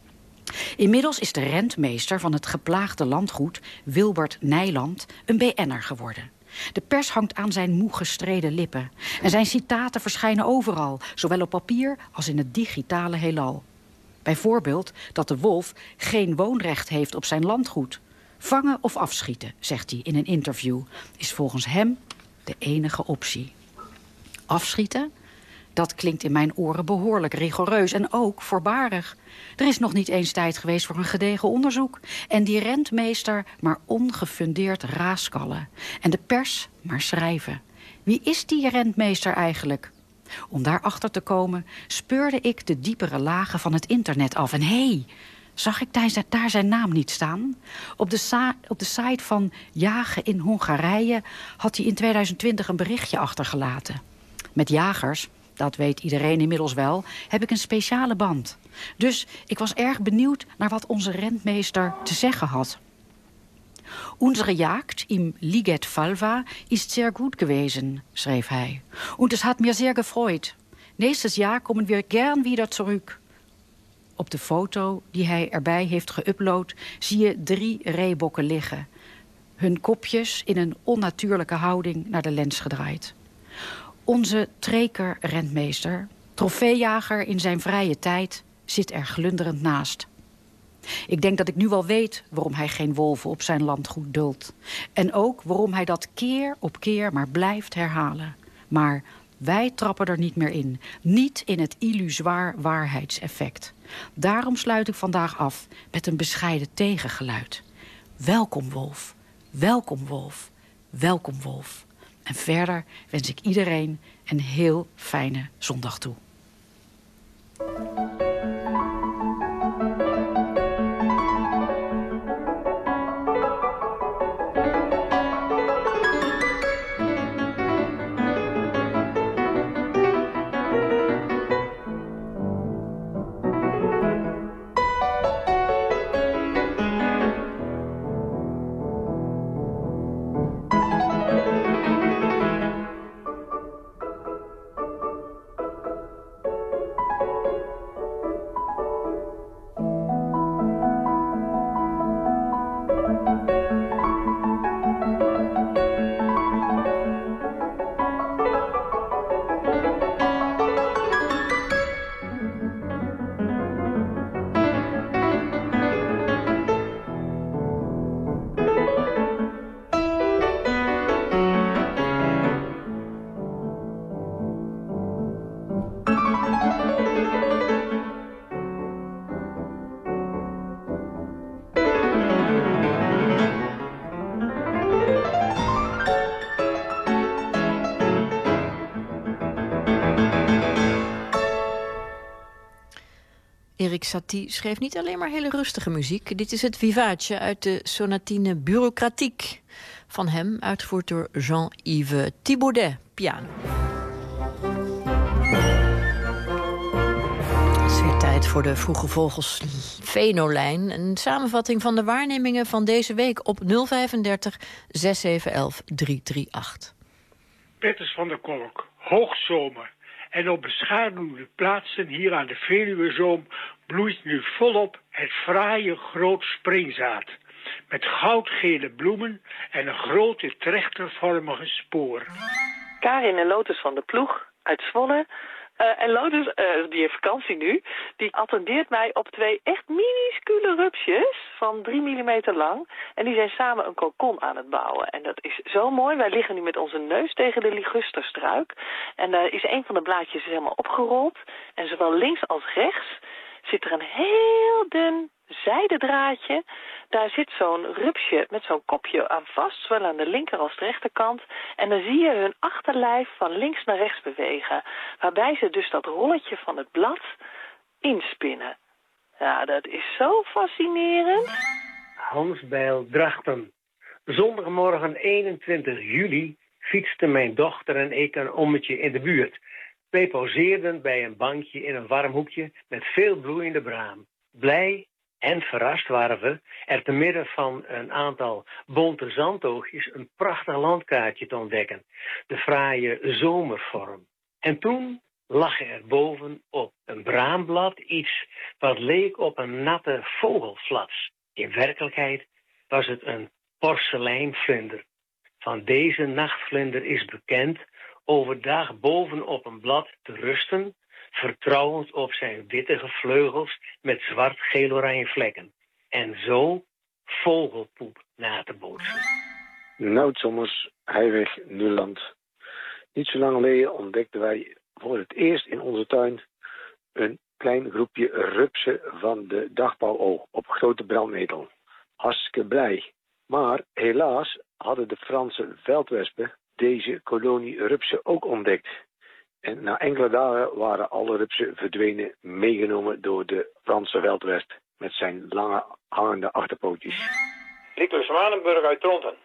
Speaker 26: Inmiddels is de rentmeester van het geplaagde landgoed, Wilbert Nijland, een BN'er geworden. De pers hangt aan zijn moe gestreden lippen. En zijn citaten verschijnen overal, zowel op papier als in het digitale heelal. Bijvoorbeeld dat de wolf geen woonrecht heeft op zijn landgoed. Vangen of afschieten, zegt hij in een interview, is volgens hem de enige optie. Afschieten? Dat klinkt in mijn oren behoorlijk rigoureus en ook voorbarig. Er is nog niet eens tijd geweest voor een gedegen onderzoek. En die rentmeester maar ongefundeerd raaskallen. En de pers maar schrijven. Wie is die rentmeester eigenlijk? Om daarachter te komen speurde ik de diepere lagen van het internet af. En hé, zag ik daar zijn naam niet staan? Op de site van Jagen in Hongarije had hij in 2020 een berichtje achtergelaten. Met jagers, dat weet iedereen inmiddels wel, heb ik een speciale band. Dus ik was erg benieuwd naar wat onze rentmeester te zeggen had. Unsere Jagd im Liget-Falva ist sehr gut gewesen, schreef hij. Und es hat mir sehr gefreut. Nächstes Jahr kommen wir gern wieder zurück. Op de foto die hij erbij heeft geüpload zie je 3 reebokken liggen. Hun kopjes in een onnatuurlijke houding naar de lens gedraaid. Onze treker-rentmeester, trofeejager in zijn vrije tijd, zit er glunderend naast. Ik denk dat ik nu wel weet waarom hij geen wolven op zijn landgoed duldt. En ook waarom hij dat keer op keer maar blijft herhalen. Maar wij trappen er niet meer in. Niet in het illusoir waarheidseffect. Daarom sluit ik vandaag af met een bescheiden tegengeluid. Welkom wolf, welkom wolf, welkom wolf. En verder wens ik iedereen een heel fijne zondag toe.
Speaker 8: Erik Satie schreef niet alleen maar hele rustige muziek. Dit is het Vivace uit de sonatine Bureaucratique van hem, uitgevoerd door Jean-Yves Thibaudet, piano. Het is weer tijd voor de Vroege Vogels Venolijn. Een samenvatting van de waarnemingen van deze week op 035 6711 338.
Speaker 5: Petters van der Kolk, hoogzomer. En op beschaduwde plaatsen hier aan de Veluwezoom bloeit nu volop het fraaie groot springzaad. Met goudgele bloemen en een grote trechtervormige spoor.
Speaker 9: Karin en Lotus van de Ploeg uit Zwolle. En Lotus, die heeft vakantie nu, die attendeert mij op 2 echt minuscule rupsjes van 3 mm lang. En die zijn samen een kokon aan het bouwen. En dat is zo mooi. Wij liggen nu met onze neus tegen de ligusterstruik. En daar is een van de blaadjes helemaal opgerold. En zowel links als rechts zit er een heel dun zijdendraadje. Daar zit zo'n rupsje met zo'n kopje aan vast, zowel aan de linker als de rechterkant. En dan zie je hun achterlijf van links naar rechts bewegen. Waarbij ze dus dat rolletje van het blad inspinnen. Ja, dat is zo fascinerend.
Speaker 10: Hans Bijl Drachten. Zondagmorgen 21 juli fietsten mijn dochter en ik een ommetje in de buurt. Wij pauzeerden bij een bankje in een warm hoekje met veel bloeiende braam. Blij en verrast waren we er te midden van een aantal bonte zandoogjes een prachtig landkaartje te ontdekken. De fraaie zomervorm. En toen lag er boven op een braamblad iets wat leek op een natte vogelflats. In werkelijkheid was het een porseleinvlinder. Van deze nachtvlinder is bekend overdag bovenop een blad te rusten, vertrouwend op zijn wittige vleugels met zwart-geel-oranje vlekken. En zo vogelpoep na te bootsen.
Speaker 12: Noudsommers, Heiweg, Nuland. Niet zo lang geleden ontdekten wij voor het eerst in onze tuin een klein groepje rupsen van de dagbouwoog op grote brandnetel. Hartstikke blij. Maar helaas hadden de Franse veldwespen deze kolonie rupsen ook ontdekt. En na enkele dagen waren alle rupsen verdwenen, meegenomen door de Franse veldwesp met zijn lange hangende achterpootjes.
Speaker 13: Nicolas Zwanenburg uit Dronten.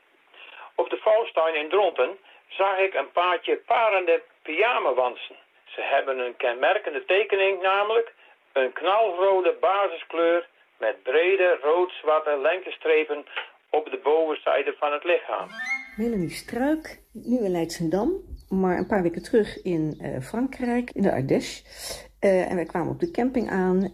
Speaker 13: Op de Vouwstuin in Dronten zag ik een paardje parende pyjamawansen. Ze hebben een kenmerkende tekening, namelijk een knalrode basiskleur met brede rood-zwarte lengtestrepen op de bovenzijde van het lichaam.
Speaker 24: Melanie Struik, nu in Leidschendam, maar een paar weken terug in Frankrijk, in de Ardèche. En wij kwamen op de camping aan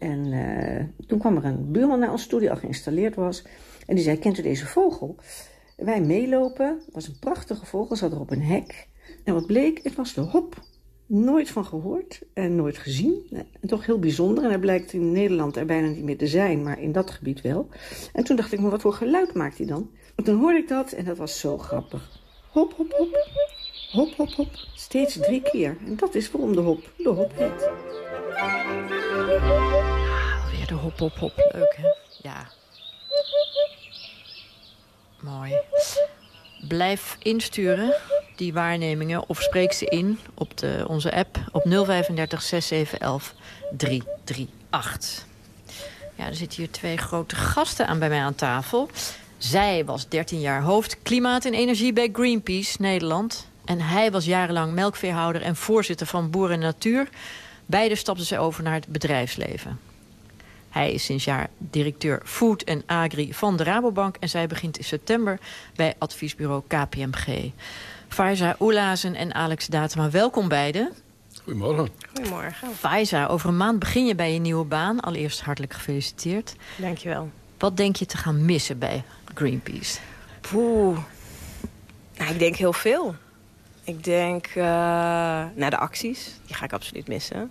Speaker 24: en toen kwam er een buurman naar ons toe die al geïnstalleerd was. En die zei, kent u deze vogel? Wij meelopen, het was een prachtige vogel, zat er op een hek. En wat bleek, het was de hop. Nooit van gehoord en nooit gezien. En toch heel bijzonder. En hij blijkt in Nederland er bijna niet meer te zijn, maar in dat gebied wel. En toen dacht ik, maar wat voor geluid maakt hij dan? En toen hoorde ik dat en dat was zo grappig. Hop, hop, hop. Hop, hop, hop. Steeds 3 keer. En dat is waarom de hop heet.
Speaker 8: Alweer de hop, hop, hop. Leuk, hè? Ja. Mooi. Blijf insturen, die waarnemingen, of spreek ze in op onze app op 035 6711 338. Ja, er zitten hier 2 grote gasten bij mij aan tafel. Zij was 13 jaar hoofd klimaat en energie bij Greenpeace Nederland. En hij was jarenlang melkveehouder en voorzitter van Boer en Natuur. Beiden stapten zij over naar het bedrijfsleven. Hij is sinds jaar directeur Food en Agri van de Rabobank. En zij begint in september bij adviesbureau KPMG. Faiza Oelazen en Alex Datema, welkom beiden.
Speaker 25: Goedemorgen.
Speaker 28: Goedemorgen.
Speaker 8: Faiza, over een maand begin je bij je nieuwe baan. Allereerst hartelijk gefeliciteerd.
Speaker 28: Dankjewel.
Speaker 8: Wat denk je te gaan missen bij Greenpeace?
Speaker 28: Nou, ik denk heel veel. Ik denk de acties. Die ga ik absoluut missen.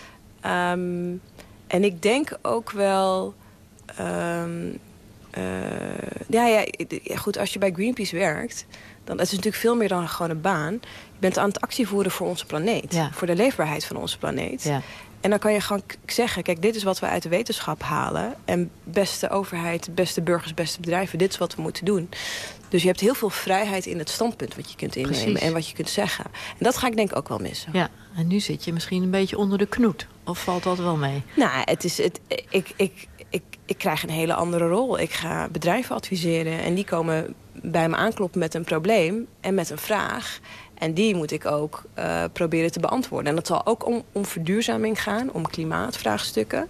Speaker 28: En ik denk ook wel... goed, als je bij Greenpeace werkt... dan is het natuurlijk veel meer dan gewoon een baan. Je bent aan het actie voeren voor onze planeet. Ja. Voor de leefbaarheid van onze planeet. Ja. En dan kan je gewoon zeggen... kijk, dit is wat we uit de wetenschap halen. En beste overheid, beste burgers, beste bedrijven... dit is wat we moeten doen. Dus je hebt heel veel vrijheid in het standpunt... wat je kunt innemen. Precies. En wat je kunt zeggen. En dat ga ik denk ik ook wel missen.
Speaker 8: Ja, en nu zit je misschien een beetje onder de knoet. Of valt dat wel mee?
Speaker 28: Nou, ik krijg een hele andere rol. Ik ga bedrijven adviseren en die komen bij me aankloppen met een probleem en met een vraag. En die moet ik ook proberen te beantwoorden. En dat zal ook om verduurzaming gaan, om klimaatvraagstukken.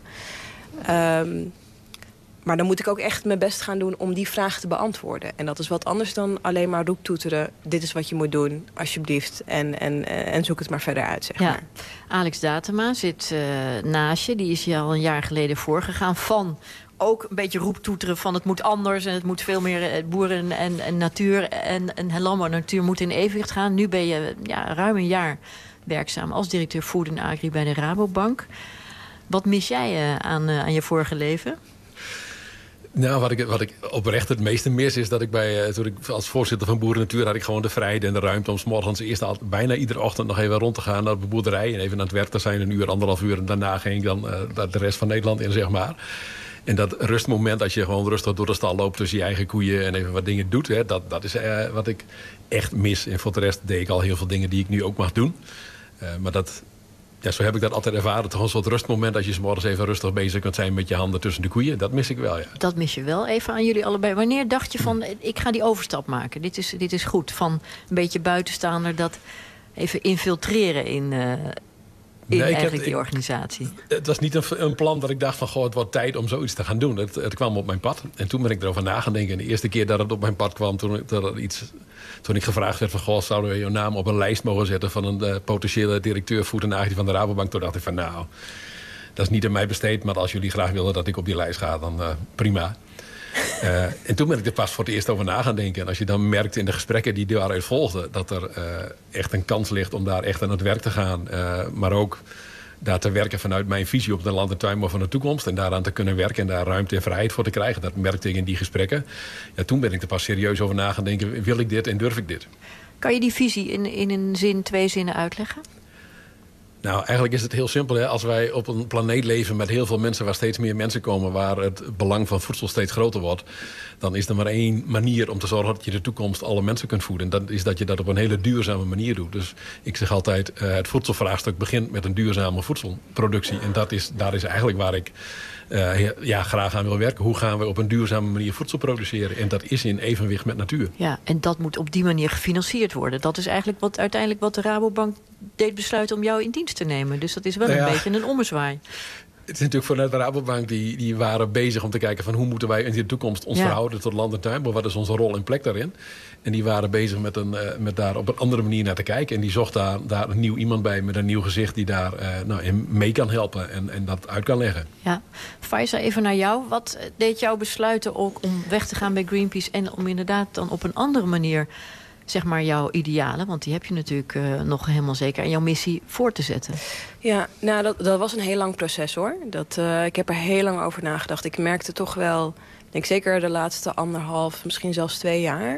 Speaker 28: Maar dan moet ik ook echt mijn best gaan doen om die vraag te beantwoorden. En dat is wat anders dan alleen maar roeptoeteren. Dit is wat je moet doen, alsjeblieft. En zoek het maar verder uit, zeg maar.
Speaker 8: Alex Datema zit naast je. Die is je al een jaar geleden voorgegaan van ook een beetje roeptoeteren van het moet anders en het moet veel meer boeren en natuur en landbouw en natuur moeten in evenwicht gaan. Nu ben je ruim een jaar werkzaam als directeur Food en Agri bij de Rabobank. Wat mis jij aan je vorige leven?
Speaker 3: Nou, wat ik oprecht het meeste mis is dat ik toen ik als voorzitter van Boeren Natuur had ik gewoon de vrijheid en de ruimte om 's morgens eerst bijna iedere ochtend nog even rond te gaan naar de boerderij en even aan het werk te zijn, 1 uur, 1,5 uur en daarna ging ik dan de rest van Nederland in, zeg maar. En dat rustmoment, als je gewoon rustig door de stal loopt tussen je eigen koeien en even wat dingen doet, hè, dat is wat ik echt mis. En voor de rest deed ik al heel veel dingen die ik nu ook mag doen. Maar zo heb ik dat altijd ervaren. Toch een soort rustmoment als je 's morgens even rustig bezig kunt zijn met je handen tussen de koeien. Dat mis ik wel, ja.
Speaker 8: Dat mis je wel. Even aan jullie allebei. Wanneer dacht je van, ik ga die overstap maken? Dit is goed. Van een beetje buitenstaander dat even infiltreren in die organisatie. Het was niet
Speaker 3: een plan dat ik dacht van, het wordt tijd om zoiets te gaan doen. Het kwam op mijn pad. En toen ben ik erover na gaan denken. En de eerste keer dat het op mijn pad kwam, toen ik gevraagd werd van, zouden we je naam op een lijst mogen zetten van een potentiële directeur Food en Agri van de Rabobank. Toen dacht ik van, dat is niet aan mij besteed. Maar als jullie graag willen dat ik op die lijst ga, dan prima. En toen ben ik er pas voor het eerst over na gaan denken. En als je dan merkt in de gesprekken die daaruit volgden, dat er echt een kans ligt om daar echt aan het werk te gaan. Maar ook daar te werken vanuit mijn visie op de land- en tuinbouw van de toekomst. En daaraan te kunnen werken en daar ruimte en vrijheid voor te krijgen. Dat merkte ik in die gesprekken. Ja, toen ben ik er pas serieus over na gaan denken, wil ik dit en durf ik dit?
Speaker 8: Kan je die visie in een zin, 2 zinnen uitleggen?
Speaker 3: Nou, eigenlijk is het heel simpel. Hè? Als wij op een planeet leven met heel veel mensen, waar steeds meer mensen komen, waar het belang van voedsel steeds groter wordt, dan is er maar 1 manier om te zorgen dat je in de toekomst alle mensen kunt voeden. En dat is dat je dat op een hele duurzame manier doet. Dus ik zeg altijd, het voedselvraagstuk begint met een duurzame voedselproductie. En daar is eigenlijk waar ik graag aan wil werken. Hoe gaan we op een duurzame manier voedsel produceren? En dat is in evenwicht met natuur. Ja,
Speaker 8: en dat moet op die manier gefinancierd worden. Dat is eigenlijk uiteindelijk wat de Rabobank deed besluiten om jou in dienst te nemen. Dus dat is wel een beetje een ommezwaai.
Speaker 3: Het is natuurlijk vanuit de Rabobank, die waren bezig om te kijken van hoe moeten wij in de toekomst ons verhouden tot land en tuinbouw. Wat is onze rol en plek daarin? En die waren bezig met daar op een andere manier naar te kijken. En die zocht daar een nieuw iemand bij met een nieuw gezicht die daar in mee kan helpen en dat uit kan leggen. Ja,
Speaker 8: Faiza, even naar jou. Wat deed jou besluiten ook om weg te gaan bij Greenpeace en om inderdaad dan op een andere manier, zeg maar, jouw idealen, want die heb je natuurlijk nog helemaal zeker, en jouw missie voor te zetten?
Speaker 28: Ja, nou, dat was een heel lang proces, hoor. Ik heb er heel lang over nagedacht. Ik merkte toch wel, ik denk zeker de laatste 1,5, misschien zelfs 2 jaar,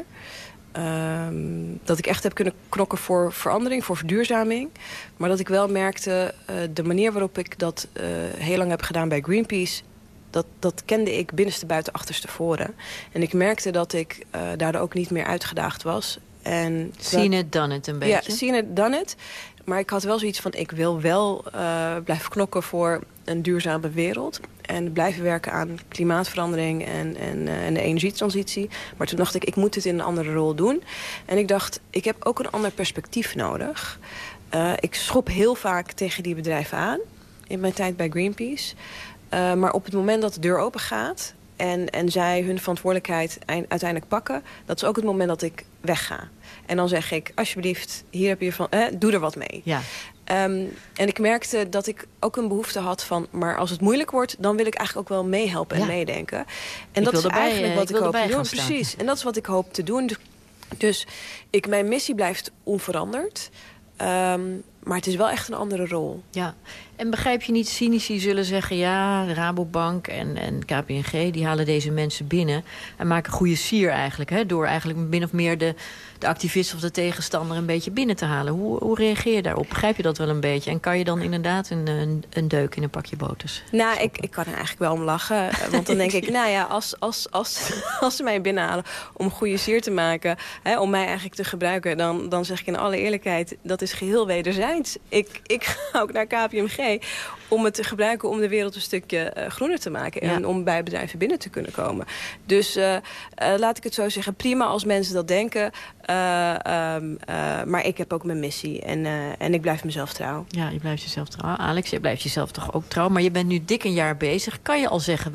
Speaker 28: dat ik echt heb kunnen knokken voor verandering, voor verduurzaming. Maar dat ik wel merkte, de manier waarop ik dat heel lang heb gedaan bij Greenpeace, dat kende ik binnenste buiten achterste voren. En ik merkte dat ik daardoor ook niet meer uitgedaagd was.
Speaker 8: Seen it, done it een beetje.
Speaker 28: Ja, seen it, done it. Maar ik had wel zoiets van, ik wil wel blijven knokken voor een duurzame wereld. En blijven werken aan klimaatverandering en de energietransitie. Maar toen dacht ik moet dit in een andere rol doen. En ik dacht, ik heb ook een ander perspectief nodig. Ik schop heel vaak tegen die bedrijven aan in mijn tijd bij Greenpeace. Maar op het moment dat de deur open gaat en zij hun verantwoordelijkheid uiteindelijk pakken, dat is ook het moment dat ik wegga. En dan zeg ik, alsjeblieft, hier heb je van, doe er wat mee. Ja. En ik merkte dat ik ook een behoefte had van, maar als het moeilijk wordt, dan wil ik eigenlijk ook wel meehelpen en meedenken. En dat is eigenlijk wat ik hoop te doen. Precies. En dat is wat ik hoop te doen. Dus mijn missie blijft onveranderd. Maar het is wel echt een andere rol. Ja. En begrijp je niet, cynici zullen zeggen, ja, de Rabobank en KPMG, die halen deze mensen binnen en maken goede sier eigenlijk, hè, door eigenlijk min of meer de activist of de tegenstander een beetje binnen te halen. Hoe reageer je daarop? Begrijp je dat wel een beetje? En kan je dan inderdaad een deuk in een pakje boters? Nou, ik kan er eigenlijk wel om lachen. Want dan denk ik, nou ja, als ze mij binnenhalen om goede sier te maken, om mij eigenlijk te gebruiken, dan zeg ik in alle eerlijkheid, dat is geheel wederzijds. Heinz. Ik ga ook naar KPMG om het te gebruiken om de wereld een stukje groener te maken. En om bij bedrijven binnen te kunnen komen. Dus laat ik het zo zeggen, prima als mensen dat denken. Maar ik heb ook mijn missie en ik blijf mezelf trouw.
Speaker 8: Ja, je blijft jezelf trouw. Alex, je blijft jezelf toch ook trouw. Maar je bent nu dik een jaar bezig. Kan je al zeggen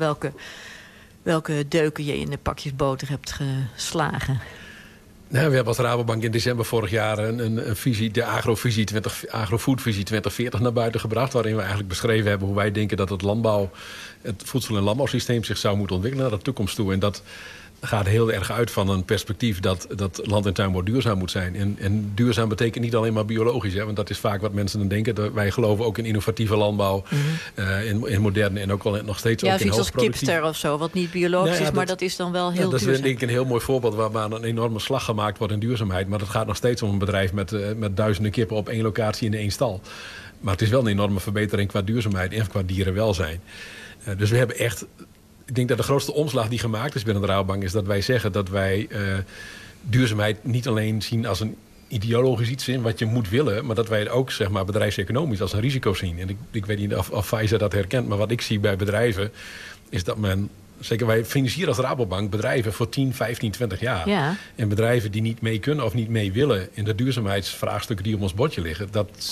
Speaker 8: welke deuken je in de pakjes boter hebt geslagen?
Speaker 3: Nou, we hebben als Rabobank in december vorig jaar een visie, de Agrofoodvisie 2040 naar buiten gebracht. Waarin we eigenlijk beschreven hebben hoe wij denken dat het voedsel- en landbouwsysteem zich zou moeten ontwikkelen naar de toekomst toe. En dat gaat heel erg uit van een perspectief dat land en tuinbouw duurzaam moet zijn. En duurzaam betekent niet alleen maar biologisch. Hè, want dat is vaak wat mensen dan denken. Wij geloven ook in innovatieve landbouw. In moderne en ook wel nog steeds ook in
Speaker 8: zoiets als
Speaker 3: hoogproductief.
Speaker 8: Kipster of zo, wat niet biologisch is, maar dat is dan wel heel duurzaam.
Speaker 3: Dat is denk ik een heel mooi voorbeeld waar een enorme slag gemaakt wordt in duurzaamheid. Maar dat gaat nog steeds om een bedrijf met duizenden kippen op 1 locatie in 1 stal. Maar het is wel een enorme verbetering qua duurzaamheid en qua dierenwelzijn. Dus we hebben echt... Ik denk dat de grootste omslag die gemaakt is binnen de Rabobank is dat wij zeggen dat wij duurzaamheid niet alleen zien als een ideologisch iets in wat je moet willen, maar dat wij het ook zeg maar bedrijfseconomisch als een risico zien. En ik weet niet of Faiza dat herkent, maar wat ik zie bij bedrijven is dat men... Zeker, wij financieren als Rabobank bedrijven voor 10, 15, 20 jaar. Ja. En bedrijven die niet mee kunnen of niet mee willen in de duurzaamheidsvraagstukken die op ons bordje liggen,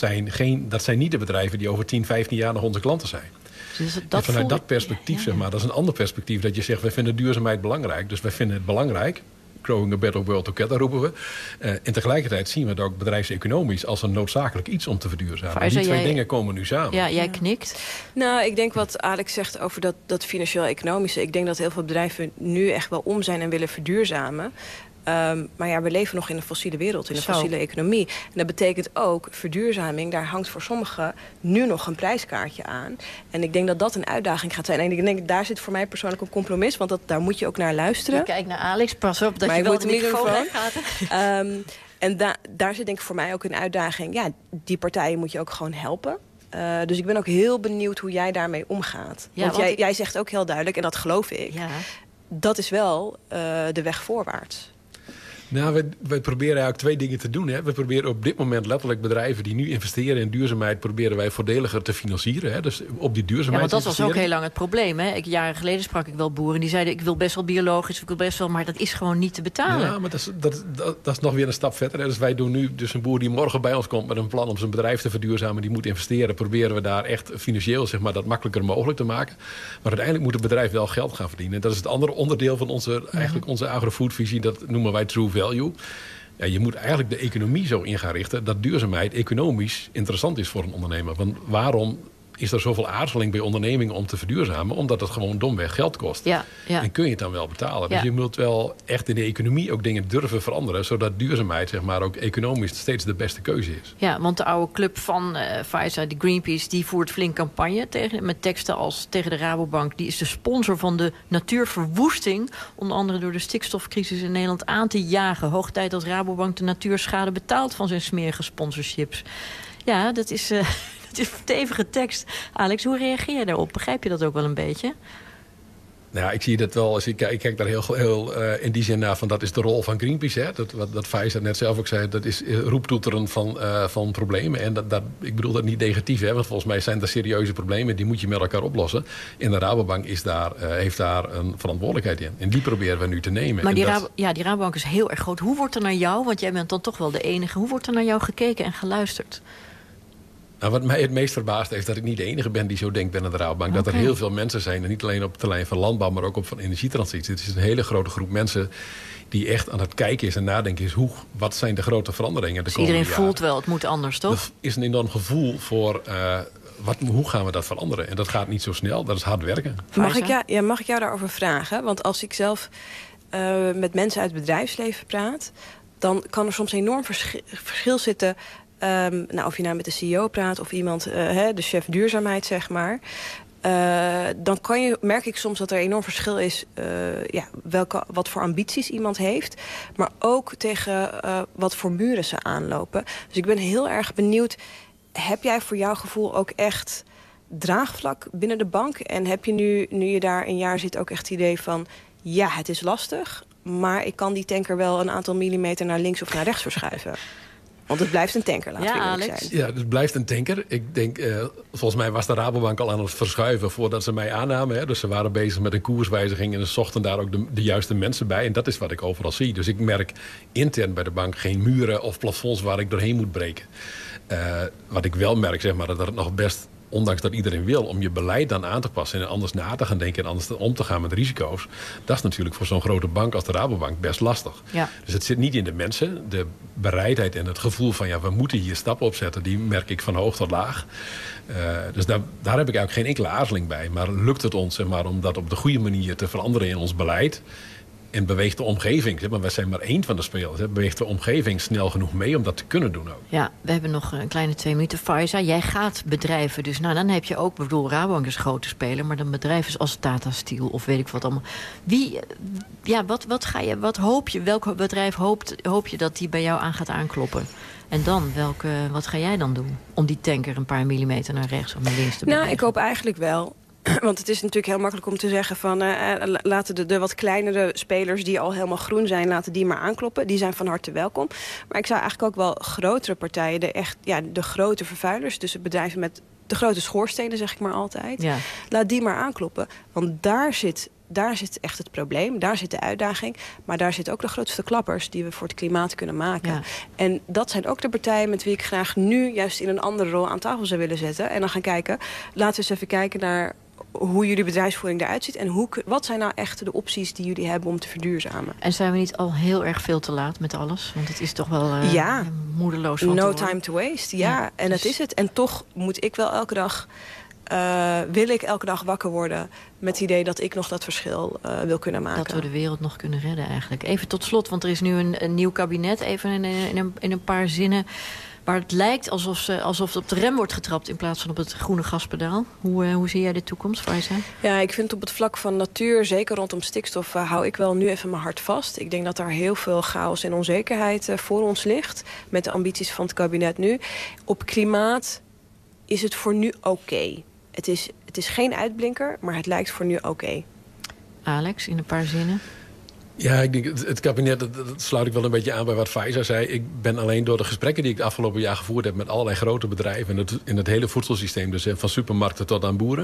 Speaker 3: dat zijn niet de bedrijven die over 10, 15 jaar nog onze klanten zijn. Dus en vanuit dat perspectief, zeg maar, dat is een ander perspectief. Dat je zegt, wij vinden duurzaamheid belangrijk. Dus wij vinden het belangrijk. Growing a better world together roepen we. En tegelijkertijd zien we het ook bedrijfseconomisch als een noodzakelijk iets om te verduurzamen. Die twee dingen komen nu samen.
Speaker 8: Ja, jij knikt.
Speaker 28: Nou, ik denk wat Alex zegt over dat financieel-economische. Ik denk dat heel veel bedrijven nu echt wel om zijn en willen verduurzamen. Maar ja, we leven nog in een fossiele wereld, in een fossiele economie. En dat betekent ook verduurzaming. Daar hangt voor sommigen nu nog een prijskaartje aan. En ik denk dat dat een uitdaging gaat zijn. En ik denk, daar zit voor mij persoonlijk een compromis. Want daar moet je ook naar luisteren.
Speaker 8: Kijk naar Alex, pas op dat maar je wel de microfoon gaat.
Speaker 28: En daar zit denk ik voor mij ook een uitdaging. Ja, die partijen moet je ook gewoon helpen. Dus ik ben ook heel benieuwd hoe jij daarmee omgaat. Ja, want jij zegt ook heel duidelijk, en dat geloof ik. Ja. Dat is wel de weg voorwaarts.
Speaker 3: Nou, wij proberen eigenlijk 2 dingen te doen. Hè. We proberen op dit moment letterlijk bedrijven die nu investeren in duurzaamheid, proberen wij voordeliger te financieren. Hè. Dus op die duurzaamheid.
Speaker 8: Ja, want dat was ook heel lang het probleem. Hè. Jaren geleden sprak ik wel boeren die zeiden, ik wil best wel biologisch, ik wil best wel, maar dat is gewoon niet te betalen.
Speaker 3: Ja, maar dat is nog weer een stap verder. Hè. Dus wij doen nu, dus een boer die morgen bij ons komt met een plan om zijn bedrijf te verduurzamen, die moet investeren, proberen we daar echt financieel zeg maar, dat makkelijker mogelijk te maken. Maar uiteindelijk moet het bedrijf wel geld gaan verdienen. En dat is het andere onderdeel van onze agrofoodvisie, dat noemen wij true value. Ja, je moet eigenlijk de economie zo in gaan richten dat duurzaamheid economisch interessant is voor een ondernemer. Want waarom is er zoveel aarzeling bij ondernemingen om te verduurzamen? Omdat het gewoon domweg geld kost. Ja. En kun je het dan wel betalen. Ja. Dus je moet wel echt in de economie ook dingen durven veranderen, zodat duurzaamheid zeg maar, ook economisch steeds de beste keuze is.
Speaker 8: Ja, want de oude club van Faiza, de Greenpeace, die voert flink campagne met teksten als tegen de Rabobank. Die is de sponsor van de natuurverwoesting, onder andere door de stikstofcrisis in Nederland aan te jagen. Hoog tijd dat Rabobank de natuurschade betaalt van zijn smerige sponsorships. Ja, dat is... Het is een stevige tekst. Alex, hoe reageer je daarop? Begrijp je dat ook wel een beetje?
Speaker 3: Nou, ik zie dat wel. Ik kijk daar heel in die zin naar van dat is de rol van Greenpeace. Hè? Dat Faiza net zelf ook zei, dat is roeptoeteren van problemen. En ik bedoel dat niet negatief, hè? Want volgens mij zijn er serieuze problemen. Die moet je met elkaar oplossen. En de Rabobank heeft daar een verantwoordelijkheid in. En die proberen we nu te nemen.
Speaker 8: Maar die Rabobank is heel erg groot. Hoe wordt er naar jou, want jij bent dan toch wel de enige, hoe wordt er naar jou gekeken en geluisterd?
Speaker 3: Nou, wat mij het meest verbaast is dat ik niet de enige ben die zo denkt binnen de Rabobank. Okay. Dat er heel veel mensen zijn, en niet alleen op de lijn van landbouw, maar ook op van energietransitie. Het is een hele grote groep mensen die echt aan het kijken is en nadenken is, wat zijn de grote veranderingen de komende jaren.
Speaker 8: Iedereen voelt wel, het moet anders, toch?
Speaker 3: Er is een enorm gevoel voor hoe gaan we dat veranderen? En dat gaat niet zo snel, dat is hard werken.
Speaker 28: Mag ik jou daarover vragen? Want als ik zelf met mensen uit het bedrijfsleven praat, dan kan er soms een enorm verschil zitten. Of je nou met de CEO praat of iemand, de chef duurzaamheid, zeg maar. Dan merk ik soms dat er enorm verschil is wat voor ambities iemand heeft. Maar ook tegen wat voor muren ze aanlopen. Dus ik ben heel erg benieuwd, heb jij voor jouw gevoel ook echt draagvlak binnen de bank? En heb je nu je daar een jaar zit ook echt het idee van, ja, het is lastig, maar ik kan die tanker wel een aantal millimeter naar links of naar rechts verschuiven? Want het blijft een tanker, laten we eerlijk
Speaker 8: Alex?
Speaker 28: zijn.
Speaker 3: Ja, het blijft een tanker. Ik denk, volgens mij was de Rabobank al aan het verschuiven voordat ze mij aannamen. Hè. Dus ze waren bezig met een koerswijziging en ze zochten daar ook de juiste mensen bij. En dat is wat ik overal zie. Dus ik merk intern bij de bank geen muren of plafonds waar ik doorheen moet breken. Wat ik wel merk, zeg maar, dat het nog best, ondanks dat iedereen wil, om je beleid dan aan te passen en anders na te gaan denken en anders om te gaan met risico's. Dat is natuurlijk voor zo'n grote bank als de Rabobank best lastig.
Speaker 8: Ja.
Speaker 3: Dus het zit niet in de mensen. De bereidheid en het gevoel van we moeten hier stappen op zetten, die merk ik van hoog tot laag. Dus daar heb ik eigenlijk geen enkele aarzeling bij. Maar lukt het ons, zeg maar, om dat op de goede manier te veranderen in ons beleid? En beweegt de omgeving, zeg maar, wij zijn maar één van de spelers. Beweegt de omgeving snel genoeg mee om dat te kunnen doen ook? Ja,
Speaker 8: we hebben nog een kleine 2 minuten. Faiza, jij gaat bedrijven, dus dan heb je ook, Rabobank is grote speler, maar dan bedrijven als Tata Steel of weet ik wat allemaal. Wat hoop je? Welk bedrijf hoop je dat die bij jou aan gaat aankloppen? En dan, wat ga jij dan doen? Om die tanker een paar millimeter naar rechts of naar links te bewegen?
Speaker 28: Nou, ik hoop eigenlijk wel. Want het is natuurlijk heel makkelijk om te zeggen van laten de wat kleinere spelers die al helemaal groen zijn, laten die maar aankloppen. Die zijn van harte welkom. Maar ik zou eigenlijk ook wel grotere partijen, de grote vervuilers, dus bedrijven met de grote schoorstenen, zeg ik maar altijd. Ja. Laat die maar aankloppen. Want daar zit echt het probleem. Daar zit de uitdaging. Maar daar zitten ook de grootste klappers die we voor het klimaat kunnen maken. Ja. En dat zijn ook de partijen met wie ik graag nu juist in een andere rol aan tafel zou willen zetten. En dan gaan kijken. Laten we eens even kijken naar hoe jullie bedrijfsvoering eruit ziet. En wat zijn nou echt de opties die jullie hebben om te verduurzamen.
Speaker 8: En zijn we niet al heel erg veel te laat met alles? Want het is toch wel moedeloos van
Speaker 28: no time to waste. Ja, en dat is het. En toch moet ik wel elke dag wil ik elke dag wakker worden met het idee dat ik nog dat verschil wil kunnen maken.
Speaker 8: Dat we de wereld nog kunnen redden eigenlijk. Even tot slot, want er is nu een nieuw kabinet. Even in een paar zinnen waar het lijkt alsof op de rem wordt getrapt in plaats van op het groene gaspedaal. Hoe zie jij de toekomst, Faiza?
Speaker 28: Ja, ik vind op het vlak van natuur, zeker rondom stikstof, hou ik wel nu even mijn hart vast. Ik denk dat daar heel veel chaos en onzekerheid voor ons ligt. Met de ambities van het kabinet nu. Op klimaat is het voor nu oké. Het is geen uitblinker, maar het lijkt voor nu oké.
Speaker 8: Alex, in een paar zinnen?
Speaker 3: Ja, ik denk het kabinet, dat sluit ik wel een beetje aan bij wat Faiza zei. Ik ben alleen door de gesprekken die ik het afgelopen jaar gevoerd heb met allerlei grote bedrijven in het hele voedselsysteem, dus van supermarkten tot aan boeren.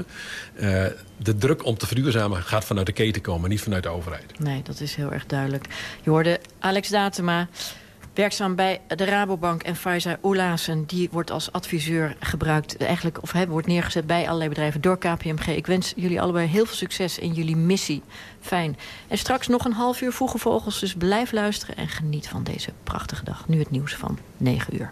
Speaker 3: De druk om te verduurzamen gaat vanuit de keten komen, niet vanuit de overheid.
Speaker 8: Nee, dat is heel erg duidelijk. Je hoorde Alex Datema, werkzaam bij de Rabobank, en Faiza Oelassen, die wordt als adviseur gebruikt, eigenlijk, of wordt neergezet bij allerlei bedrijven door KPMG. Ik wens jullie allebei heel veel succes in jullie missie. Fijn. En straks nog een half uur Vroege Vogels, dus blijf luisteren en geniet van deze prachtige dag. Nu het nieuws van 9 uur.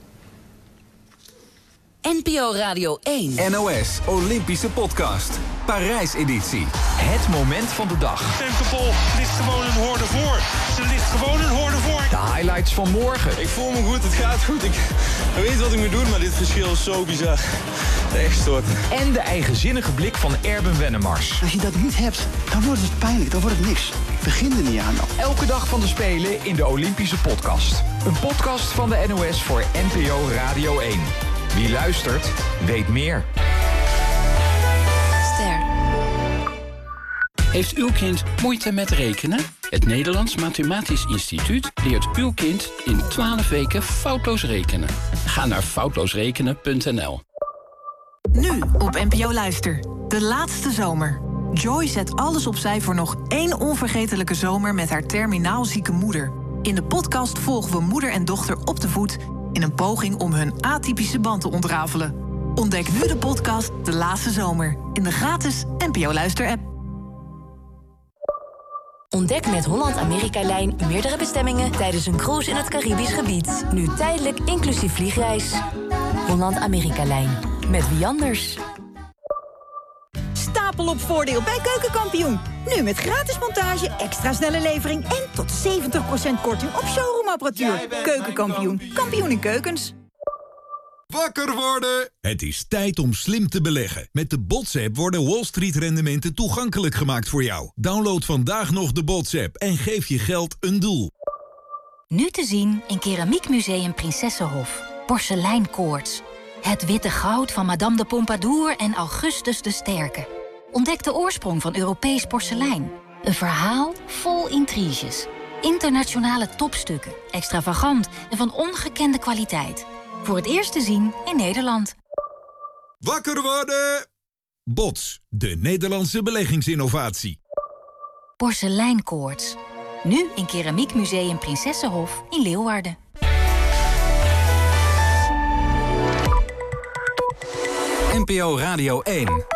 Speaker 6: NPO Radio 1. NOS Olympische podcast. Parijs-editie. Het moment van de dag.
Speaker 4: Femke Bol ligt gewoon een hoorde voor. Ze ligt gewoon een hoorde voor.
Speaker 6: De highlights van morgen.
Speaker 14: Ik voel me goed, het gaat goed. Ik weet wat ik moet doen, maar dit verschil is zo bizar. Echt stoort.
Speaker 6: En de eigenzinnige blik van Erben Wennemars.
Speaker 15: Als je dat niet hebt, dan wordt het pijnlijk, dan wordt het niks. Begin er niet aan.
Speaker 6: Elke dag van de Spelen in de Olympische podcast. Een podcast van de NOS voor NPO Radio 1. Wie luistert, weet meer.
Speaker 16: Ster. Heeft uw kind moeite met rekenen? Het Nederlands Mathematisch Instituut leert uw kind in 12 weken foutloos rekenen. Ga naar foutloosrekenen.nl.
Speaker 17: Nu op NPO Luister. De laatste zomer. Joy zet alles opzij voor nog 1 onvergetelijke zomer met haar terminaal zieke moeder. In de podcast volgen we moeder en dochter op de voet in een poging om hun atypische band te ontrafelen. Ontdek nu de podcast De Laatste Zomer in de gratis NPO Luister-app.
Speaker 18: Ontdek met Holland-Amerika-lijn meerdere bestemmingen tijdens een cruise in het Caribisch gebied. Nu tijdelijk inclusief vliegreis. Holland-Amerika-lijn. Met wie anders?
Speaker 20: Stapel op voordeel bij Keukenkampioen. Nu met gratis montage, extra snelle levering en tot 70% korting op showroomapparatuur. Keukenkampioen. Kampioen in keukens.
Speaker 25: Wakker worden! Het is tijd om slim te beleggen. Met de BOTS-app worden Wall Street rendementen toegankelijk gemaakt voor jou. Download vandaag nog de BOTS-app en geef je geld een doel.
Speaker 29: Nu te zien in Keramiekmuseum Prinsessenhof. Porseleinkoorts. Het witte goud van Madame de Pompadour en Augustus de Sterke. Ontdek de oorsprong van Europees porselein. Een verhaal vol intriges. Internationale topstukken, extravagant en van ongekende kwaliteit. Voor het eerst te zien in Nederland.
Speaker 25: Wakker worden! BOTS, de Nederlandse beleggingsinnovatie.
Speaker 29: Porseleinkoorts. Nu in Keramiek Museum Prinsessenhof in Leeuwarden.
Speaker 6: NPO Radio 1.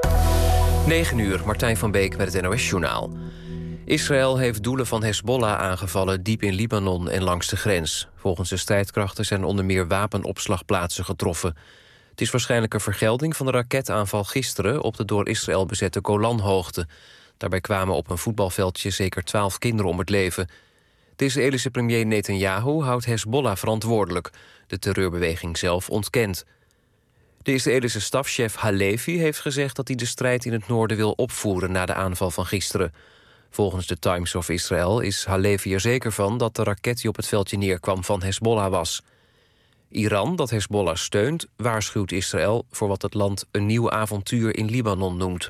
Speaker 1: 9 uur, Martijn van Beek met het NOS-journaal. Israël heeft doelen van Hezbollah aangevallen diep in Libanon en langs de grens. Volgens de strijdkrachten zijn onder meer wapenopslagplaatsen getroffen. Het is waarschijnlijk een vergelding van de raketaanval gisteren op de door Israël bezette Golanhoogte. Daarbij kwamen op een voetbalveldje zeker 12 kinderen om het leven. De Israëlische premier Netanyahu houdt Hezbollah verantwoordelijk. De terreurbeweging zelf ontkent. De Israëlische stafchef Halevi heeft gezegd dat hij de strijd in het noorden wil opvoeren na de aanval van gisteren. Volgens de Times of Israel is Halevi er zeker van dat de raket die op het veldje neerkwam van Hezbollah was. Iran, dat Hezbollah steunt, waarschuwt Israël voor wat het land een nieuw avontuur in Libanon noemt.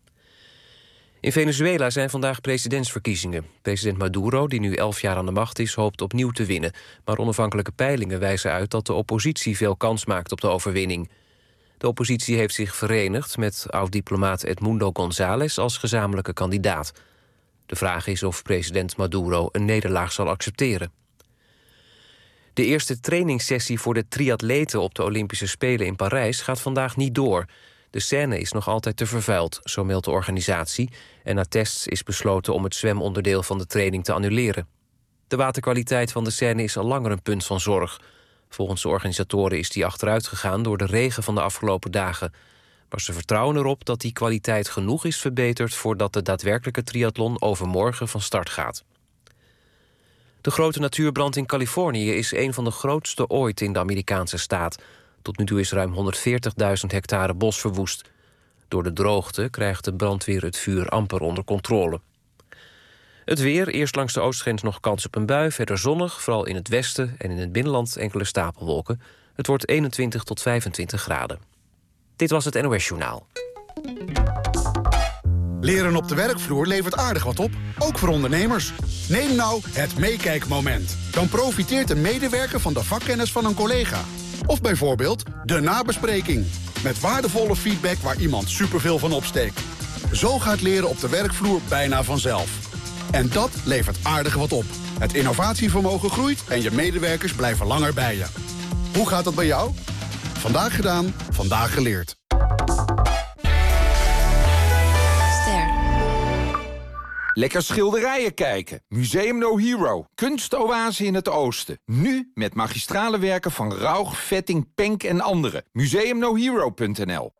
Speaker 1: In Venezuela zijn vandaag presidentsverkiezingen. President Maduro, die nu 11 jaar aan de macht is, hoopt opnieuw te winnen. Maar onafhankelijke peilingen wijzen uit dat de oppositie veel kans maakt op de overwinning. De oppositie heeft zich verenigd met oud-diplomaat Edmundo González als gezamenlijke kandidaat. De vraag is of president Maduro een nederlaag zal accepteren. De eerste trainingssessie voor de triatleten op de Olympische Spelen in Parijs gaat vandaag niet door. De Seine is nog altijd te vervuild, zo meldt de organisatie. En na tests is besloten om het zwemonderdeel van de training te annuleren. De waterkwaliteit van de Seine is al langer een punt van zorg. Volgens de organisatoren is die achteruit gegaan door de regen van de afgelopen dagen. Maar ze vertrouwen erop dat die kwaliteit genoeg is verbeterd voordat de daadwerkelijke triathlon overmorgen van start gaat. De grote natuurbrand in Californië is een van de grootste ooit in de Amerikaanse staat. Tot nu toe is ruim 140.000 hectare bos verwoest. Door de droogte krijgt de brandweer het vuur amper onder controle. Het weer, eerst langs de oostgrens nog kans op een bui, verder zonnig, vooral in het westen en in het binnenland enkele stapelwolken. Het wordt 21 tot 25 graden. Dit was het NOS-journaal.
Speaker 15: Leren op de werkvloer levert aardig wat op, ook voor ondernemers. Neem nou het meekijkmoment. Dan profiteert een medewerker van de vakkennis van een collega. Of bijvoorbeeld de nabespreking. Met waardevolle feedback waar iemand superveel van opsteekt. Zo gaat leren op de werkvloer bijna vanzelf. En dat levert aardig wat op. Het innovatievermogen groeit en je medewerkers blijven langer bij je. Hoe gaat dat bij jou? Vandaag gedaan, vandaag geleerd.
Speaker 6: Lekker schilderijen kijken. Museum No Hero. Kunstoase in het oosten. Nu met magistrale werken van Rauch, Vetting, Penk en anderen. museumnohero.nl.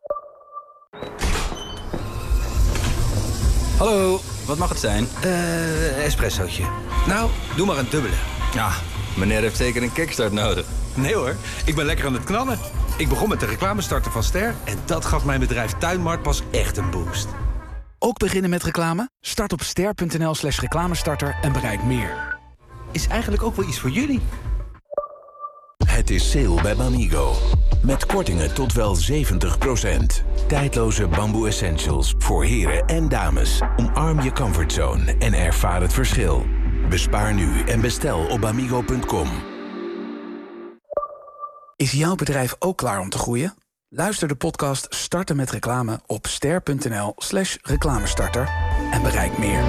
Speaker 2: Hallo, wat mag het zijn? Espressootje. Nou, doe maar een dubbele. Ja, meneer heeft zeker een kickstart nodig.
Speaker 7: Nee hoor, ik ben lekker aan het knallen. Ik begon met de reclamestarter van Ster en dat gaf mijn bedrijf Tuinmart pas echt een boost.
Speaker 11: Ook beginnen met reclame? Start op ster.nl/reclamestarter en bereik meer.
Speaker 7: Is eigenlijk ook wel iets voor jullie.
Speaker 19: Het is sale bij Bamigo. Met kortingen tot wel 70%. Tijdloze bamboe essentials voor heren en dames. Omarm je comfortzone en ervaar het verschil. Bespaar nu en bestel op bamigo.com.
Speaker 11: Is jouw bedrijf ook klaar om te groeien? Luister de podcast Starten met Reclame op ster.nl/reclamestarter en bereik meer.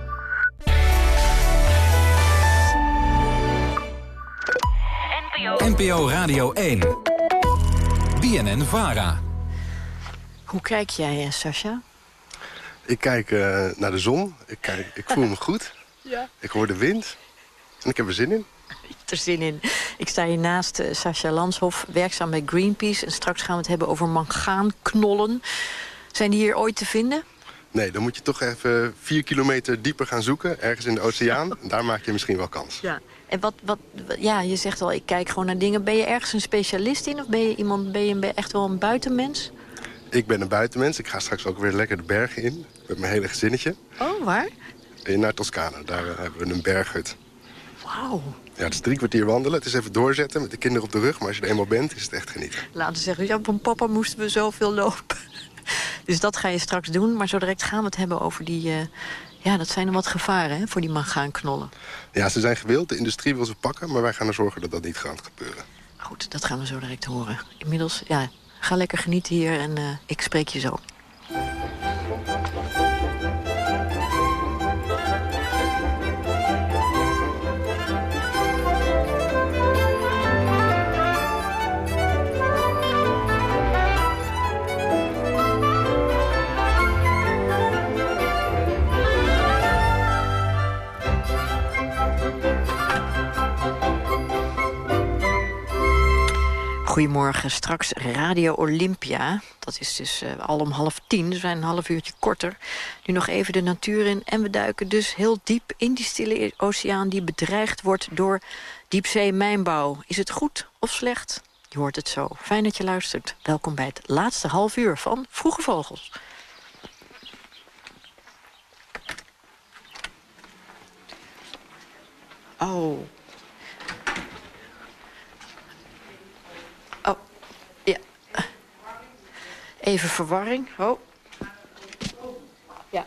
Speaker 6: NPO Radio 1. BNN-VARA.
Speaker 8: Hoe kijk jij, Sascha?
Speaker 21: Ik kijk naar de zon. Ik voel me goed.
Speaker 8: Ja.
Speaker 21: Ik hoor de wind. En ik heb er zin in.
Speaker 8: Ik heb er zin in. Ik sta hier naast Sascha Lanshoff, werkzaam bij Greenpeace. En straks gaan we het hebben over mangaanknollen. Zijn die hier ooit te vinden?
Speaker 21: Nee, dan moet je toch even 4 kilometer dieper gaan zoeken. Ergens in de oceaan. En daar maak je misschien wel kans.
Speaker 8: Ja. En ja, je zegt al, ik kijk gewoon naar dingen. Ben je ergens een specialist in? Of ben je echt wel een buitenmens?
Speaker 21: Ik ben een buitenmens. Ik ga straks ook weer lekker de bergen in. Met mijn hele gezinnetje.
Speaker 8: Oh, waar?
Speaker 21: Naar Toscane. Daar hebben we een berghut.
Speaker 8: Wauw.
Speaker 21: Ja, het is 3 kwartier wandelen. Het is even doorzetten met de kinderen op de rug. Maar als je er eenmaal bent, is het echt genieten.
Speaker 8: Laten we zeggen, ja, van papa moesten we zoveel lopen. Dus dat ga je straks doen. Maar zo direct gaan we het hebben over Ja, dat zijn er wat gevaren, hè, voor die mangaanknollen.
Speaker 21: Ja, ze zijn gewild. De industrie wil ze pakken, maar wij gaan er zorgen dat dat niet gaat gebeuren.
Speaker 8: Goed, dat gaan we zo direct horen. Inmiddels, ja, ga lekker genieten hier en ik spreek je zo. Goedemorgen, straks Radio Olympia. Dat is dus al om 9:30, dus we zijn een half uurtje korter. Nu nog even de natuur in en we duiken dus heel diep in die stille oceaan die bedreigd wordt door diepzeemijnbouw. Is het goed of slecht? Je hoort het zo. Fijn dat je luistert. Welkom bij het laatste half uur van Vroege Vogels. Oh. Even verwarring. Oh. Ja.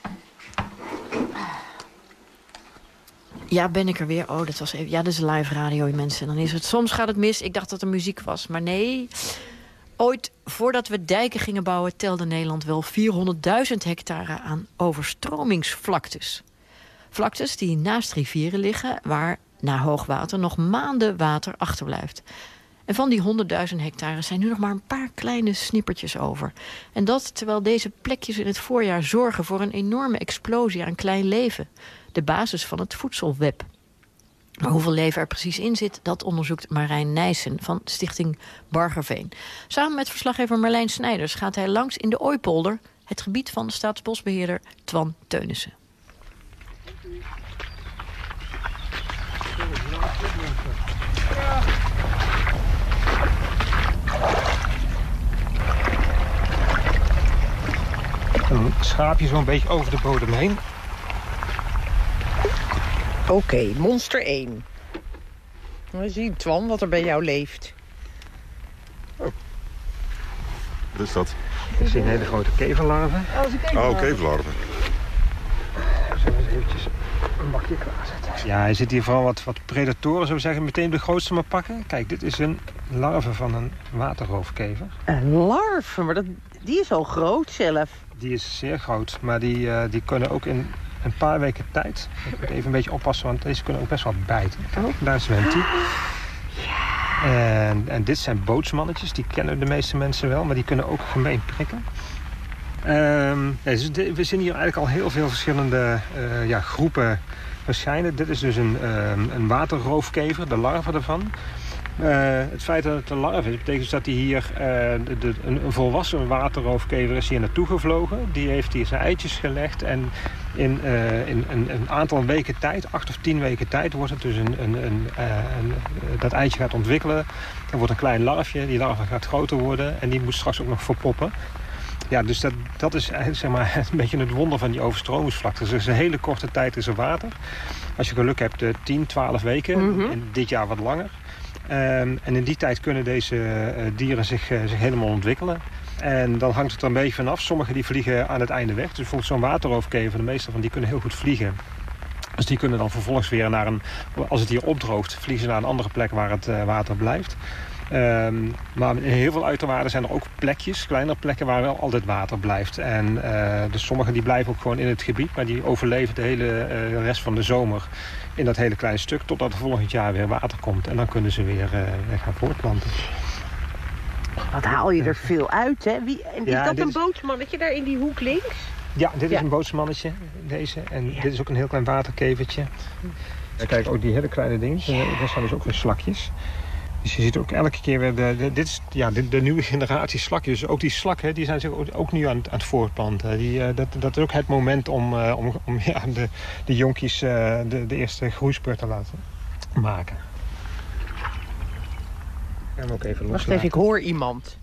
Speaker 8: Ja, ben ik er weer. Oh, dat was even... Ja, dat is live radio, mensen. Dan is het... Soms gaat het mis. Ik dacht dat er muziek was, maar nee. Ooit, voordat we dijken gingen bouwen, telde Nederland wel 400.000 hectare aan overstromingsvlaktes. Vlaktes die naast rivieren liggen, waar na hoogwater nog maanden water achterblijft. En van die 100.000 hectare zijn nu nog maar een paar kleine snippertjes over. En dat terwijl deze plekjes in het voorjaar zorgen voor een enorme explosie aan klein leven. De basis van het voedselweb. Maar hoeveel leven er precies in zit, dat onderzoekt Marijn Nijssen van Stichting Bargerveen. Samen met verslaggever Marlijn Snijders gaat hij langs in de Ooipolder, het gebied van de staatsbosbeheerder Twan Teunissen.
Speaker 5: Een schaapje zo'n beetje over de bodem heen.
Speaker 9: Oké, monster 1. We zien, Twan, wat er bij jou leeft.
Speaker 5: Oh. Wat is dat? Ik zie een hele grote keverlarven.
Speaker 9: Oh,
Speaker 5: keverlarven. Zullen we eens eventjes een bakje klaarzetten? Ja, hij zit hier vooral wat predatoren, zou ik zeggen. Meteen de grootste maar pakken. Kijk, dit is een larve van een waterroofkever.
Speaker 9: Een larve? Maar die is al groot zelf.
Speaker 5: Die is zeer groot, maar die kunnen ook in een paar weken tijd... Ik moet even een beetje oppassen, want deze kunnen ook best wel bijten. Kijk, daar zwemt hij. En dit zijn bootsmannetjes, die kennen de meeste mensen wel... maar die kunnen ook gemeen prikken. Dus we zien hier eigenlijk al heel veel verschillende groepen verschijnen. Dit is dus een waterroofkever, de larve ervan. Het feit dat het een larve is, betekent dus dat hij hier... een volwassen waterroofkever is hier naartoe gevlogen. Die heeft hier zijn eitjes gelegd. En in een aantal weken tijd, 8 of 10 weken tijd... wordt het dus dat eitje gaat ontwikkelen. Er wordt een klein larfje. Die larve gaat groter worden. En die moet straks ook nog verpoppen. Ja, dus dat is zeg maar een beetje het wonder van die overstromingsvlakte. Dus een hele korte tijd is er water. Als je geluk hebt, 10, 12 weken. In dit jaar wat langer. En in die tijd kunnen deze dieren zich helemaal ontwikkelen. En dan hangt het er een beetje vanaf. Sommigen die vliegen aan het einde weg. Dus bijvoorbeeld zo'n waterroofkever, de meeste van die kunnen heel goed vliegen. Dus die kunnen dan vervolgens weer als het hier opdroogt, vliegen ze naar een andere plek waar het water blijft. Maar in heel veel uiterwaarden zijn er ook plekjes, kleinere plekken waar wel altijd water blijft. En dus sommigen die blijven ook gewoon in het gebied, maar die overleven de hele rest van de zomer in dat hele kleine stuk, totdat er volgend jaar weer water komt. En dan kunnen ze weer gaan voortplanten.
Speaker 9: Wat haal je er veel uit, hè? Is dat een bootsmannetje daar in die hoek links?
Speaker 5: Ja, dit is een bootsmannetje, deze. En dit is ook een heel klein waterkevertje. Ja, kijk, ook die hele kleine dingen. Dat zijn dus ook weer slakjes. Dus je ziet ook elke keer weer, dit is de nieuwe generatie slakjes. Dus ook die slakken, die zijn zich ook nu aan het voortplanten. Dat is ook het moment om de jonkies de eerste groeispurt te laten maken. Ik ga hem ook even loslaten.
Speaker 9: Wacht even, ik hoor iemand.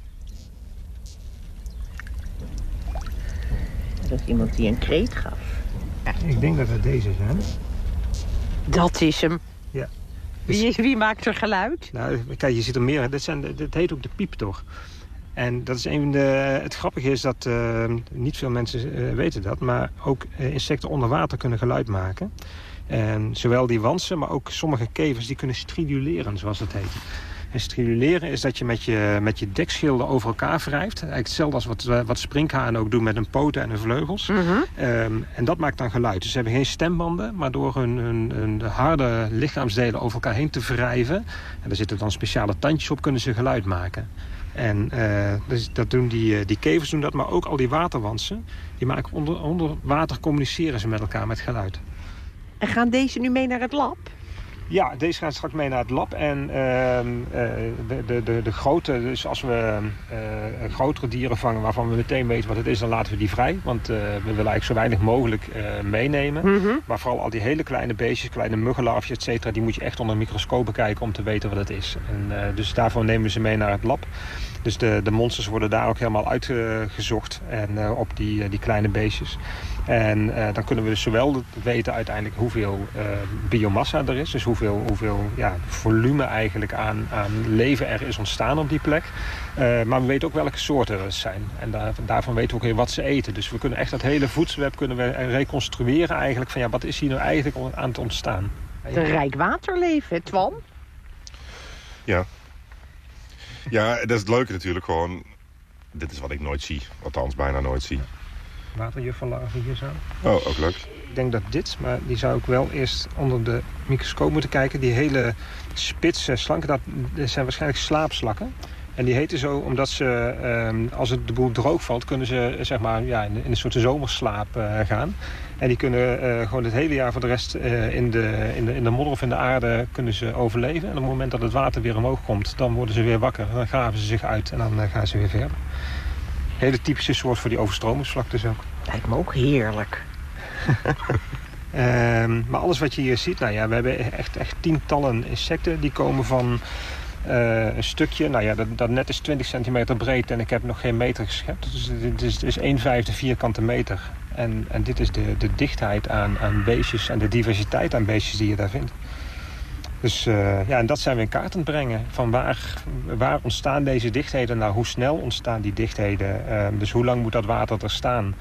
Speaker 9: Dat is iemand die een kreet gaf.
Speaker 5: Ja. Ik denk dat het deze zijn.
Speaker 9: Dat is hem.
Speaker 5: Ja.
Speaker 9: Wie maakt er geluid?
Speaker 5: Nou, kijk, je ziet er meer. Dit heet ook de pieptor. En dat is het grappige is dat niet veel mensen weten dat, maar ook insecten onder water kunnen geluid maken. En zowel die wantsen, maar ook sommige kevers die kunnen striduleren, zoals dat heet. En striduleren is dat je met je dekschilden over elkaar wrijft. Eigenlijk hetzelfde als wat sprinkhanen ook doen met hun poten en hun vleugels. En dat maakt dan geluid. Dus ze hebben geen stembanden, maar door hun harde lichaamsdelen over elkaar heen te wrijven, en daar zitten dan speciale tandjes op, kunnen ze geluid maken. En dus dat doen die kevers doen dat, maar ook al die waterwantsen, die maken onder water communiceren ze met elkaar met geluid.
Speaker 9: En gaan deze nu mee naar het lab?
Speaker 5: Ja, deze gaan straks mee naar het lab. En de grote, dus als we grotere dieren vangen waarvan we meteen weten wat het is, dan laten we die vrij. Want we willen eigenlijk zo weinig mogelijk meenemen. Maar vooral al die hele kleine beestjes, kleine muggenlarfjes, et cetera, die moet je echt onder een microscoop bekijken om te weten wat het is. En dus daarvoor nemen we ze mee naar het lab. Dus de monsters worden daar ook helemaal uitgezocht en op die kleine beestjes. En dan kunnen we dus zowel weten uiteindelijk hoeveel biomassa er is. Dus hoeveel volume eigenlijk aan leven er is ontstaan op die plek. Maar we weten ook welke soorten er zijn. En daarvan weten we ook weer wat ze eten. Dus we kunnen echt dat hele voedselweb kunnen we reconstrueren eigenlijk. Van wat is hier nou eigenlijk aan het ontstaan.
Speaker 9: Een rijk waterleven, Twan?
Speaker 10: Ja. Ja, dat is het leuke natuurlijk gewoon. Dit is wat ik nooit zie. Althans, bijna nooit zie.
Speaker 5: Waterjufferlarven hier zo.
Speaker 10: Oh, ook leuk.
Speaker 5: Ik denk dat maar die zou ik wel eerst onder de microscoop moeten kijken. Die hele spitse slanken, dat zijn waarschijnlijk slaapslakken. En die heten zo omdat ze, als het de boel droog valt, kunnen ze zeg maar, in een soort zomerslaap gaan. En die kunnen gewoon het hele jaar voor de rest in de modder of in de aarde kunnen ze overleven. En op het moment dat het water weer omhoog komt, dan worden ze weer wakker. Dan graven ze zich uit en dan gaan ze weer verder. Hele typische soort voor die overstromingsvlaktes ook.
Speaker 9: Lijkt me ook heerlijk.
Speaker 5: Maar alles wat je hier ziet, we hebben echt tientallen insecten. Die komen van een stukje, dat net is 20 centimeter breed en ik heb nog geen meter geschept. Dus het is 1/5 vierkante meter. En dit is de dichtheid aan beestjes en de diversiteit aan beestjes die je daar vindt. Dus en dat zijn we in kaart aan het brengen. Van waar ontstaan deze dichtheden? Nou, hoe snel ontstaan die dichtheden? Dus hoe lang moet dat water er staan?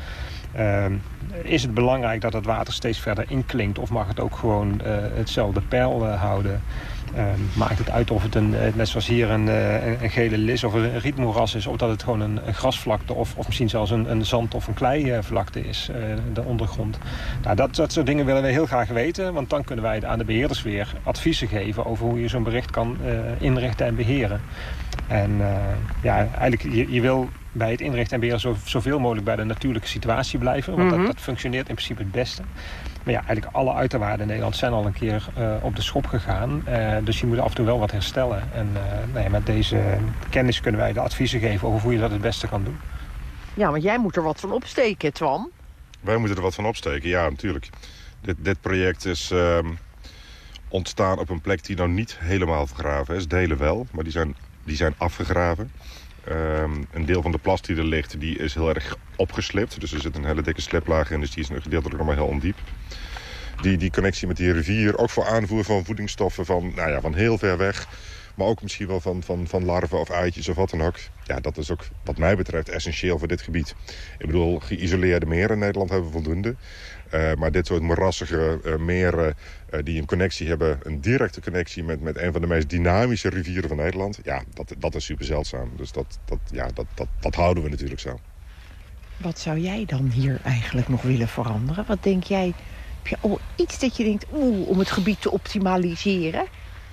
Speaker 5: Is het belangrijk dat het water steeds verder inklinkt? Of mag het ook gewoon hetzelfde peil houden? Maakt het uit of het net zoals hier een gele lis of een rietmoeras is, of dat het gewoon een grasvlakte of misschien zelfs een zand- of een kleivlakte is, de ondergrond. Nou, dat soort dingen willen we heel graag weten, want dan kunnen wij aan de beheerders weer adviezen geven over hoe je zo'n bericht kan inrichten en beheren. En eigenlijk, je wil bij het inrichten en beheren zoveel mogelijk bij de natuurlijke situatie blijven, want dat functioneert in principe het beste. Maar eigenlijk alle uiterwaarden in Nederland zijn al een keer op de schop gegaan. Dus je moet af en toe wel wat herstellen. En met deze kennis kunnen wij de adviezen geven over hoe je dat het beste kan doen.
Speaker 9: Ja, want jij moet er wat van opsteken, Twan.
Speaker 10: Wij moeten er wat van opsteken, ja, natuurlijk. Dit project is ontstaan op een plek die nou niet helemaal vergraven is. Delen wel, maar die zijn afgegraven. Een deel van de plas die er ligt, die is heel erg opgeslipt. Dus er zit een hele dikke sliplaag in, dus die is gedeeltelijk nog maar heel ondiep. Die connectie met die rivier, ook voor aanvoer van voedingsstoffen van heel ver weg. Maar ook misschien wel van larven of eitjes of wat dan ook. Ja, dat is ook wat mij betreft essentieel voor dit gebied. Ik bedoel, geïsoleerde meren in Nederland hebben we voldoende. Maar dit soort moerassige meren die een connectie hebben, een directe connectie met een van de meest dynamische rivieren van Nederland. Ja, dat is super zeldzaam. Dus dat houden we natuurlijk zo.
Speaker 9: Wat zou jij dan hier eigenlijk nog willen veranderen? Wat denk jij? Heb je al iets dat je denkt, om het gebied te optimaliseren?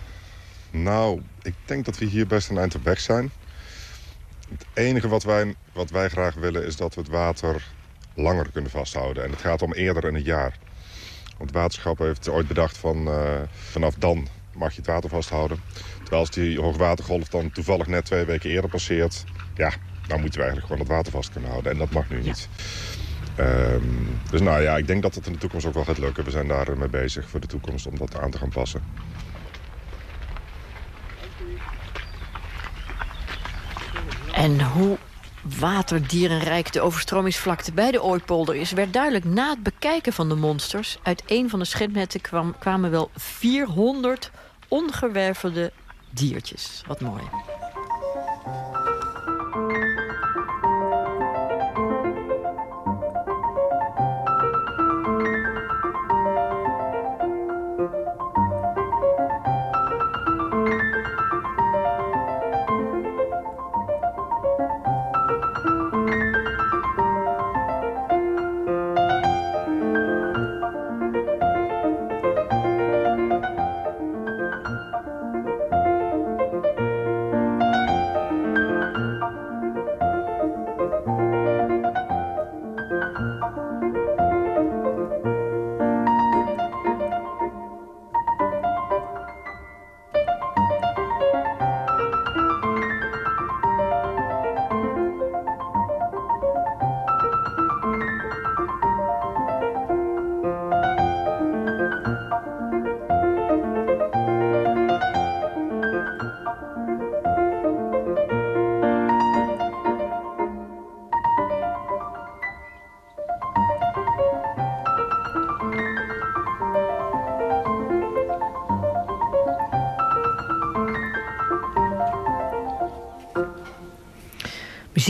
Speaker 10: Nou, ik denk dat we hier best een eind op weg zijn. Het enige wat wij graag willen is dat we het water langer kunnen vasthouden. En het gaat om eerder in het jaar. Want het waterschap heeft ooit bedacht vanaf dan mag je het water vasthouden. Terwijl als die hoogwatergolf dan toevallig net 2 weken eerder passeert, ja, dan moeten we eigenlijk gewoon het water vast kunnen houden. En dat mag nu niet. Dus ik denk dat het in de toekomst ook wel gaat lukken. We zijn daar mee bezig voor de toekomst om dat aan te gaan passen.
Speaker 8: En hoe waterdierenrijk de overstromingsvlakte bij de Ooipolder is, werd duidelijk na het bekijken van de monsters. Uit een van de schepnetten kwamen wel 400 ongewervelde diertjes. Wat mooi.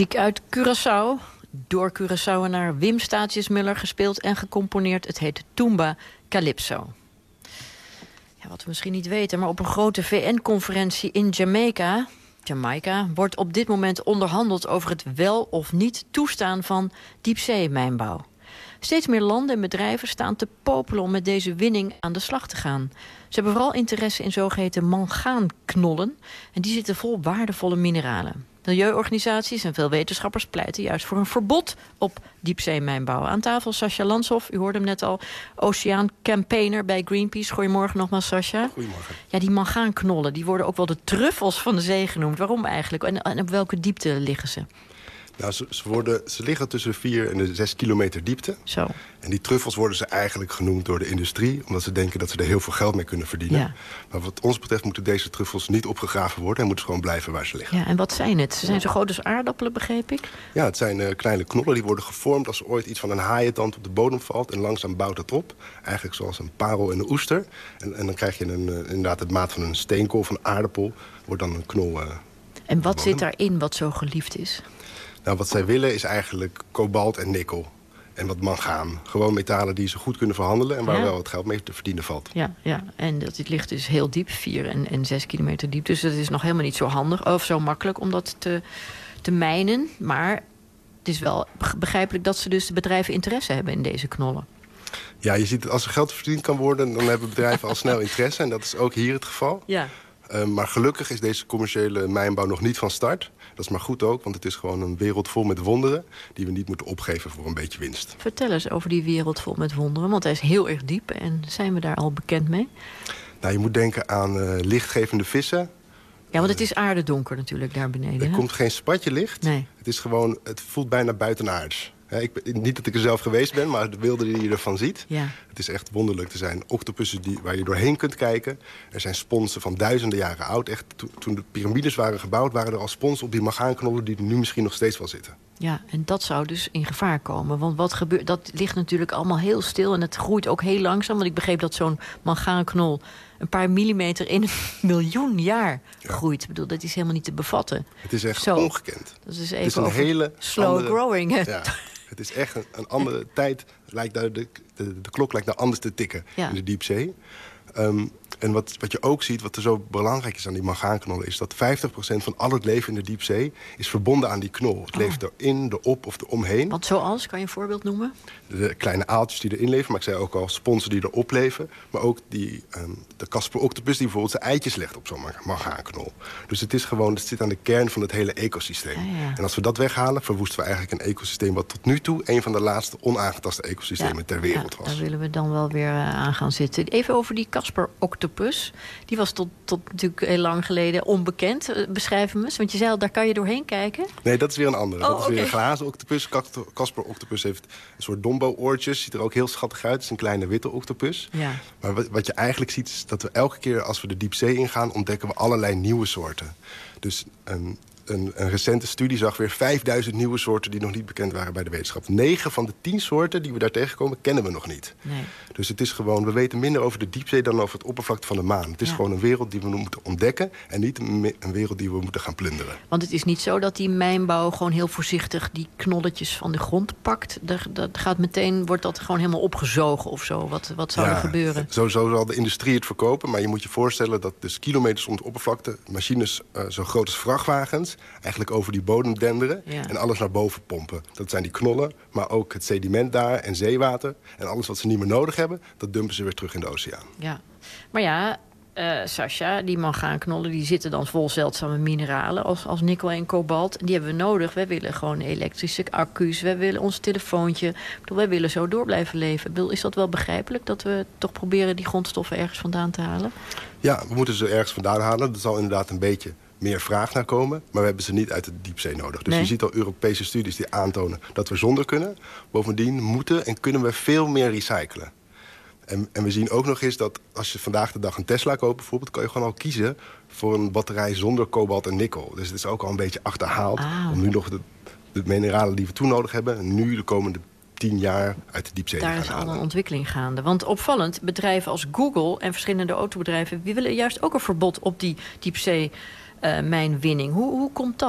Speaker 8: Muziek uit Curaçao. Door Curaçaoenaar Wim Staatjesmuller gespeeld en gecomponeerd. Het heet Tumba Calypso. Ja, wat we misschien niet weten, maar op een grote VN-conferentie in Jamaica wordt op dit moment onderhandeld over het wel of niet toestaan van diepzeemijnbouw. Steeds meer landen en bedrijven staan te popelen om met deze winning aan de slag te gaan. Ze hebben vooral interesse in zogeheten mangaanknollen en die zitten vol waardevolle mineralen. Milieuorganisaties en veel wetenschappers pleiten juist voor een verbod op diepzeemijnbouw. Aan tafel Sascha Lanshoff, u hoorde hem net al, oceaancampaigner bij Greenpeace. Goedemorgen nogmaals, Sascha.
Speaker 21: Goedemorgen.
Speaker 8: Ja, die mangaanknollen, die worden ook wel de truffels van de zee genoemd. Waarom eigenlijk? En op welke diepte liggen ze?
Speaker 21: Nou, ze liggen tussen de 4 en de 6 kilometer diepte.
Speaker 8: Zo.
Speaker 21: En die truffels worden ze eigenlijk genoemd door de industrie, omdat ze denken dat ze er heel veel geld mee kunnen verdienen.
Speaker 8: Ja.
Speaker 21: Maar wat ons betreft moeten deze truffels niet opgegraven worden en moeten ze gewoon blijven waar ze liggen.
Speaker 8: Ja, en wat zijn het? Ze zijn zo groot als aardappelen, begreep ik?
Speaker 21: Ja, het zijn kleine knollen die worden gevormd als er ooit iets van een haaientand op de bodem valt. En langzaam bouwt het op. Eigenlijk zoals een parel en een oester. En dan krijg je inderdaad het maat van een steenkool of een aardappel. Wordt dan een knol.
Speaker 8: En wat zit daarin wat zo geliefd is?
Speaker 21: Nou, wat zij willen is eigenlijk kobalt en nikkel. En wat mangaan. Gewoon metalen die ze goed kunnen verhandelen en waar wel wat geld mee te verdienen valt.
Speaker 8: Ja. En dit ligt dus heel diep, 4 en 6 kilometer diep. Dus dat is nog helemaal niet zo handig of zo makkelijk om dat te mijnen. Maar het is wel begrijpelijk dat ze dus de bedrijven interesse hebben in deze knollen.
Speaker 21: Ja, je ziet dat als er geld verdiend kan worden, dan hebben bedrijven al snel interesse. En dat is ook hier het geval.
Speaker 8: Ja.
Speaker 21: Maar gelukkig is deze commerciële mijnbouw nog niet van start. Dat is maar goed ook, want het is gewoon een wereld vol met wonderen die we niet moeten opgeven voor een beetje winst.
Speaker 8: Vertel eens over die wereld vol met wonderen, want hij is heel erg diep. En zijn we daar al bekend mee?
Speaker 21: Nou, je moet denken aan lichtgevende vissen.
Speaker 8: Ja, want het is aardedonker natuurlijk daar beneden.
Speaker 21: Er komt geen spatje licht.
Speaker 8: Nee.
Speaker 21: Het voelt bijna buitenaards. Niet dat ik er zelf geweest ben, maar de beelden die je ervan ziet.
Speaker 8: Ja.
Speaker 21: Het is echt wonderlijk. Er zijn octopussen waar je doorheen kunt kijken. Er zijn sponsen van duizenden jaren oud. Echt, toen de piramides waren gebouwd, waren er al sponsen op die mangaanknollen die er nu misschien nog steeds wel zitten.
Speaker 8: Ja, en dat zou dus in gevaar komen. Want wat gebeurt? Dat ligt natuurlijk allemaal heel stil en het groeit ook heel langzaam. Want ik begreep dat zo'n mangaanknol een paar millimeter in 1 miljoen jaar groeit. Ik bedoel, dat is helemaal niet te bevatten.
Speaker 21: Het is echt ongekend.
Speaker 8: Dat is even
Speaker 21: het is een hele
Speaker 8: slow growing.
Speaker 21: Ja. Het is echt een andere tijd. De klok lijkt daar anders te tikken in de diepzee. En wat je ook ziet, wat er zo belangrijk is aan die mangaanknollen, is dat 50% van al het leven in de diepzee is verbonden aan die knol. Het leeft erin, erop of eromheen.
Speaker 8: Want zoals, kan je een voorbeeld noemen?
Speaker 21: De kleine aaltjes die erin leven, maar ik zei ook al sponsen die erop leven. Maar ook de Casper octopus die bijvoorbeeld zijn eitjes legt op zo'n mangaanknol. Dus het zit aan de kern van het hele ecosysteem.
Speaker 8: Ja.
Speaker 21: En als we dat weghalen, verwoesten we eigenlijk een ecosysteem wat tot nu toe een van de laatste onaangetaste ecosystemen ter wereld was.
Speaker 8: Daar willen we dan wel weer aan gaan zitten. Even over die Casper octopus. Die was tot natuurlijk heel lang geleden onbekend. Beschrijf hem eens, want je zei al, daar kan je doorheen kijken.
Speaker 21: Nee, dat is weer een andere. Dat is weer een glazen octopus. Casper octopus heeft een soort dombo-oortjes. Ziet er ook heel schattig uit. Het is een kleine witte octopus.
Speaker 8: Ja.
Speaker 21: Maar wat je eigenlijk ziet, is dat we elke keer als we de diepzee ingaan, ontdekken we allerlei nieuwe soorten. Dus een recente studie zag weer 5000 nieuwe soorten die nog niet bekend waren bij de wetenschap. 9 van de 10 soorten die we daar tegenkomen, kennen we nog niet.
Speaker 8: Nee.
Speaker 21: Dus het is gewoon, we weten minder over de diepzee dan over het oppervlakte van de maan. Het is gewoon een wereld die we moeten ontdekken en niet een wereld die we moeten gaan plunderen.
Speaker 8: Want het is niet zo dat die mijnbouw gewoon heel voorzichtig die knolletjes van de grond pakt. Wordt dat gewoon helemaal opgezogen of zo? Wat zou er gebeuren?
Speaker 21: Zo zal de industrie het verkopen, maar je moet je voorstellen dat dus kilometers onder de oppervlakte machines zo groot als vrachtwagens eigenlijk over die bodem denderen en alles naar boven pompen. Dat zijn die knollen, maar ook het sediment daar en zeewater. En alles wat ze niet meer nodig hebben, dat dumpen ze weer terug in de oceaan.
Speaker 8: Ja, maar ja, Sascha, die mangaanknollen die zitten dan vol zeldzame mineralen als nikkel en kobalt. Die hebben we nodig. Wij willen gewoon elektrische accu's. Wij willen ons telefoontje. Wij willen zo door blijven leven. Is dat wel begrijpelijk dat we toch proberen die grondstoffen ergens vandaan te halen?
Speaker 21: Ja, we moeten ze ergens vandaan halen. Er zal inderdaad een beetje meer vraag naar komen, maar we hebben ze niet uit de diepzee nodig. Dus je ziet al Europese studies die aantonen dat we zonder kunnen. Bovendien moeten en kunnen we veel meer recyclen. En we zien ook nog eens dat als je vandaag de dag een Tesla koopt bijvoorbeeld, kan je gewoon al kiezen voor een batterij zonder kobalt en nikkel. Dus het is ook al een beetje achterhaald om nu nog de mineralen die we toen nodig hebben, nu de komende 10 jaar uit de diepzee te gaan halen.
Speaker 8: Daar is al een ontwikkeling gaande. Want opvallend, bedrijven als Google en verschillende autobedrijven, die willen juist ook een verbod op die diepzee mijnwinning. Hoe komt dat?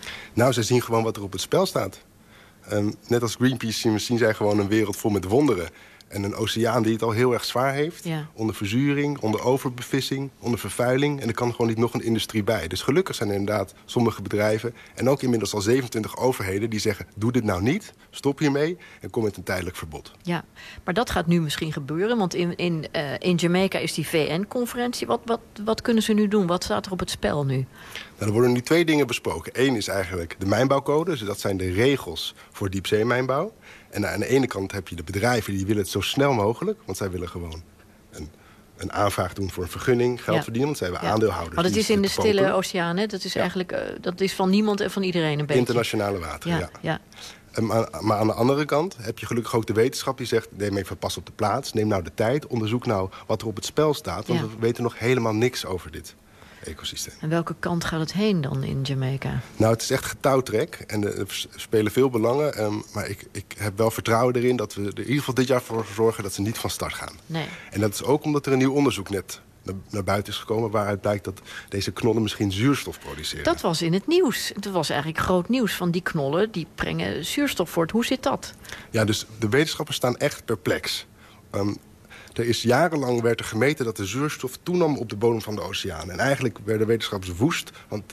Speaker 21: Nou, zij zien gewoon wat er op het spel staat. Net als Greenpeace zien zij gewoon een wereld vol met wonderen. En een oceaan die het al heel erg zwaar heeft. Ja. Onder verzuring, onder overbevissing, onder vervuiling. En er kan gewoon niet nog een industrie bij. Dus gelukkig zijn er inderdaad sommige bedrijven... en ook inmiddels al 27 overheden die zeggen... doe dit nou niet, stop hiermee en kom met een tijdelijk verbod.
Speaker 8: Ja, maar dat gaat nu misschien gebeuren. Want in Jamaica is die VN-conferentie. Wat kunnen ze nu doen? Wat staat er op het spel nu?
Speaker 21: Nou, er worden nu 2 dingen besproken. Eén is eigenlijk de mijnbouwcode. Dus dat zijn de regels voor diepzeemijnbouw. En aan de ene kant heb je de bedrijven die willen het zo snel mogelijk. Want zij willen gewoon een aanvraag doen voor een vergunning, geld verdienen. Want zij hebben aandeelhouders.
Speaker 8: Want het is in de Stille Oceaan, hè? Dat is eigenlijk dat is van niemand en van iedereen een beetje.
Speaker 21: Internationale wateren, ja. Maar aan de andere kant heb je gelukkig ook de wetenschap die zegt... neem even pas op de plaats, neem nou de tijd, onderzoek nou wat er op het spel staat. Want we weten nog helemaal niks over dit ecosysteem.
Speaker 8: En welke kant gaat het heen dan in Jamaica?
Speaker 21: Nou, het is echt getouwtrek en er spelen veel belangen. Maar ik heb wel vertrouwen erin dat we er in ieder geval dit jaar voor zorgen... dat ze niet van start gaan.
Speaker 8: Nee.
Speaker 21: En dat is ook omdat er een nieuw onderzoek net naar buiten is gekomen... waaruit blijkt dat deze knollen misschien zuurstof produceren.
Speaker 8: Dat was in het nieuws. Dat was eigenlijk groot nieuws van die knollen. Die brengen zuurstof voort. Hoe zit dat?
Speaker 21: Ja, dus de wetenschappers staan echt perplex. Er is jarenlang werd er gemeten dat de zuurstof toenam op de bodem van de oceaan. En eigenlijk werden wetenschappers woest,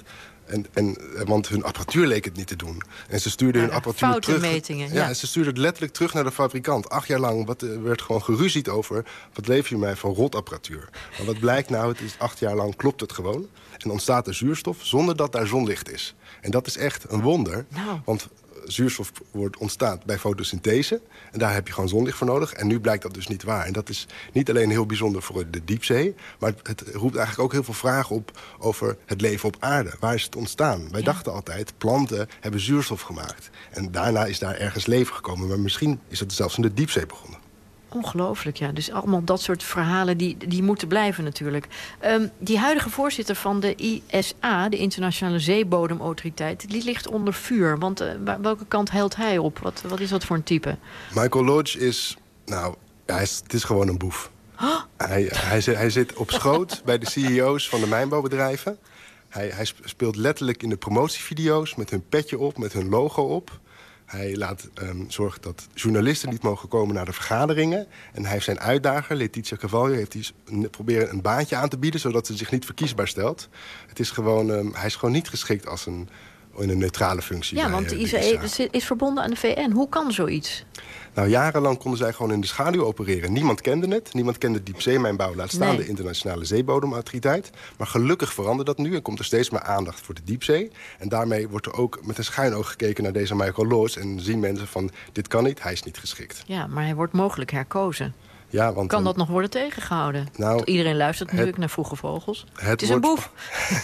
Speaker 21: want hun apparatuur leek het niet te doen. En ze stuurden hun apparatuur terug.
Speaker 8: Metingen,
Speaker 21: en ze stuurden het letterlijk terug naar de fabrikant. 8 jaar lang werd gewoon geruzied over... wat lever je mij van rotapparatuur? Maar wat blijkt nou, het is 8 jaar lang klopt het gewoon. En ontstaat er zuurstof zonder dat daar zonlicht is. En dat is echt een wonder. Nou. Want zuurstof ontstaat bij fotosynthese. En daar heb je gewoon zonlicht voor nodig. En nu blijkt dat dus niet waar. En dat is niet alleen heel bijzonder voor de diepzee... maar het roept eigenlijk ook heel veel vragen op over het leven op aarde. Waar is het ontstaan? Wij dachten altijd, planten hebben zuurstof gemaakt. En daarna is daar ergens leven gekomen. Maar misschien is het zelfs in de diepzee begonnen.
Speaker 8: Ongelooflijk, ja. Dus allemaal dat soort verhalen die moeten blijven natuurlijk. Die huidige voorzitter van de ISA, de Internationale Zeebodemautoriteit... die ligt onder vuur. Want welke kant heilt hij op? Wat is dat voor een type?
Speaker 21: Michael Lodge is... Nou, het is gewoon een boef. Oh. Hij zit op schoot bij de CEO's van de mijnbouwbedrijven. Hij speelt letterlijk in de promotievideo's met hun petje op, met hun logo op... Hij zorgt dat journalisten niet mogen komen naar de vergaderingen. En hij heeft zijn uitdager, Letitia Carvalho... heeft hij proberen een baantje aan te bieden... zodat ze zich niet verkiesbaar stelt. Het is gewoon, hij is gewoon niet geschikt in een neutrale functie.
Speaker 8: Ja, want de ISA is verbonden aan de VN. Hoe kan zoiets?
Speaker 21: Nou, jarenlang konden zij gewoon in de schaduw opereren. Niemand kende het. Niemand kende diepzeemijnbouw, laat staan de Internationale Zeebodemautoriteit. Maar gelukkig verandert dat nu en komt er steeds meer aandacht voor de diepzee. En daarmee wordt er ook met een schuin oog gekeken naar deze Michael Lodge. En zien mensen van, dit kan niet, hij is niet geschikt.
Speaker 8: Ja, maar hij wordt mogelijk herkozen.
Speaker 21: Ja, want
Speaker 8: kan dat nog worden tegengehouden? Nou, iedereen luistert natuurlijk naar Vroege Vogels. Het is een boef.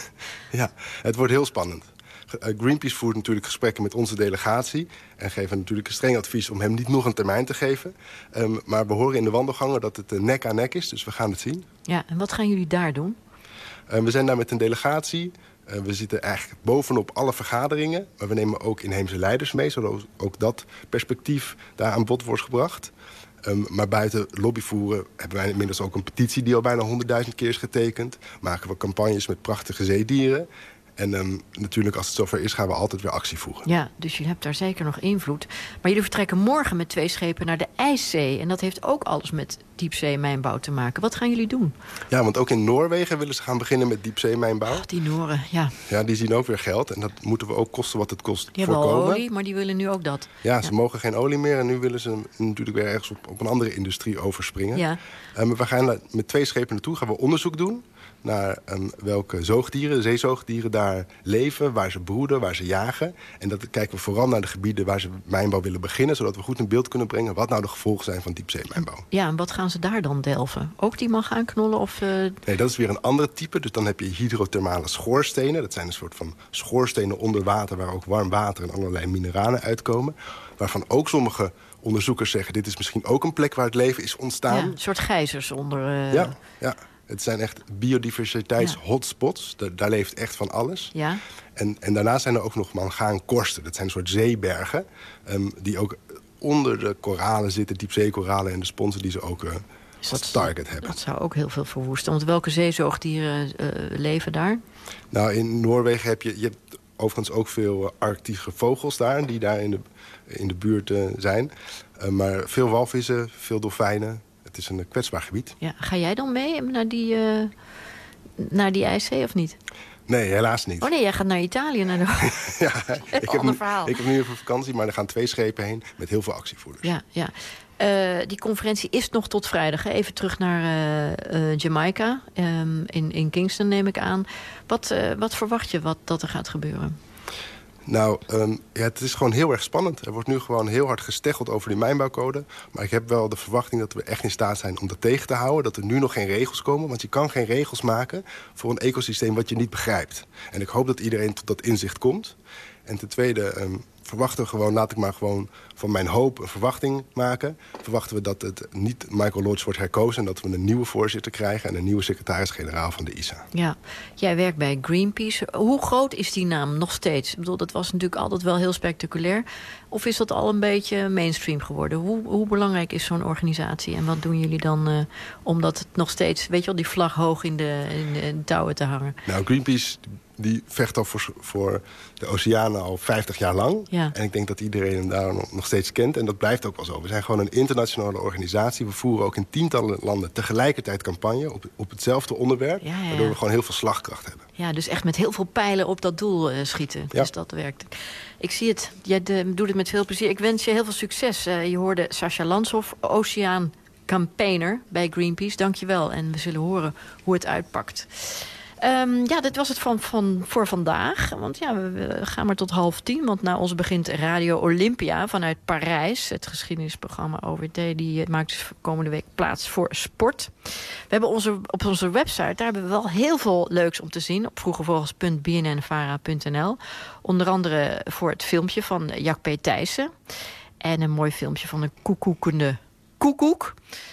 Speaker 21: Ja, het wordt heel spannend. Greenpeace voert natuurlijk gesprekken met onze delegatie... en geven natuurlijk een streng advies om hem niet nog een termijn te geven. Maar we horen in de wandelgangen dat het nek aan nek is, dus we gaan het zien.
Speaker 8: Ja, en wat gaan jullie daar doen?
Speaker 21: We zijn daar met een delegatie. We zitten eigenlijk bovenop alle vergaderingen. Maar we nemen ook inheemse leiders mee, zodat ook dat perspectief daar aan bod wordt gebracht. Maar buiten lobbyvoeren hebben wij inmiddels ook een petitie... die al bijna 100.000 keer is getekend. Maken we campagnes met prachtige zeedieren... En natuurlijk, als het zover is, gaan we altijd weer actie voeren.
Speaker 8: Ja, dus je hebt daar zeker nog invloed. Maar jullie vertrekken morgen met 2 schepen naar de IJszee. En dat heeft ook alles met diepzeemijnbouw te maken. Wat gaan jullie doen?
Speaker 21: Ja, want ook in Noorwegen willen ze gaan beginnen met diepzeemijnbouw.
Speaker 8: Oh, die Nooren, ja.
Speaker 21: Ja, die zien ook weer geld. En dat moeten we ook kosten wat het kost
Speaker 8: die voorkomen. Die hebben al olie, maar die willen nu ook dat.
Speaker 21: Ja, ze mogen geen olie meer. En nu willen ze natuurlijk weer ergens op een andere industrie overspringen.
Speaker 8: Ja.
Speaker 21: We gaan met 2 schepen naartoe, gaan we onderzoek doen... naar welke zeezoogdieren daar leven, waar ze broeden, waar ze jagen. En dat kijken we vooral naar de gebieden waar ze mijnbouw willen beginnen... zodat we goed in beeld kunnen brengen wat nou de gevolgen zijn van diepzeemijnbouw.
Speaker 8: Ja, en wat gaan ze daar dan delven? Ook die mag aanknollen? Of,
Speaker 21: Nee, dat is weer een andere type. Dus dan heb je hydrothermale schoorstenen. Dat zijn een soort van schoorstenen onder water... waar ook warm water en allerlei mineralen uitkomen. Waarvan ook sommige onderzoekers zeggen... dit is misschien ook een plek waar het leven is ontstaan.
Speaker 8: Ja, een soort gijzers onder...
Speaker 21: Ja. Het zijn echt biodiversiteits-hotspots. Daar leeft echt van alles.
Speaker 8: Ja.
Speaker 21: En daarnaast zijn er ook nog mangaankorsten. Dat zijn een soort zeebergen. Die ook onder de koralen zitten. Diepzeekoralen en de sponsen die ze ook als target hebben.
Speaker 8: Dat zou ook heel veel verwoesten. Want welke zeezoogdieren leven daar?
Speaker 21: Nou, in Noorwegen heb je hebt overigens ook veel Arctische vogels daar, die daar in de buurt zijn. Maar veel walvissen, veel dolfijnen. Het is een kwetsbaar gebied.
Speaker 8: Ja, ga jij dan mee naar die IJszee of niet?
Speaker 21: Nee, helaas niet.
Speaker 8: Oh nee, jij gaat naar Italië. Naar de... ander verhaal.
Speaker 21: Ik heb nu even vakantie, maar er gaan 2 schepen heen met heel veel actievoerders.
Speaker 8: Ja. Die conferentie is nog tot vrijdag. Hè? Even terug naar Jamaica. In Kingston neem ik aan. Wat verwacht je dat er gaat gebeuren?
Speaker 21: Nou, het is gewoon heel erg spannend. Er wordt nu gewoon heel hard gesteggeld over die mijnbouwcode. Maar ik heb wel de verwachting dat we echt in staat zijn om dat tegen te houden. Dat er nu nog geen regels komen. Want je kan geen regels maken voor een ecosysteem wat je niet begrijpt. En ik hoop dat iedereen tot dat inzicht komt. En ten tweede verwachten we gewoon, laat ik maar gewoon van mijn hoop een verwachting maken. Verwachten we dat het niet Michael Lodge wordt herkozen en dat we een nieuwe voorzitter krijgen en een nieuwe secretaris-generaal van de ISA.
Speaker 8: Ja, jij werkt bij Greenpeace. Hoe groot is die naam nog steeds? Ik bedoel, dat was natuurlijk altijd wel heel spectaculair. Of is dat al een beetje mainstream geworden? Hoe belangrijk is zo'n organisatie? En wat doen jullie dan om dat nog steeds, weet je wel, die vlag hoog in de touwen te hangen?
Speaker 21: Nou, Greenpeace die vecht al voor de oceanen al 50 jaar lang. Ja. En ik denk dat iedereen hem daar nog steeds kent. En dat blijft ook wel zo. We zijn gewoon een internationale organisatie. We voeren ook in tientallen landen tegelijkertijd campagne op hetzelfde onderwerp. Ja. Waardoor we gewoon heel veel slagkracht hebben. Ja,
Speaker 8: dus echt met heel veel pijlen op dat doel schieten. Ja. Dus dat werkt. Ik zie het. Jij doet het met veel plezier. Ik wens je heel veel succes. Je hoorde Sascha Lanshoff, Oceaan Campaigner bij Greenpeace. Dank je wel. En we zullen horen hoe het uitpakt. Dit was het voor vandaag. Want ja, we gaan maar tot 9:30. Want na ons begint Radio Olympia vanuit Parijs. Het geschiedenisprogramma OVT. Die maakt dus komende week plaats voor sport. We hebben op onze website, daar hebben we wel heel veel leuks om te zien. Op vroegevogels.bnnvara.nl. Onder andere voor het filmpje van Jack P. Thijssen. En een mooi filmpje van een koekoekende koekoek.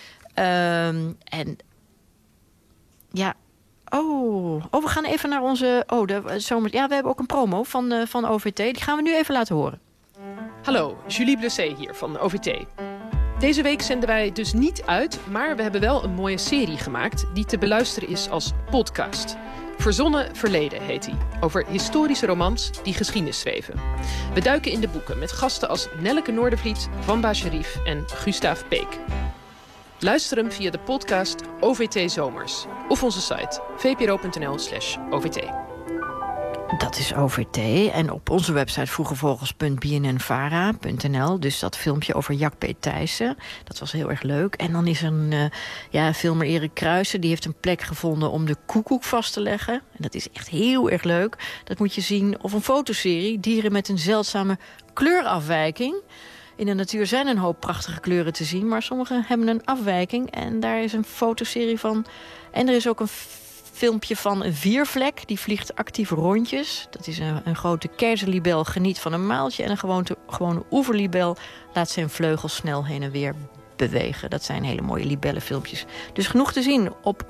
Speaker 8: We gaan even naar onze... we hebben ook een promo van OVT. Die gaan we nu even laten horen.
Speaker 3: Hallo, Julie Blessé hier van OVT. Deze week zenden wij dus niet uit, maar we hebben wel een mooie serie gemaakt die te beluisteren is als podcast. Verzonnen Verleden heet die, over historische romans die geschiedenis schreven. We duiken in de boeken met gasten als Nelleke Noordervliet, Wamba Sherif en Gustav Peek. Luister hem via de podcast OVT Zomers of onze site vpro.nl/OVT.
Speaker 8: Dat is OVT. En op onze website vroegevogels.bnnvara.nl. Dus dat filmpje over Jack P. Thijssen. Dat was heel erg leuk. En dan is er een filmer Erik Kruijsen. Die heeft een plek gevonden om de koekoek vast te leggen. En dat is echt heel erg leuk. Dat moet je zien. Of een fotoserie. Dieren met een zeldzame kleurafwijking. In de natuur zijn een hoop prachtige kleuren te zien, maar sommige hebben een afwijking. En daar is een fotoserie van. En er is ook een filmpje van een viervlek. Die vliegt actief rondjes. Dat is een grote keizerlibel, geniet van een maaltje. En een gewone oeverlibel laat zijn vleugels snel heen en weer bewegen. Dat zijn hele mooie libellenfilmpjes. Dus genoeg te zien op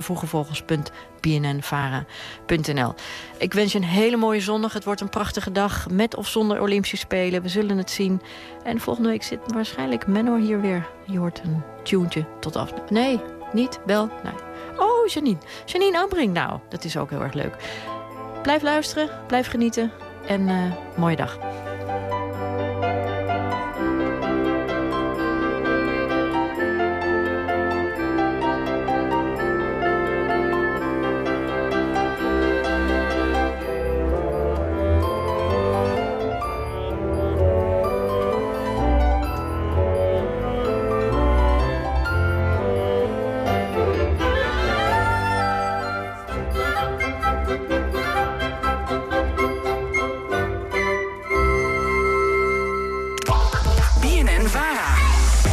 Speaker 8: vroegevogels.bnnvara.nl. Ik wens je een hele mooie zondag. Het wordt een prachtige dag met of zonder Olympische Spelen. We zullen het zien. En volgende week zit waarschijnlijk Menno hier weer. Je hoort een tuentje tot af. Nee, niet, wel, nee. Oh, Janine Ambring. Nou, dat is ook heel erg leuk. Blijf luisteren, blijf genieten en mooie dag.
Speaker 17: BNN Vara.